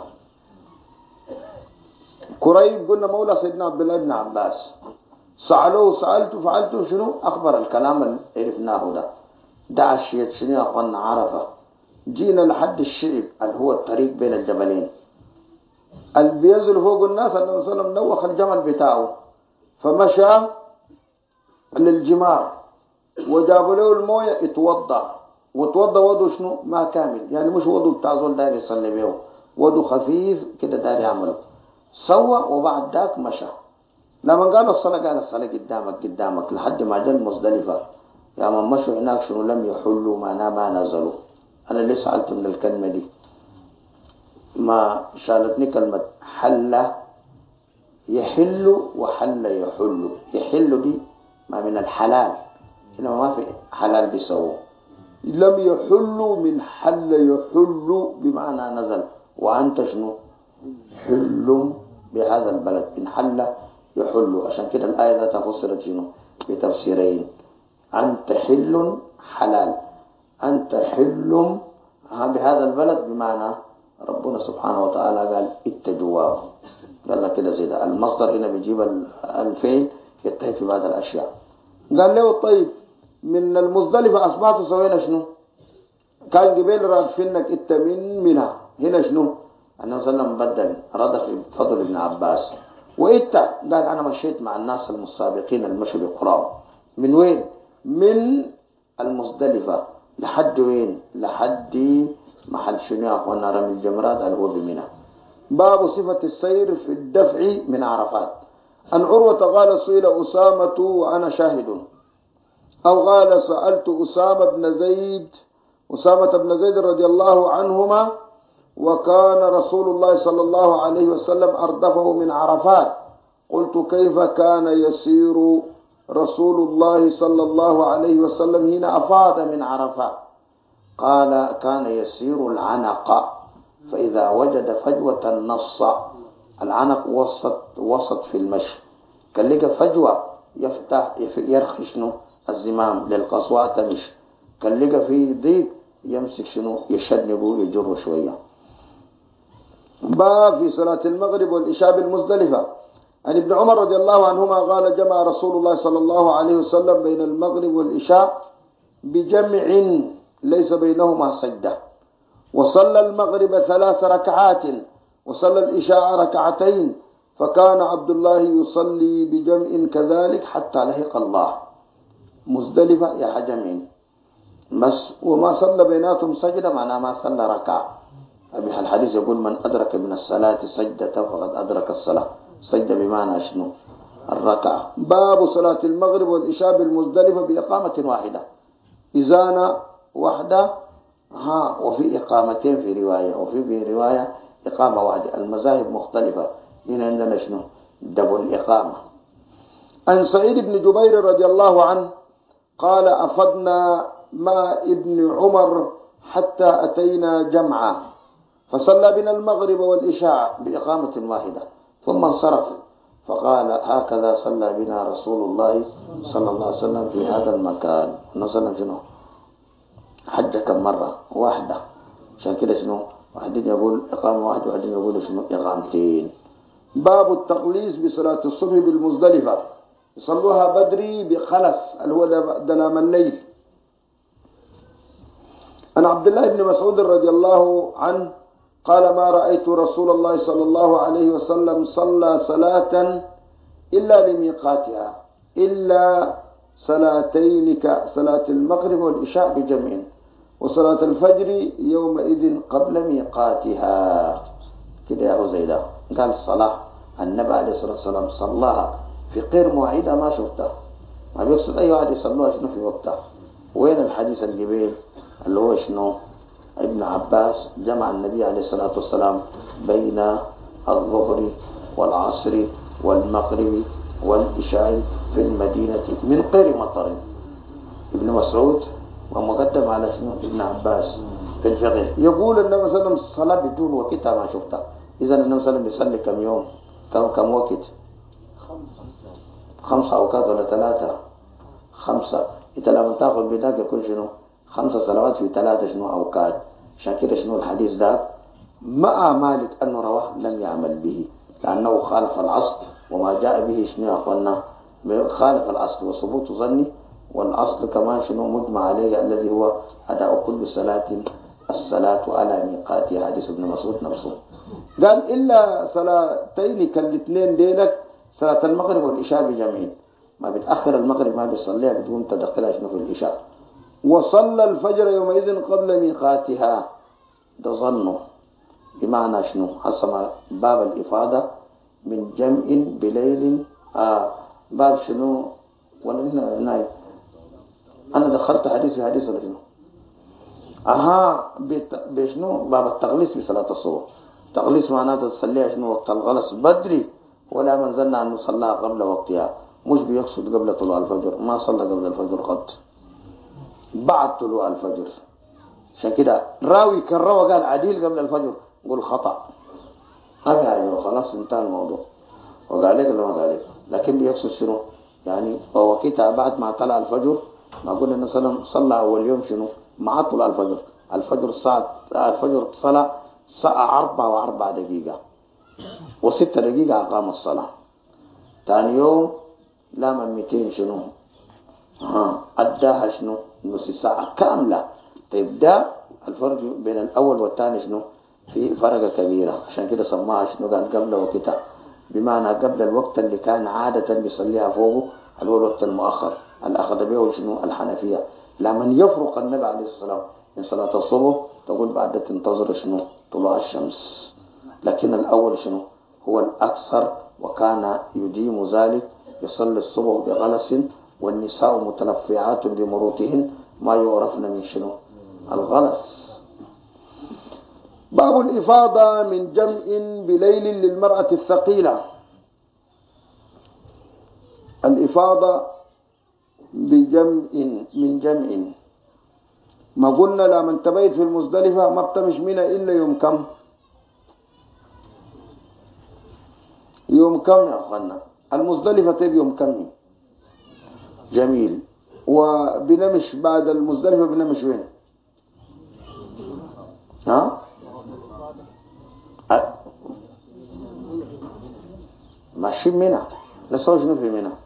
كريب قلنا مولى سيدنا عبد الله بن عباس، سألته فعلته شنو؟ أخبر الكلام اللي عرفناه ده. دعا الشيء شنو يا أخوانا؟ عرفة. جينا لحد الشعب اللي هو الطريق بين الجبلين، اللي بينزل فوق الناس النبي صلى الله عليه وسلم نوخ الجمل بتاعه فمشى للجمار وجابوا له المويه اتوضا وتوضا وضو شنو ما كامل يعني مش وضو بتاع زول داير يصلي بيه وضو خفيف كده داير يعمله سوى وبعد ذاك مشى لما قال الصلاة قدامك لحد ما جاء المزدلفة يا من مشوا هناك شنو لم يحلوا ما نزلوا أنا ليه سألت من الكلمة دي ما شالتني كلمة حل يحل وحل يحل دي ما من الحلال إنما ما في حلال بيسووه لم يحلوا من حل يحل بمعنى نزل وأنت شنو حل بهذا البلد من حل يحل عشان كده الآية ذاتها فسرت شنو بتفسيرين أنت حل حلال أنت حل بهذا البلد بمعنى ربنا سبحانه وتعالى قال اتجواه قال لك كده زي ده المصدر هنا بيجيب الفعل ينتهي في بعض الأشياء قال له طيب من المزدلفة أصبحت سوينا شنو كان قبيل رادفينك انت منها هنا شنو النبي صلى الله عليه وسلم بدل رد في فضل ابن عباس وإنت قال أنا مشيت مع الناس المسابقين المشوا بقرام من وين من المزدلفة لحد وين لحد محل شنو يا أخوانا رمي الجمرات اللي هو بمنى باب صفة السير في الدفع من عرفات أن عروة قال سئل أسامة وأنا شاهد أو قال سألت أسامة بن زيد رضي الله عنهما وكان رسول الله صلى الله عليه وسلم أردفه من عرفات قلت كيف كان يسير رسول الله صلى الله عليه وسلم هنا أفاد من عرفات قال كان يسير العنق فإذا وجد فجوة النص العنق وسط في المشي كان لقى فجوة يفتح يرخي شنو الزمام للقصوى تمشي كان لقى في ضيق يمسك شنو يشنبه يجره شوية باب في صلاة المغرب والإشاء بالمزدلفة عن ابن عمر رضي الله عنهما قال جمع رسول الله صلى الله عليه وسلم بين المغرب والإشاء بجمع ليس بينهما سجدة وصلى المغرب 3 ركعات وصلى الإشاء 2 ركعتين فكان عبد الله يصلي بجمع كذلك حتى لحق الله مزدلفة يا حجمين بس وما صلى بيناتهم سجدة معناه ما صلى ركعة الحديث يقول من أدرك من الصلاة سجدة فقد أدرك الصلاة سجدة بمعنى شنو الركعة باب صلاة المغرب والإشاء بالمزدلفة بإقامة واحدة إذان واحدة وفي إقامتين في رواية وفي رواية إقامة واحدة المذاهب مختلفة هنا عندنا شنو دبل إقامة عن سعيد بن جبير رضي الله عنه قال أفضنا مع ابن عمر حتى أتينا جمعا فصلى بنا المغرب والإشاء بإقامة واحدة ثم انصرف فقال هكذا صلى بنا رسول الله صلى الله عليه وسلم في هذا المكان نصلى شنو حج كم مرة واحدة عشان كده شنو واحدين يقول إقامة واحدة وواحدين يقول شنو إقامتين باب التقليص بصلاة الصبح بالمزدلفة يصلوها بدري بخلص اللي هو دلام الليل عن عبد الله بن مسعود رضي الله عنه قال ما رأيت رسول الله صلى الله عليه وسلم صلى صلاة إلا لميقاتها إلا صلاتين كصلاة المغرب والإشاء بجمع وصلاة الفجر يومئذ قبل ميقاتها كده يا عزيزة قال الصلاة النبي عليه الصلاة والسلام صلاها في غير مواعيدها ما شفتها ما بيقصد أي واحد يصلوها شنو في وقتها وين الحديث الجبيل اللي هو شنو ابن عباس جمع النبي عليه الصلاة والسلام بين الظهر والعصر والمغرب والإشاء في المدينة من غير مطر ابن مسعود ومقدم على شنو ابن عباس في الفقه يقول النبي صلى الله عليه وسلم الصلاة بدون وقتها ما شفتها إذا النبي صلى الله عليه وسلم يصلي كم يوم كم وقت 5 أوقات ولا 3 5 إنت لما تأخذ بداك يكون شنو 5 صلوات في 3 شنو أوقات عشان كده شنو الحديث ذاك مع مالك أنه رواه لم يعمل به لأنه خالف الأصل وما جاء به شنو يا أخوانا خالف الأصل وثبوت ظني والأصل كمان شنو مجمع عليه الذي هو أداء كل صلاة الصلاة على ميقاتها حديث ابن مسعود نفسه قال إلا صلاتين كالاثنين ديلك صلاة المغرب والعشاء بجمعين، ما بتأخر المغرب ما بيصليها بتقوم تدخلها شنو في العشاء. وصلى الفجر يومئذ قبل ميقاتها، ده ظنه بمعنى شنو؟ حسب باب الإفاضة من جمع بليل باب شنو؟ ولا هنا أنا دخلت حديث في حديث ولا شنو؟ بشنو؟ باب التغليس بصلاة الصبح. تغليس معناته تصليها شنو؟ وقت الغلس بدري، ولا من ظن أنه صلاها قبل وقتها، مش بيقصد قبل طلوع الفجر، ما صلى قبل الفجر قط، بعد طلوع الفجر. عشان كده راوي كرر وقال عديل قبل الفجر، قول خطأ، ما في حاجة، خلاص انتهى الموضوع، وقال لك ولا ما قال لك. لكن بيقصد شنو؟ يعني وقتها بعد ما طلع الفجر، ما قلنا النبي صلى أول يوم شنو؟ مع طلوع الفجر. الفجر صلى الساعة 4:04 و6 دقيقة أقام الصلاة. ثاني يوم لا من 200 شنو؟ أداها شنو؟ نص ساعة كاملة. طيب ده الفرق بين الأول والثاني شنو؟ في فرقة كبيرة، عشان كده سماها شنو؟ قال قبل وقتها، بمعنى قبل الوقت اللي كان عادة بيصليها فوقه، اللي هو الوقت المؤخر اللي أخذ به شنو؟ الحنفية. لمن يفرق النبي عليه الصلاة والسلام من صلاة الصبح تقول بعد تنتظر شنو؟ طلوع الشمس. لكن الأول شنو؟ هو الأكثر، وكان يديم ذلك، يصلي الصبح بغلس، والنساء متلفعات بمروتهن ما يعرفن من شنو؟ الغلس. باب الإفاضة من جمع بليل للمرأة الثقيلة. الإفاضة بجمع من جمع، ما قلنا لا من تبيت في المزدلفة ما بتمش منها إلا يوم كم؟ يوم كم يا أخوانا؟ المزدلفة تبي يوم كم؟ جميل. وبنمش بعد المزدلفة بنمش وين؟ ماشي منى، نسوي شنو في منى؟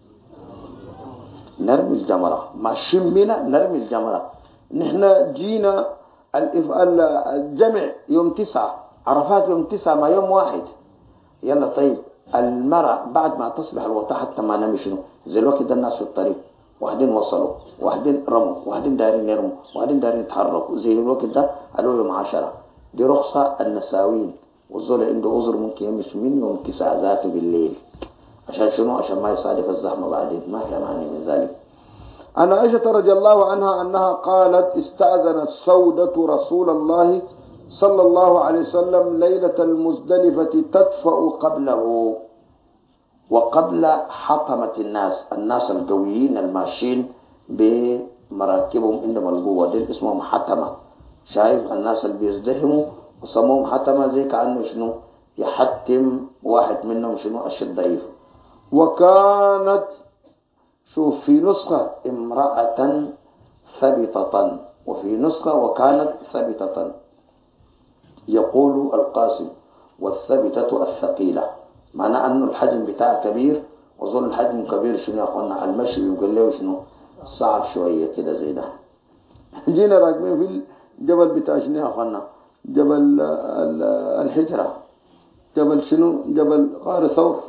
نرمي الجمرة. ماشي منى نرمي الجمرة. نحن جينا الجمع يوم 9، عرفات يوم 9 ما يوم واحد. يلا طيب المرأة بعد ما تصبح الوطاء حتى ما نمي شنو؟ زي الوقت ده الناس في الطريق، واحدين وصلوا، واحدين رموا، واحدين دارين يرموا، واحدين دارين يتحركوا، زي الوقت ده قالوا يوم 10. دي رخصة النساوين، والزول عنده عذر ممكن يمشي من يوم 9 ذاته بالليل. عشان شنو؟ عشان ما يصادف الزحمة بعدين، ما هي معنى من ذلك. عن عائشة رضي الله عنها أنها قالت: استأذنت سودة رسول الله صلى الله عليه وسلم ليلة المزدلفة تدفأ قبله وقبل حطمة الناس القويين الماشيين بمراكبهم عندما القوة دي اسمهم حطمة. شايف الناس اللي بيزدهموا وسموهم حطمة، زي كأنه شنو؟ يحتم واحد منهم شنو؟ الضعيف. وكانت شوف في نسخة امرأة ثبتة، وفي نسخة وكانت ثبتة. يقول القاسم: والثبتة الثقيلة، معنى أنه الحجم بتاعه كبير، وظل الحجم كبير شنو يا أخوانا؟ المشي يقول له شنو؟ صعب شوية كده زي ده. جينا راكبين في الجبل بتاع شنو يا أخوانا؟ جبل الحجرة، جبل شنو؟ جبل غار ثور.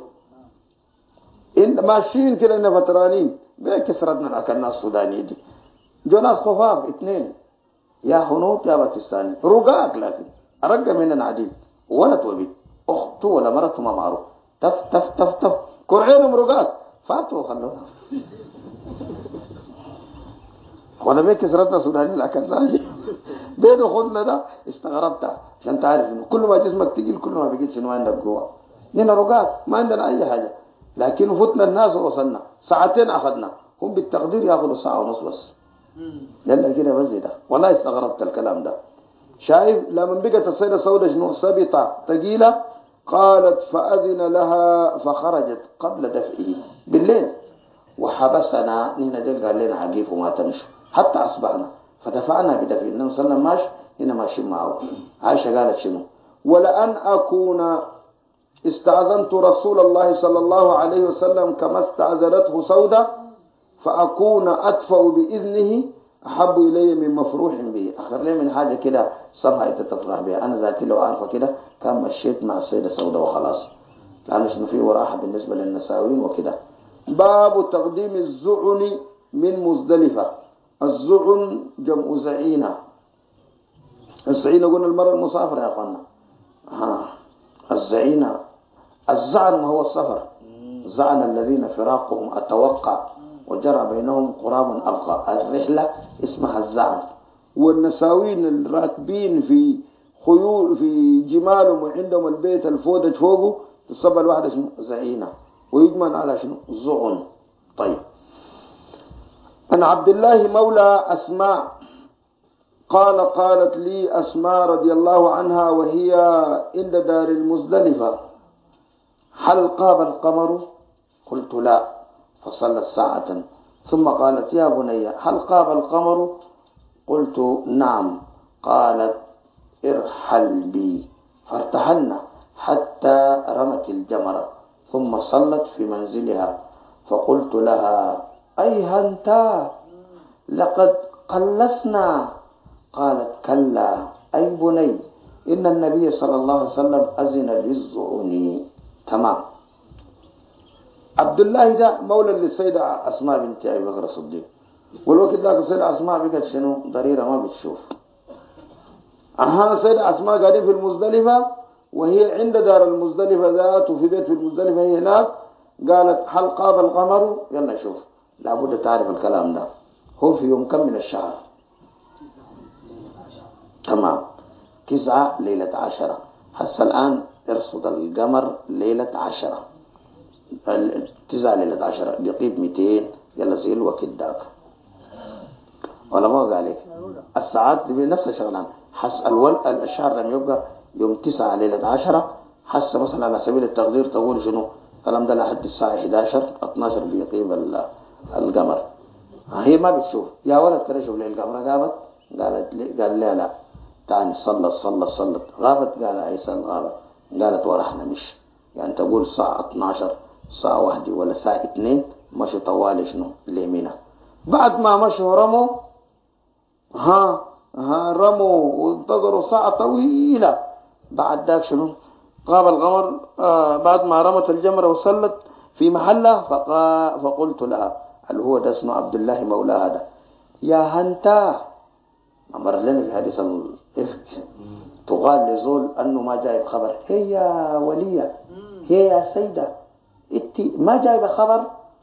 ماشيين كده إننا فترانين بكسرتنا الأكلنا السوداني دي، جو ناس خفاف 2 يا هنود يا باكستاني، رقاق، لكن أرقى مننا عديد، ولد وبيت، أخته ولا مرته ما معروف، تف تف تف تف كرعينهم رقاق، فاتوا وخلونا. ولا بكسرتنا السوداني الأكلنا دي بينه خدنا ده. استغربتها عشان تعرف إنه كل ما جسمك تقيل كل ما بقيت شنو عندك جوا. هنا رقاق ما عندنا أي حاجة، لكن فتنا الناس ووصلنا 2 أخذنا، هم بالتقدير يأخذوا 1.5 بس. يلا كده بس ده، والله استغربت الكلام ده. شايف لما بقت السيدة سودة شنو؟ ثبتة ثقيلة. قالت: فأذن لها فخرجت قبل دفئه بالليل، وحبسنا نينا ديل قال لنا عقيف وما تمشي حتى أصبحنا، فدفعنا بدفئ النبي صلى الله عليه وسلم ماشي هنا ماشي معه. عائشة قالت شنو؟ ولأن أكون استأذنت رسول الله صلى الله عليه وسلم كما استأذنته سودة، فأكون أدفع بإذنه أحب إلي من مفروح به. أخر لي من حاجة كده صفحة تفرح بها. أنا ذاتي لو عارفة كده كان مشيت مع السيدة سوداء وخلاص، لأن شنو فيه وراحة بالنسبة للنساوين وكده. باب تقديم الزعن من مزدلفة. الزعن جمع زعينة. الزعينة قلنا المرأة المسافرة يا أخوانا. الزعينة الزعن هو السفر. زعن الذين فراقهم أتوقع وجرى بينهم قراب أبقى. الرحلة اسمها الزعن. والنساوين الراكبين في خيول في جمالهم وعندهم البيت الفودج فوقه تصبح الواحد اسمه زعينة، ويجمل على شنو؟ زعن. طيب. أن عبد الله مولى أسماء قال قالت لي أسماء رضي الله عنها وهي عند دار المزدلفة: هل قاب القمر؟ قلت لا، فصلت ساعة ثم قالت: يا بني هل قاب القمر؟ قلت نعم. قالت: ارحل بي. فارتحلنا حتى رمت الجمرة ثم صلت في منزلها. فقلت لها: أيها أنت لقد قلسنا. قالت: كلا أي بني، إن النبي صلى الله عليه وسلم أذن للزعن. تمام. عبد الله ده مولى للسيدة أسماء بنت أبي بكر الصديق، والوقت ذاك السيدة أسماء بقت شنو؟ ضريرة ما بتشوف. السيدة أسماء قاعدين في المزدلفة وهي عند دار المزدلفة ذات وفي بيت في المزدلفة هي هناك. قالت: هل قاب القمر؟ يلا شوف، لابد تعرف الكلام ده. هو في يوم كم من الشهر؟ تمام، 9 ليلة 10. هسه الآن ارصد القمر ليلة 10، 9 ليلة 10 بيقيب 200. يلا زي الوقت داك ولا ما قال لك؟ الساعات بنفس الشغلان. حس الشهر لما يبقى يوم 9 ليلة 10 حس مثلا على سبيل التقدير تقول شنو الكلام ده لحد الساعة 11 12 بيقيب القمر. هي ما بتشوف. يا ولد كده شوف لي القمر قامت. قال لا تاني صلت غابت. قال أيسان غابت. قالت ورحنا مش يعني تقول الساعة 12 الساعة 1 ولا الساعة 2 مشي طوالي شنو ليمينة. بعد ما مشوا رموا رموا وانتظروا ساعة طويلة. بعد ذاك شنو غاب القمر. بعد ما رمت الجمرة وصلت في محلها فقلت لها هل هو ده اسمه عبد الله مولى هذا؟ يا هنتا أمر لنا في حديث الإفك تقال لزول أنه ما جايب خبر. هي يا ولية، هي يا سيدة، انت ما جايب خبر؟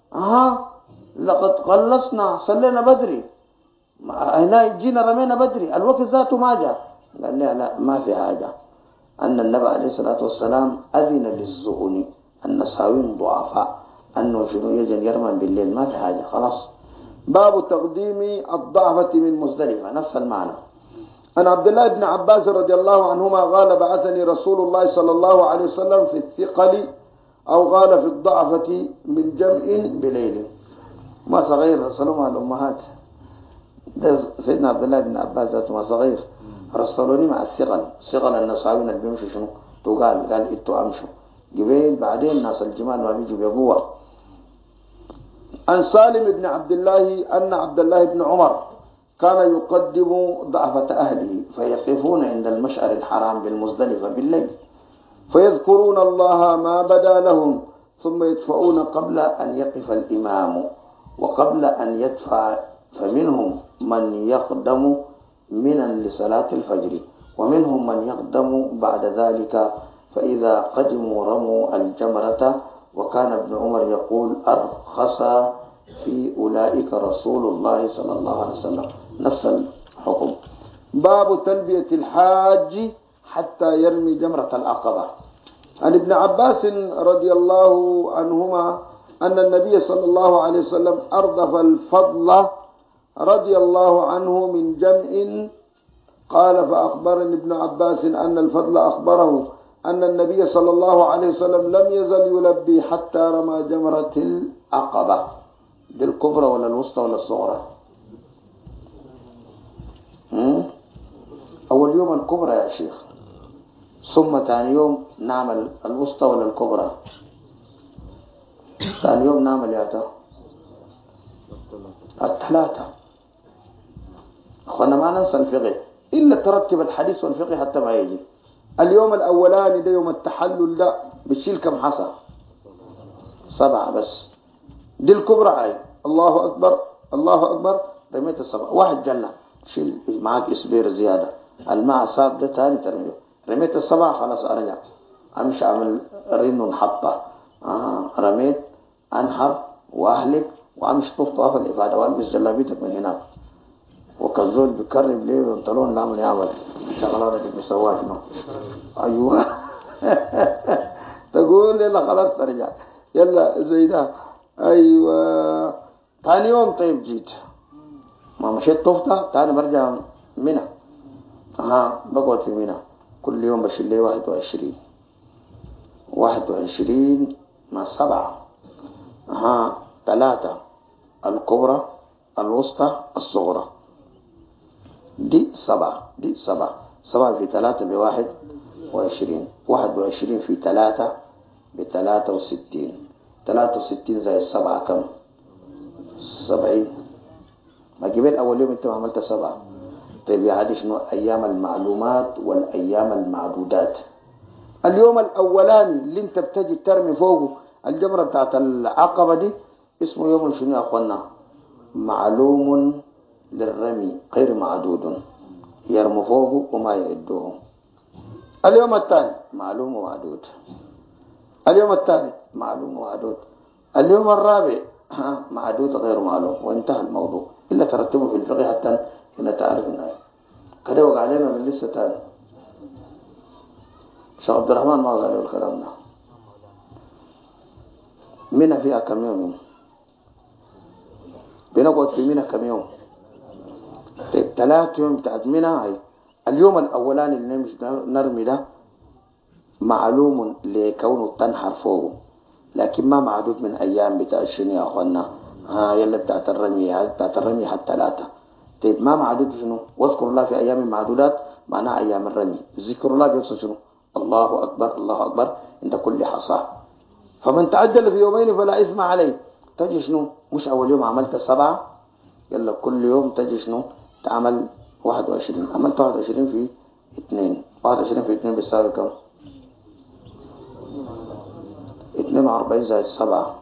لقد قلصنا صلينا بدري، هنا جينا رمينا بدري، الوقت ذاته ما جاء. قال لا ما في حاجة، أن النبي عليه الصلاة والسلام أذن للزعن. النساوين ضعفاء أنه شنو يجن يرمى بالليل ما في حاجة خلاص. باب تقديم الضعفة من مزدلفة نفس المعنى. عن عبد الله بن عباس رضي الله عنهما قال بعثني رسول الله صلى الله عليه وسلم في الثقل أو قال في الضعفة من جمع بليل. ما صغير رسلوا الأمهات ده سيدنا عبد الله بن عباس ذاته ما صغير رسلوني مع الثقل النساوين اللي بيمشوا شنو قال اتوا امشوا جبيل بعدين ناس الجمال ما بيجوا بقوة. عن سالم بن عبد الله أن عبد الله بن عمر كان يقدم ضعفة أهله فيقفون عند المشعر الحرام بالمزدلفة بالليل فيذكرون الله ما بدا لهم ثم يدفعون قبل أن يقف الإمام وقبل أن يدفع. فمنهم من يقدم منا لصلاة الفجر ومنهم من يقدم بعد ذلك. فإذا قدموا رموا الجمرة. وكان ابن عمر يقول أرخص في أولئك رسول الله صلى الله عليه وسلم. نفس الحكم. باب تلبية الحاج حتى يرمي جمرة العقبة. عن ابن عباس رضي الله عنهما أن النبي صلى الله عليه وسلم أردف الفضل رضي الله عنه من جمع. قال فأخبرني ابن عباس أن الفضل أخبره أن النبي صلى الله عليه وسلم لم يزل يلبي حتى رمى جمرة العقبة. دي الكبرى ولا الوسطى ولا الصغرى؟ أول يوم الكبرى يا شيخ، ثم ثاني يوم نعمل الوسطى ولا الكبرى؟ ثاني يوم نعمل يا الثلاثة. أخوانا ما ننسى الفقه إلا ترتب الحديث والفقه حتى ما يجي. اليوم الأولاني ده يوم التحلل ده بتشيل كم حصى؟ 7 بس. دي الكبرى عاي الله أكبر الله أكبر رميت 7 واحد جنة شيل معاك إسبير زيادة الماء صاب ده تاني ترميه رميت 7 خلاص أرجع أمشي أعمل رن حطة رميت أنحر وأهلك وأمشي طواف الإفادة وألبس جلابيتك من هناك وكالزول بيكرب ليه وانطلون لا من يعمل شغلانك بيسواها شنو أيوة تقول يلا خلاص ترجع يلا زي ده أيوة ثاني يوم طيب جيت ما مشيت طفطة تاني برجع منى بقعد في منى كل يوم بشيل لي 21 مع 7 3 الكبرى الوسطى الصغرى دي 7 7 في 3 ب21 21 في 3 ب63 63 زي 7 كم 70 ما جبال أول يوم أنت ما عملت 7 طيب يا عادي شنو أيام المعلومات والأيام المعدودات. اليوم الأولاني اللي أنت بتجي ترمي فوقه الجمرة بتاعت العقبة دي اسمه يوم شنو يا أخوانا معلوم للرمي غير معدود يرموا فوقه وما يعدوه. اليوم الثاني معلوم ومعدود. اليوم الثالث معلوم ومعدود. اليوم الرابع معدود غير معلوم وانتهى الموضوع إلا ترتبه في الفقه حتى هنا تعرف الناس كده وقع علينا من لسه تاني. شيخ عبد الرحمن ما قال الكلام ده. منى فيها كم يوم بنقعد في منى كم يوم؟ طيب 3 يوم بتاعت منى هاي. اليوم الأولاني اللي نرمي ده معلوم لكونه تنحر فوقه لكن ما معدود من أيام بتاع الشنو يا أخوانا يلا بتاعت الرمي حتى 3. طيب ما معدود شنو؟ واذكر الله في أيام معدودات معناها أيام الرمي. ذكر الله بيقصد شنو؟ الله أكبر الله أكبر عند كل حصى. فمن تعجل في يومين فلا إثم عليه. تجي شنو؟ مش أول يوم عملت 7 يلا كل يوم تجي شنو؟ تعمل 21 عملت 21 في 2 21 في 2 بيساوي كم؟ 42 زائد 7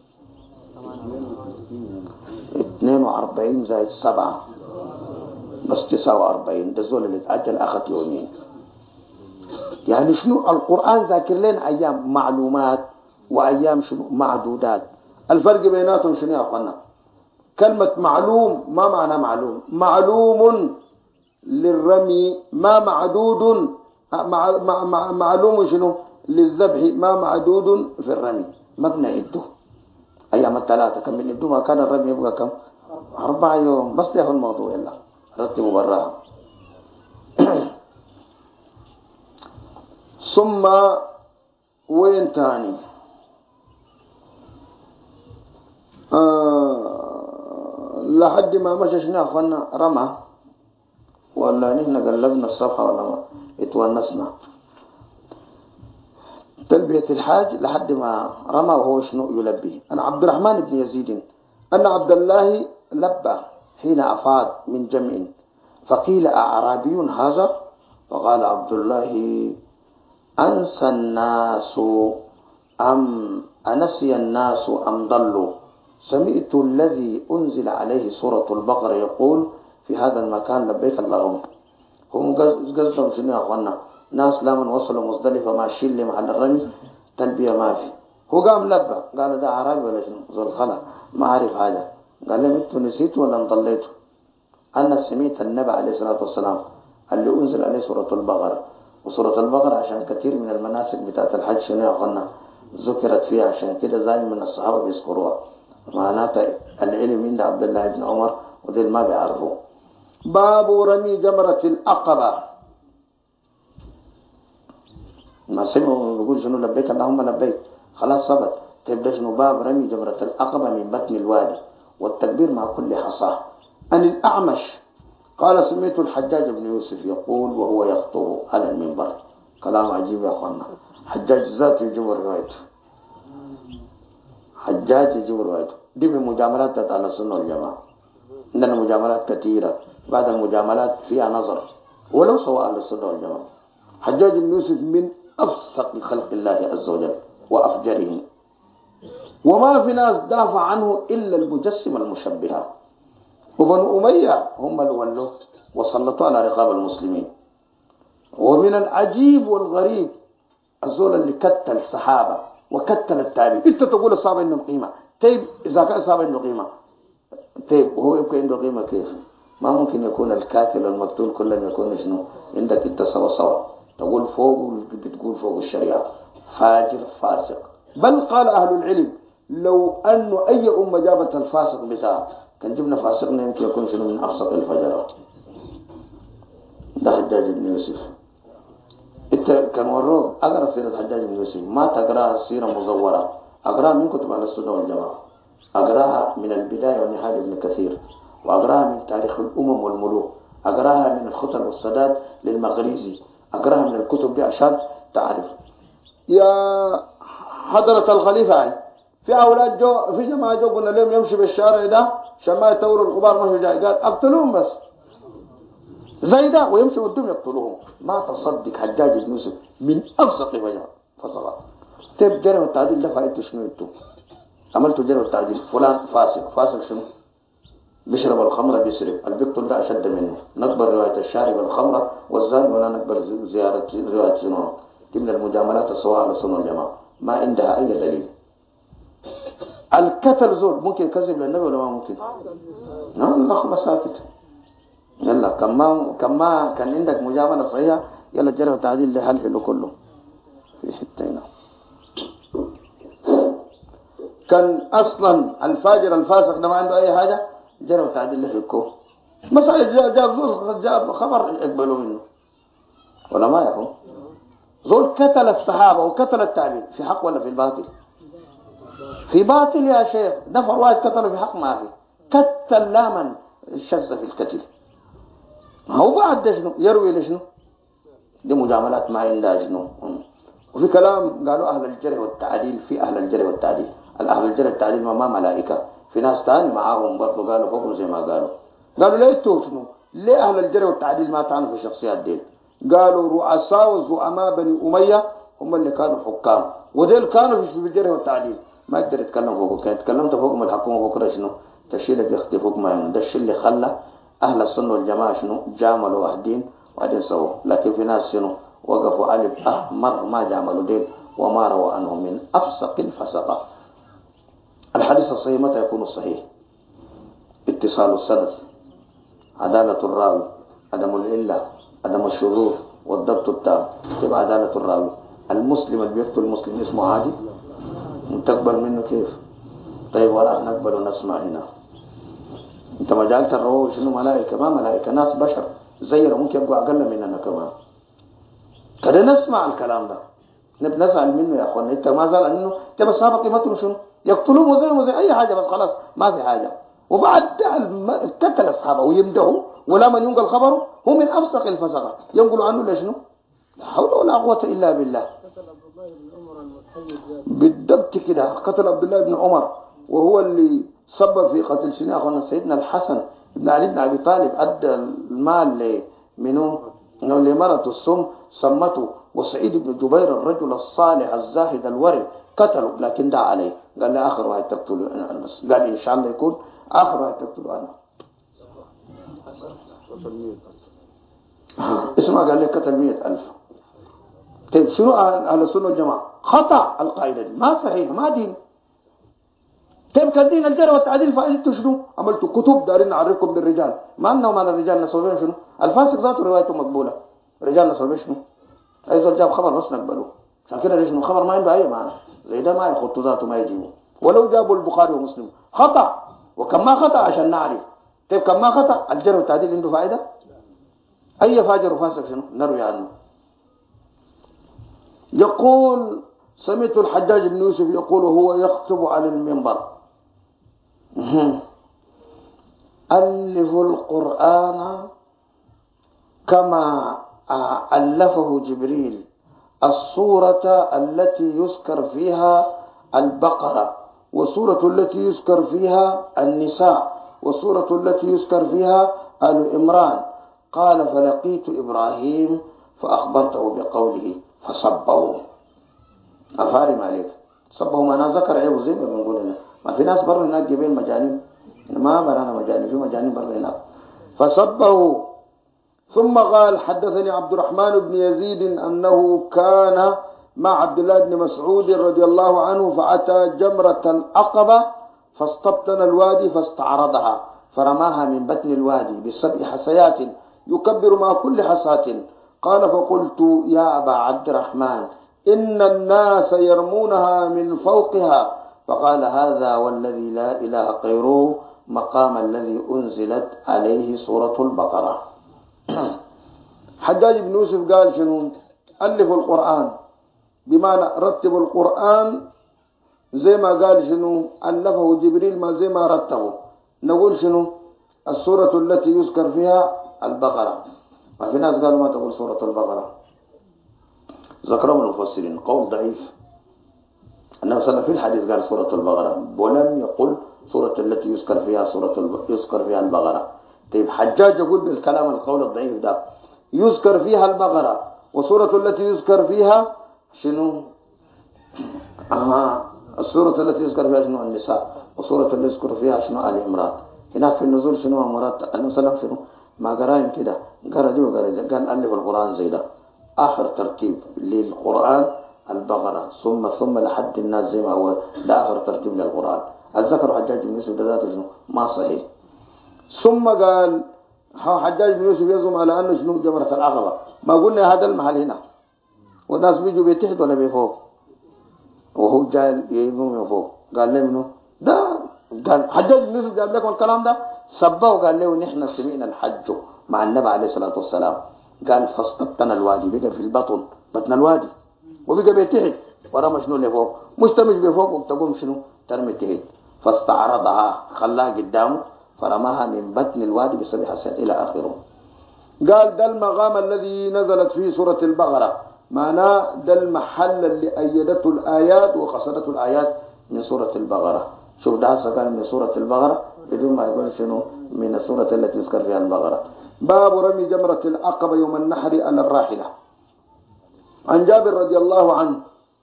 42 زائد 7 بس 49 ده الزول اللي اتأجل أخذ يومين. يعني شنو القرآن ذاكر لنا أيام معلومات وأيام شنو معدودات. الفرق بيناتهم شنو يا أخوانا؟ كلمة معلوم ما معنى معلوم؟ معلوم للرمي ما معدود معلوم شنو للذبح ما معدود في الرمي ما بنعده. أيام ال3 كم بنعده ما كان الرمي يبقى كم 4 يوم بس. ده الموضوع يلا رتبوا براها. ثم وين تاني لحد ما مشى شنو أخوانا رمى ولا نحن قلبنا الصفحة ولا ما اتونسنا تلبية الحاج لحد ما رمى وهو شنو يلبي. أنا عبد الرحمن بن يزيد أن عبد الله لبى حين أفاض من جمع فقيل أعرابي هذا فقال عبد الله أنسى الناس أم أنسي الناس أم ضلوا سمعت الذي أنزل عليه سورة البقرة يقول في هذا المكان لبيك اللهم. هم قصدهم شنو يا أخوانا ناس لمن وصلوا مزدلفة ماشيين اللي محل الرمي تلبية ما في. هو قام لبى قال ده عربي ولا شنو ذو الخلا ما عارف حاجة. قال لهم انتوا نسيتوا ولا انضليتوا؟ أنا سمعت النبي عليه الصلاة والسلام اللي أنزل عليه سورة البقرة وسورة البقرة عشان كثير من المناسك بتاعت الحج شنو يا أخوانا ذكرت فيها عشان كده زي من الصحابة بيذكروها. معناتها العلم عند عبد الله بن عمر وديل ما بيعرفوه. باب رمي جمرة العقبة. ما سمعوا بيقول شنو لبيك اللهم لبيك خلاص ثبت. تبدا شنو باب رمي جمرة العقبة من بطن الوادي والتكبير مع كل حصاه. عن الأعمش قال سمعت الحجاج بن يوسف يقول وهو يخطب على المنبر. كلام عجيب يا اخوانا. حجاج ذات يجيب روايته. حجاج يجيب روايته دي من مجاملات على السنة والجماعة. عندنا مجاملات كثيرة بعد المجاملات فيها نظر ولو سواء أهل السنة والجماعة. حجاج بن يوسف من أفسق خلق الله عز وجل وأفجرهم، وما في ناس دافع عنه إلا المجسم المشبهة، وبنو أمية هم اللي ولوه وسلطوا على رقاب المسلمين. ومن العجيب والغريب الزول اللي كتل الصحابة وكتل التابعين. انت تقول الصحابة عندهم قيمة، طيب إذا كان الصحابة عنده قيمة، طيب وهو يبقى عنده قيمة كيف؟ ما ممكن يكون الكاتل والمقتول كلهم يكون شنو عندك انت سوا تقول فوق بتقول فوق الشريعة فاجر فاسق. بل قال أهل العلم لو أنه أي أمة جابت الفاسق بتاعها كان جبنا فاسقنا يمكن يكون شنو من أفسق الفجرات. ده حجاج بن يوسف. انت كان وروه اقرا سيره حجاج بن يوسف، ما تقراها سيره مزوره، اقراها من كتب اهل السنه والجماعه، اقراها من البدايه والنهايه ابن كثير، واقراها من تاريخ الامم والملوك، اقراها من الخطب والسادات للمقريزي، اقراها من الكتب دي عشان تعرف. يا حضره الخليفه في اولاد جو في جماعه جو قلنا لهم يمشي بالشارع ده عشان ما يتوروا الغبار ما جاي، قال اقتلوهم بس زي ده ويمشي قدام يقتلوهم. ما تصدق حجاج بن يوسف من افسق فسقات. طيب جرم التعديل ده فايدته شنو؟ انتم عملتوا جرم التعديل فلان فاسق شنو؟ بيشرب الخمره بيسرق، اللي بيقتل ده اشد منه. نقبل روايه الشارب الخمره والزاني ولا نقبل زياره روايه سنون. دي من المجاملات السواء على السنه والجماعه ما عندها اي دليل. الكتل زول ممكن يكذب للنبي ولا ما ممكن؟ لا خلاص ساكت. يلا كما كان عندك مجاملة صحيحة يلا جرى التعديل ده حل كله في حتة. كان أصلا الفاجر الفاسق ده ما عنده أي حاجة، جرى التعديل ده في الكوه مثلا جاب خبر يقبلوا منه ولا ما يفهم. زول كتل الصحابة وكتل التابعين في حق ولا في الباطل؟ في باطل يا شيخ. دفع واحد كتله في حق ما في كتل لا من الشذ في الكتل. هو بعد شنو يروي لشنو؟ دي مجاملات ما عندها شنو. وفي كلام قالوا أهل الجرح والتعديل، في أهل الجرح والتعديل، الأهل الجرح والتعديل ما ملائكة، في ناس تاني معاهم برضو قالوا فوقهم زي ما قالوا ليه شنو؟ ليه أهل الجرح والتعديل ما تعنوا في الشخصيات دي؟ قالوا رؤساء وزعماء بني أمية هم اللي كانوا حكام، وديل كانوا في الجرح والتعديل ما يقدر يتكلم فوقه. كان تكلمت فوقهم الحكومة بكرة شنو؟ تشيلك يختي فوق ما يوم. ده الشيء اللي خلى أهل السنة والجماعة شنو؟ جاملوا واحدين وبعدين سووا. لكن في ناس شنو؟ وقفوا ألف أحمر ما جاملوا دين وما روى عنهم من أفسق الفسقة. الحديث الصحيح متى يكون الصحيح؟ اتصال السند، عدالة الراوي، عدم العلة، عدم الشذوذ والضبط التام. تبقى عدالة الراوي. المسلم اللي بيقتل المسلم اسمه عادي؟ تقبل منه كيف؟ طيب ولا نقبل ونسمع هنا. انت ما جعلت الروح شنو ملائكة؟ ما ملائكة، ناس بشر زينا ممكن يبقوا أقل مننا كمان. كده نسمع الكلام ده نزعل منه يا أخوان. انت ما زال انه تبى الصحابة قيمتهم شنو؟ يقتلوهم وزي أي حاجة بس خلاص ما في حاجة. وبعد قتل الصحابة ويمدحوا ولا من ينقل خبره هو من أفسق الفسقة ينقلوا عنه لشنو؟ لا حول ولا قوة إلا بالله. بالضبط كده قتل عبد الله بن عمر، وهو اللي سبب في قتل شنو أخونا سيدنا الحسن بن علي بن أبي طالب. أدى المال منه لمرته السم سمته، وسعيد بن جبير الرجل الصالح الزاهد الورع قتله لكن دعا عليه قال له آخر واحد تقتله أنا بس. قال إن شاء الله يكون آخر واحد تقتله أنا. اسمع قال لي قتل 100,000. طيب شنو أهل السنة والجماعة؟ خطأ القاعدة دي ما صحيح ما دين. طيب كالدين الجرح والتعديل فائدته شنو؟ عملتوا كتب دارين نعرفكم بالرجال ما أنهم على الرجال نسويهم شنو؟ الفاسق ذاته روايته مقبولة، رجال نسويه شنو؟ أي زول جاب خبر بس نقبله. عشان كده ليش خبر ما عنده أي معنى زي ده ما يخطوا ذاته ما يجيبه. ولو جابوا البخاري ومسلم خطأ، وكم ما خطأ عشان نعرف. طيب كم ما خطأ الجرح والتعديل عنده فائدة؟ أي فاجر وفاسق شنو؟ نروي عنه. يقول سمعت الحجاج بن يوسف يقول وهو يخطب على المنبر ألفوا القرآن كما ألفه جبريل. السورة التي يذكر فيها البقرة، والسورة التي يذكر فيها النساء، والسورة التي يذكر فيها آل عمران. قال فلقيت إبراهيم فأخبرته بقوله فصبه. أفارم عليك صبه ما أنا ذكر عيب زي ما بنقول هنا. ما في ناس برا هناك جايبين مجانين، ما برانا مجانين، في مجانين برا هناك. فصبه. ثم قال حدثني عبد الرحمن بن يزيد أنه كان مع عبد الله بن مسعود رضي الله عنه فأتى جمرة العقبة فاستبطن الوادي فاستعرضها فرماها من بطن الوادي ب7 حصيات يكبر مع كل حصاة. قال فقلت يا أبا عبد الرحمن إن الناس يرمونها من فوقها. فقال هذا والذي لا إله غيره مقام الذي أنزلت عليه سورة البقرة. حجاج بن يوسف قال شنو؟ ألفوا القرآن، بمعنى رتبوا القرآن زي ما قال شنو؟ ألفه جبريل ما زي ما رتبه. نقول شنو؟ السورة التي يذكر فيها البقرة. ما في ناس قالوا ما تقول سورة البقرة، ذكرهم المفسرين قول ضعيف. النبي صلى الله عليه وسلم في الحديث قال سورة البقرة ولم يقل سورة التي يذكر فيها البقرة. طيب حجاج يقول بالكلام القول الضعيف ده يذكر فيها البقرة، وسورة التي يذكر فيها شنو؟ السورة التي يذكر فيها شنو؟ النساء. وسورة التي يذكر فيها شنو؟ آل عمران. هناك في النزول شنو مراد؟ النبي صلى الله عليه وسلم شنو؟ ما قراين كده، قرا دي وقرا دي، قال ألف القرآن زي ده. آخر ترتيب للقرآن البقرة ثم لحد الناس زي ما هو، ده آخر ترتيب للقرآن. الذكر حجاج بن يوسف ده ذاته شنو؟ ما صحيح. ثم قال حجاج بن يوسف يزعم على أنه شنو؟ جمرة العقبة. ما قلنا هذا المحل هنا والناس بيجوا بتحت ولا بفوق، وهو جاي يجوا من فوق. قال له منه ده؟ قال حجاج بن يوسف جاب لكم الكلام ده، سبه وقال له نحن سمعنا الحج مع النبي عليه الصلاة والسلام. قال فاستبطن الوادي، بقى في بطن الوادي، وبقى بتحت ورمى شنو لفوق، مش تمش بفوق وتقوم شنو؟ ترمي تحت. فاستعرضها خلاها قدامه فرماها من بطن الوادي ب7 حصيات إلى آخره. قال ده المقام الذي نزلت فيه سورة البقرة، معناه ده المحل اللي أيدته الآيات وقصدته الآيات من سورة البقرة. شوف ده قال من سورة البقرة بدون ما يقول شنو؟ من السورة التي يذكر فيها البقرة. باب رمي جمرة العقبة يوم النحر على الراحلة. عن جابر رضي الله عنه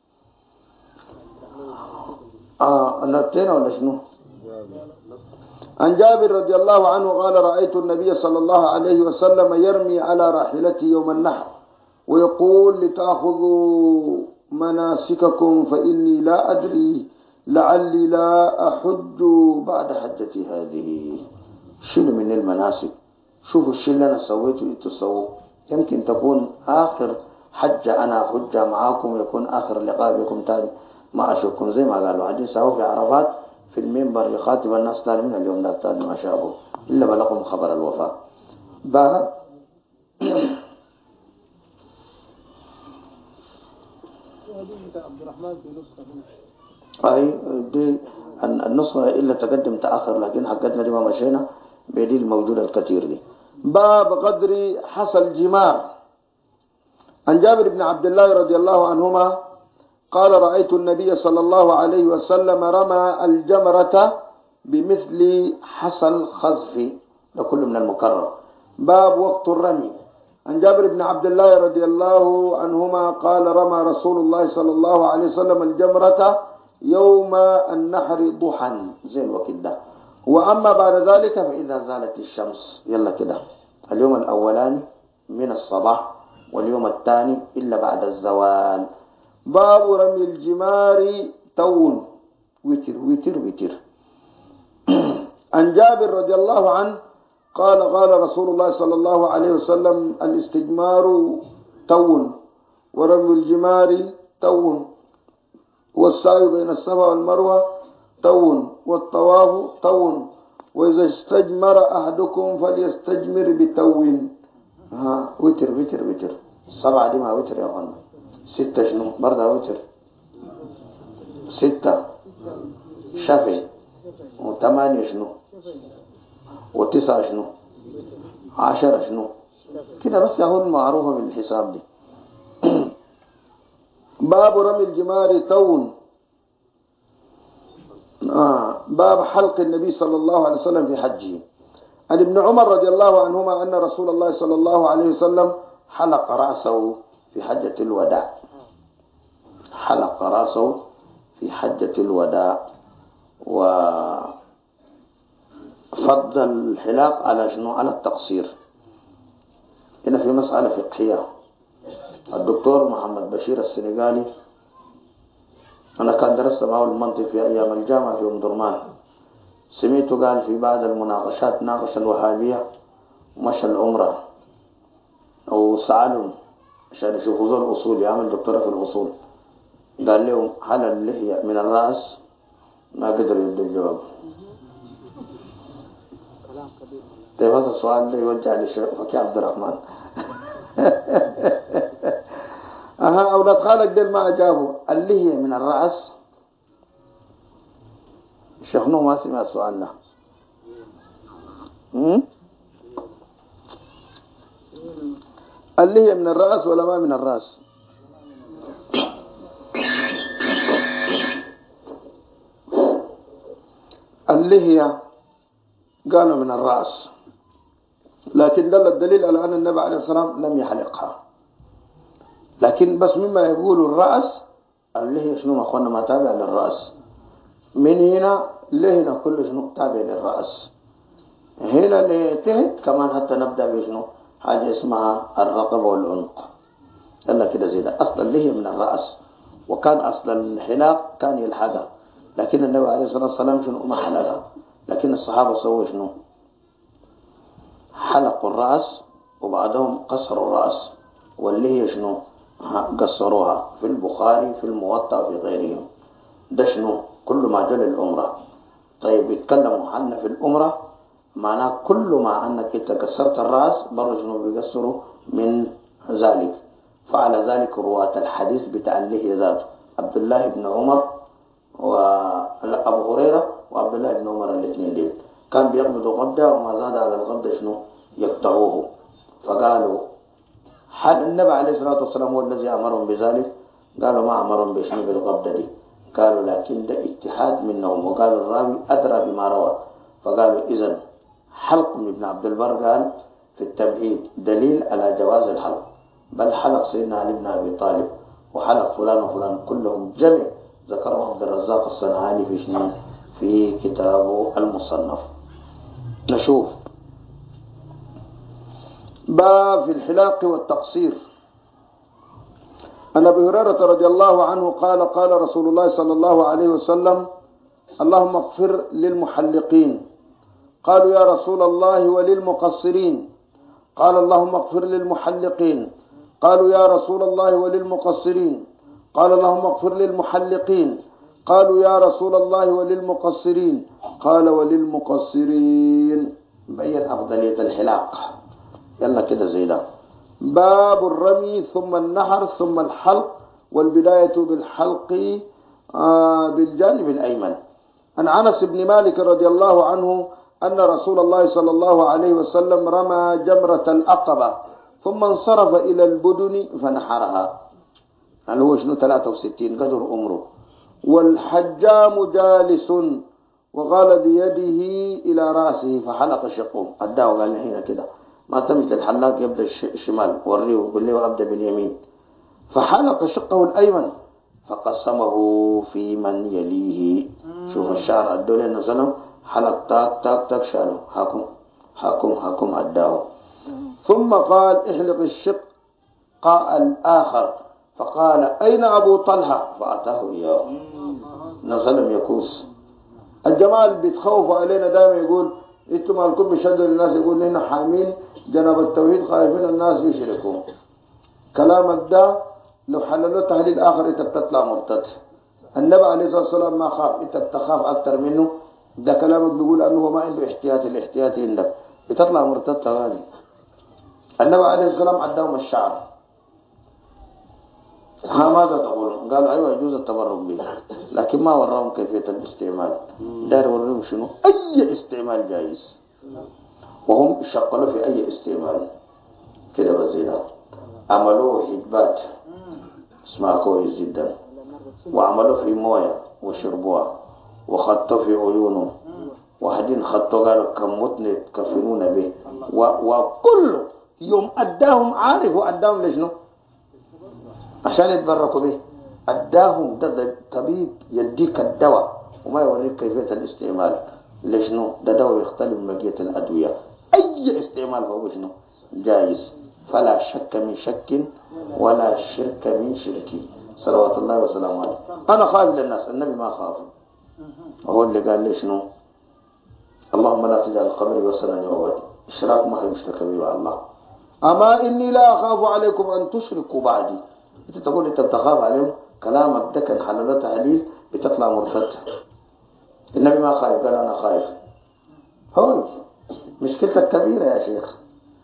نتينا ولا شنو؟ عن جابر رضي الله عنه قال رأيت النبي صلى الله عليه وسلم يرمي على راحلته يوم النحر ويقول لتأخذوا مناسككم فإني لا أدري لعلي لا أحج بعد حجتي هذه. شنو من المناسك؟ شوفوا الشيء اللي أنا سويته تسووه، يمكن تكون آخر حجة أنا حجة معاكم، يكون آخر لقاء بكم تاني ما أشوفكم. زي ما قالوا عدين سووا في عرفات في المنبر يخاطب الناس تاني من اليوم ده تاني ما شافوا إلا بلغهم خبر الوفاة. باب عبد الرحمن في نسخة أي دي النسخة إلا تقدم تأخر، لكن حقتنا دي ما مشينا بدي الموجودة الكثير دي. باب قدر حصى الجمار. عن جابر بن عبد الله رضي الله عنهما قال رأيت النبي صلى الله عليه وسلم رمى الجمرة بمثل حصى الخزف، لكل من المكرر. باب وقت الرمي. عن جابر بن عبد الله رضي الله عنهما قال رمى رسول الله صلى الله عليه وسلم الجمرة يوم النحر ضحى زي الوقت ده، وأما بعد ذلك فإذا زالت الشمس. يلا كده اليوم الأولاني من الصباح واليوم الثاني إلا بعد الزوال. باب رمي الجمار تون وتر وتر وتر. عن جابر رضي الله عنه قال قال رسول الله صلى الله عليه وسلم الاستجمار تون ورمي الجمار تون والسعي بين الصفا والمروة تون والطواف تون وإذا استجمر أحدكم فليستجمر بتون. وتر وتر وتر. 7 دي ما وتر يا أخوانا. 6 شنو برضه وتر. 6 شفي. و8 شنو و9 شنو 10 شنو كده بس يهون معروفة بالحساب دي. باب رمي الجمار تون. باب حلق النبي صلى الله عليه وسلم في حجه. عن ابن عمر رضي الله عنهما أن رسول الله صلى الله عليه وسلم حلق رأسه في حجة الوداع. حلق رأسه في حجة الوداع، وفضل الحلاق على شنو؟ على التقصير. هنا في مسألة فقهية. الدكتور محمد بشير السنغالي أنا كان درست معه المنطق في أيام الجامعة في درمان، سمعته قال في بعض المناقشات ناقش الوهابية ومشى العمرة أو سألهم عشان يشوفوا ذو الأصول، يعمل دكتوراه في الأصول، قال لهم هل اللحية من الرأس؟ ما قدر يدوا الجواب. طيب هذا السؤال ده يوجه للشيخ فكي عبد الرحمن. أولاد خالك ديل ما أجابوا اللحية من الرأس. الشيخ نو ما سمع السؤال ده. اللحية من الرأس ولا ما من الرأس؟ اللحية قالوا من الرأس، لكن دل الدليل على أن النبي عليه الصلاة والسلام لم يحلقها. لكن بس مما يقول الرأس اللحية شنو أخوانا ما تابع للرأس. من هنا لهنا كل شنو تابع للرأس. هنا لتحت كمان حتى نبدأ بشنو حاجة اسمها الرقبة والعنق. يلا كده زي ده. أصل اللحية من الرأس، وكان أصل الحلاق كان يلحقها، لكن النبي عليه الصلاة والسلام شنو ما حلقها. لكن الصحابة سووا شنو؟ حلقوا الرأس وبعدهم قصروا الرأس، واللي هي شنو قصروها. في البخاري في الموطأ في غيرهم. ده شنو كل ما جل الأمرة. طيب يتكلموا عنه في الأمرة معناه كل ما أنك إنت كسرت الرأس برضو شنو بيقصروا من ذلك. فعلى ذلك رواة الحديث بتاع اللحية ذاته عبد الله بن عمر وأبو هريرة وعبد الله بن عمر الاثنين دول كان بيقبضوا قبضة وما زاد على القبضة شنو يقطعوه. فقالوا هل النبي عليه الصلاة والسلام هو الذي أمرهم بذلك؟ قالوا ما أمرهم بشنو بالقبضة دي. قالوا لكن ده اجتهاد منهم، وقالوا الراوي أدرى بما روى. فقالوا إذن حلق من ابن عبد البر قال في التمهيد دليل على جواز الحلق، بل حلق سيدنا علي بن أبي طالب وحلق فلان وفلان كلهم جمع ذكره عبد الرزاق الصنعاني في شنو في كتابه المصنف. نشوف باب في الحلاق والتقصير. عن ابي هريره رضي الله عنه قال قال رسول الله صلى الله عليه وسلم اللهم اغفر للمحلقين. قالوا يا رسول الله وللمقصرين؟ قال اللهم اغفر للمحلقين. قالوا يا رسول الله وللمقصرين؟ قال اللهم اغفر للمحلقين. قالوا يا رسول الله وللمقصرين؟ قال وللمقصرين. بين أفضلية الحلاق. يلا كده زي ده. باب الرمي ثم النحر ثم الحلق، والبداية بالحلق بالجانب الأيمن. عن أنس بن مالك رضي الله عنه أن رسول الله صلى الله عليه وسلم رمى جمرة العقبة ثم انصرف إلى البدن فنحرها. يعني هو شنو 63 قدر عمره. والحجام جالس وقال بيده إلى رأسه فحلق شقه. أداه قال هنا كده ما تمشي الحلاق يبدأ الشمال وريه وقال له أبدأ باليمين. فحلق شقه الأيمن فقسمه في من يليه. شوف الشعر أدوا لنا سلام حلق تاك تاك تاك شاله حاكم أداه. ثم قال احلق الشق الآخر. فقال أين أبو طلحة؟ فأتاه إياه. نسلم يكوس. الجمال بيتخوفوا علينا دائما يقول انتم مالكم بشدوا للناس، يقول نحن حامين جنب التوحيد خايفين الناس يشركوا. كلامك ده لو حللوا تحليل آخر انت بتطلع مرتد. النبي عليه الصلاة والسلام ما خاف، انت بتخاف أكثر منه. ده كلامك بيقول أنه ما عنده احتياطي، الاحتياطي عندك بتطلع مرتد تغاني. النبي عليه الصلاة والسلام عداهم الشعر. ماذا تقولون؟ قالوا أيوة يجوز التبرك به، لكن ما وراهم كيفية الاستعمال. دار وراهم شنو؟ أي استعمال جائز، وهم شغلوا في أي استعمال كده بزيادة. عملوه حجبات اسمها كويس جدا، وعملوا في موية وشربوها، وخطوا في عيونهم، واحدين خطوا قالوا كم متن تكفنون به وكل يوم أداهم عارف وأداهم لشنو عشان يتبركوا به. أداهم ده طبيب يديك الدواء وما يوريك كيفية الاستعمال لشنو. ده دواء يختلف من بقية الأدوية. أي استعمال فهو شنو جائز. فلا شك من شك ولا شرك من شرك صلوات الله وسلامه عليه. أنا خايف للناس، النبي ما خاف، هو اللي قال لي شنو اللهم لا تجعل قبري وسنا يعبد. إشراك ما يشرك به الله. أما إني لا أخاف عليكم أن تشركوا بعدي. أنت تقول أنت بتخاف عليهم، كلامك ده كان حلال تعليل بتطلع مرتد. النبي ما خايف، قال أنا خايف. هو مشكلتك كبيرة يا شيخ.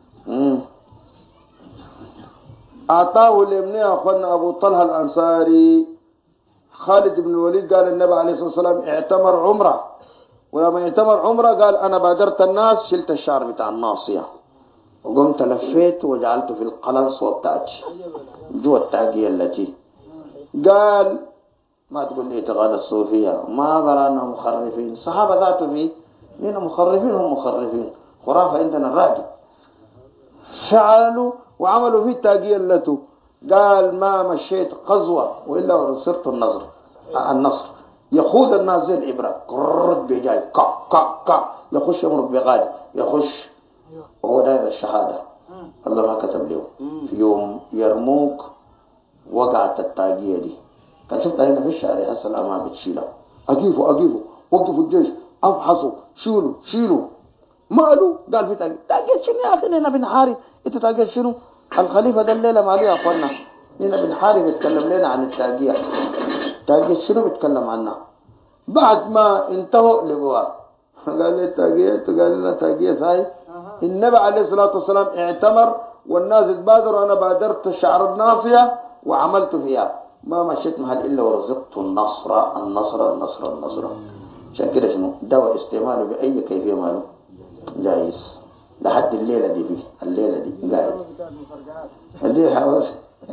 أعطاه لابن أخونا أبو طلحة الأنصاري خالد بن الوليد قال النبي عليه الصلاة والسلام اعتمر عمره، ولما اعتمر عمره قال أنا بادرت الناس، شلت الشعر بتاع الناصية وقمت لفيت وجعلته في القلنس والتاج جوا التاجية التي قال ما تقول لي اعتقاد الصوفية ما برانا مخرفين. الصحابة ذاته فيه لنا مخرفين، هم مخرفين خرافة عندنا الراجل. فعلوا وعملوا فيه التاجية التي قال ما مشيت قزوة وإلا ورسرت النصر يخوض الناس زي الإبرة قرد بيجاي كا كا كا يخش يمرق بغالي يخش وهو داير الشهادة. الله ما كتب له في يوم يرموك وقعت التاجية دي. كان شفت هنا في الشارع هسه ما بتشيلها. أجيبوا وقفوا الجيش أفحصوا شيلوا ماله. قال في تاجية شنو يا أخي هنا بنحارب. أنت تاجية شنو؟ الخليفة ده الليلة ما عليه أخوانا هنا بنحارب يتكلم لنا عن التاجية. تاجية شنو بيتكلم عنها؟ بعد ما انتهوا لقوها قال لي التاجية، قال لنا تاجية ساي. النبي عليه الصلاة والسلام اعتمر والناس تبادروا، أنا بادرت الشعر الناصية وعملت فيها ما مشيت محل إلا ورزقت النصر. عشان كده شنو دواء استعماله بأي كيفية ماله جايز لحد الليلة دي قاعد اللي حواس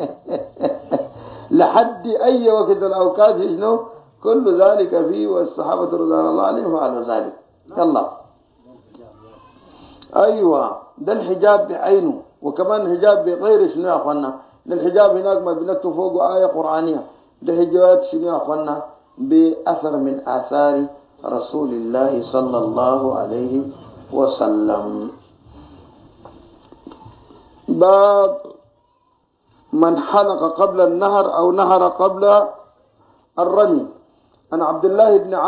لحد أي وقت الأوقات شنو كل ذلك فيه. والصحابة رضوان الله عليهم فعلوا ذلك. يلا أيوة ده الحجاب بعينه. وكمان الحجاب بغير شنو يا أخوانا. الحجاب هناك ما بنكتب فوقه آية قرآنية. ده حجاب شنو يا أخوانا بأثر من آثار رسول الله صلى الله عليه وسلم. باب من حلق قبل النهر أو نهر قبل الرمي. عن عبد الله بن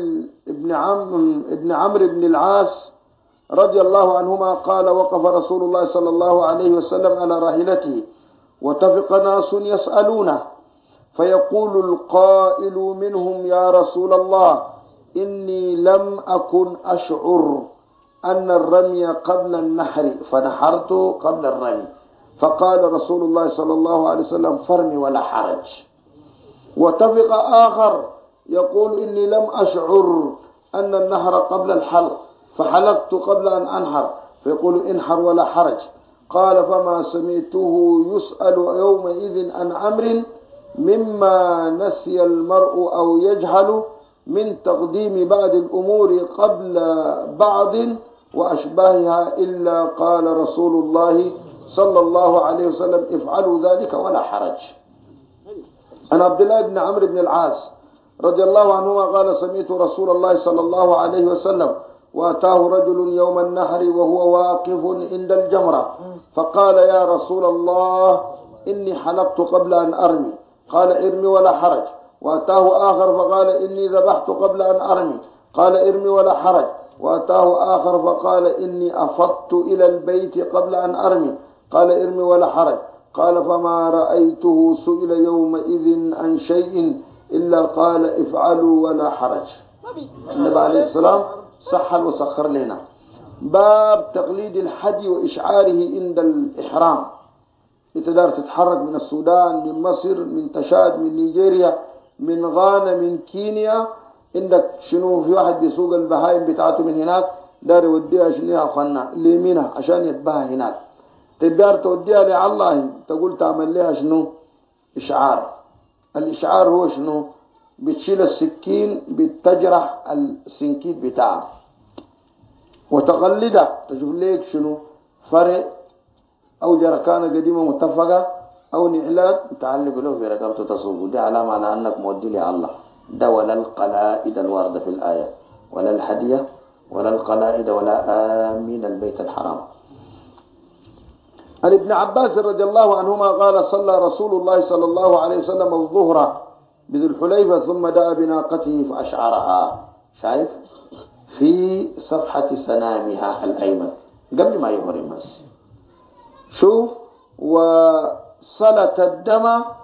عمرو بن العاص رضي الله عنهما قال وقف رسول الله صلى الله عليه وسلم على راحلته وتفق ناس يسألونه فيقول القائل منهم يا رسول الله إني لم أكن أشعر أن الرمي قبل النحر فنحرت قبل الرمي. فقال رسول الله صلى الله عليه وسلم فرمي ولا حرج. وتفق آخر يقول إني لم أشعر أن النهر قبل الحلق فحلقت قبل أن أنحر فيقول انحر ولا حرج. قال فما سمعته يسأل يومئذ عن أمر مما نسي المرء أو يجهل من تقديم بعض الأمور قبل بعض وأشباهها إلا قال رسول الله صلى الله عليه وسلم افعلوا ذلك ولا حرج. عن عبد الله بن عمرو بن العاص رضي الله عنهما قال سمعت رسول الله صلى الله عليه وسلم وأتاه رجل يوم النحر وهو واقف عند الجمرة فقال يا رسول الله إني حلقت قبل أن أرمي. قال ارمي ولا حرج. وأتاه آخر فقال إني ذبحت قبل أن أرمي. قال ارمي ولا حرج. وأتاه آخر فقال إني أفضت إلى البيت قبل أن أرمي. قال ارمي ولا حرج. قال فما رأيته سئل يومئذ عن شيء إلا قال افعلوا ولا حرج. النبي عليه السلام سهل وسخر لنا. باب تقليد الحدي وإشعاره عند الإحرام. تقدر تتحرك من السودان من مصر من تشاد من نيجيريا من غانا من كينيا عندك شنو في واحد بيسوق البهايم بتاعته من هناك دار يوديها شنو يا اخوانا ليمينها عشان يتباهى هناك. تقدر توديها لله تقول تعمل لها شنو إشعار. الإشعار هو شنو بتشيل السكين بتجرح السنكيت بتاعها وتقلده تشوف ليك شنو فرق أو جركانة قديمة متفقة أو نعلات تعلق له في رقبته تصوب، دي علامة على أنك مودي لله. ده ولا القلائد الواردة في الآية ولا الهدية ولا القلائد ولا آمين البيت الحرام. عن ابن عباس رضي الله عنهما قال صلى رسول الله صلى الله عليه وسلم الظهر بذي الحليفة ثم دعا بناقته فأشعرها، شايف في صفحة سنامها الأيمن قبل ما يمر الناس. شوف وصلت الدم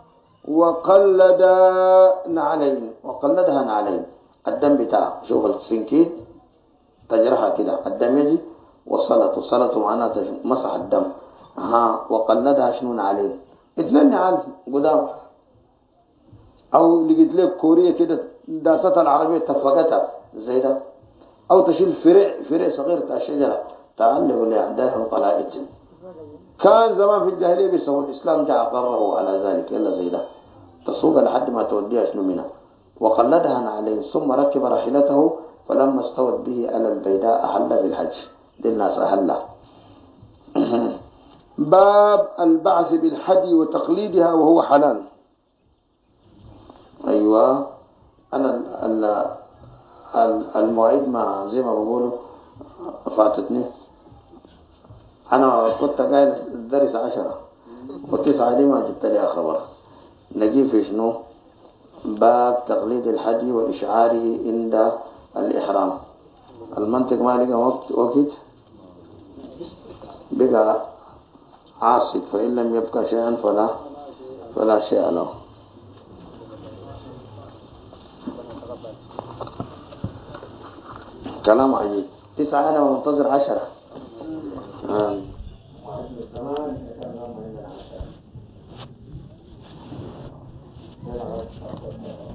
وقلدها نعلين الدم بتاعه. شوف السنكيد تجرحها كده الدم يجي وصلت معناته مسح الدم. وقلدها شنو نعلين؟ اثنين نعال قدام، او لقيت لك كوريه كده داستها العربيه اتفقتها زي ده، او تشيل فرع صغير بتاع الشجره تعلق لاعدائه القلائد. كان زمان في الجاهليه بيسووا، الاسلام جاء قرره على ذلك، يلا زي ده تصوغ لحد ما توديها شنو منها. وقلدها نعلين ثم ركب راحلته فلما استوت به على البيداء أحل بالحج. دي الناس أهلها. باب البعث بالحدي وتقليدها وهو حلال. أيوة أنا المواعيد ما زي ما بقولوا فاتتني. أنا كنت قاعد درس 10 و9 دي ما جبت لي خبر. نجي في شنو؟ باب تقليد الحدي وإشعاره عند الإحرام. المنطق ما لقى وقت بقى عاصف، فإن لم يبقى شيئا فلا شيء له. كلام عجيب. 9 أنا منتظر 10.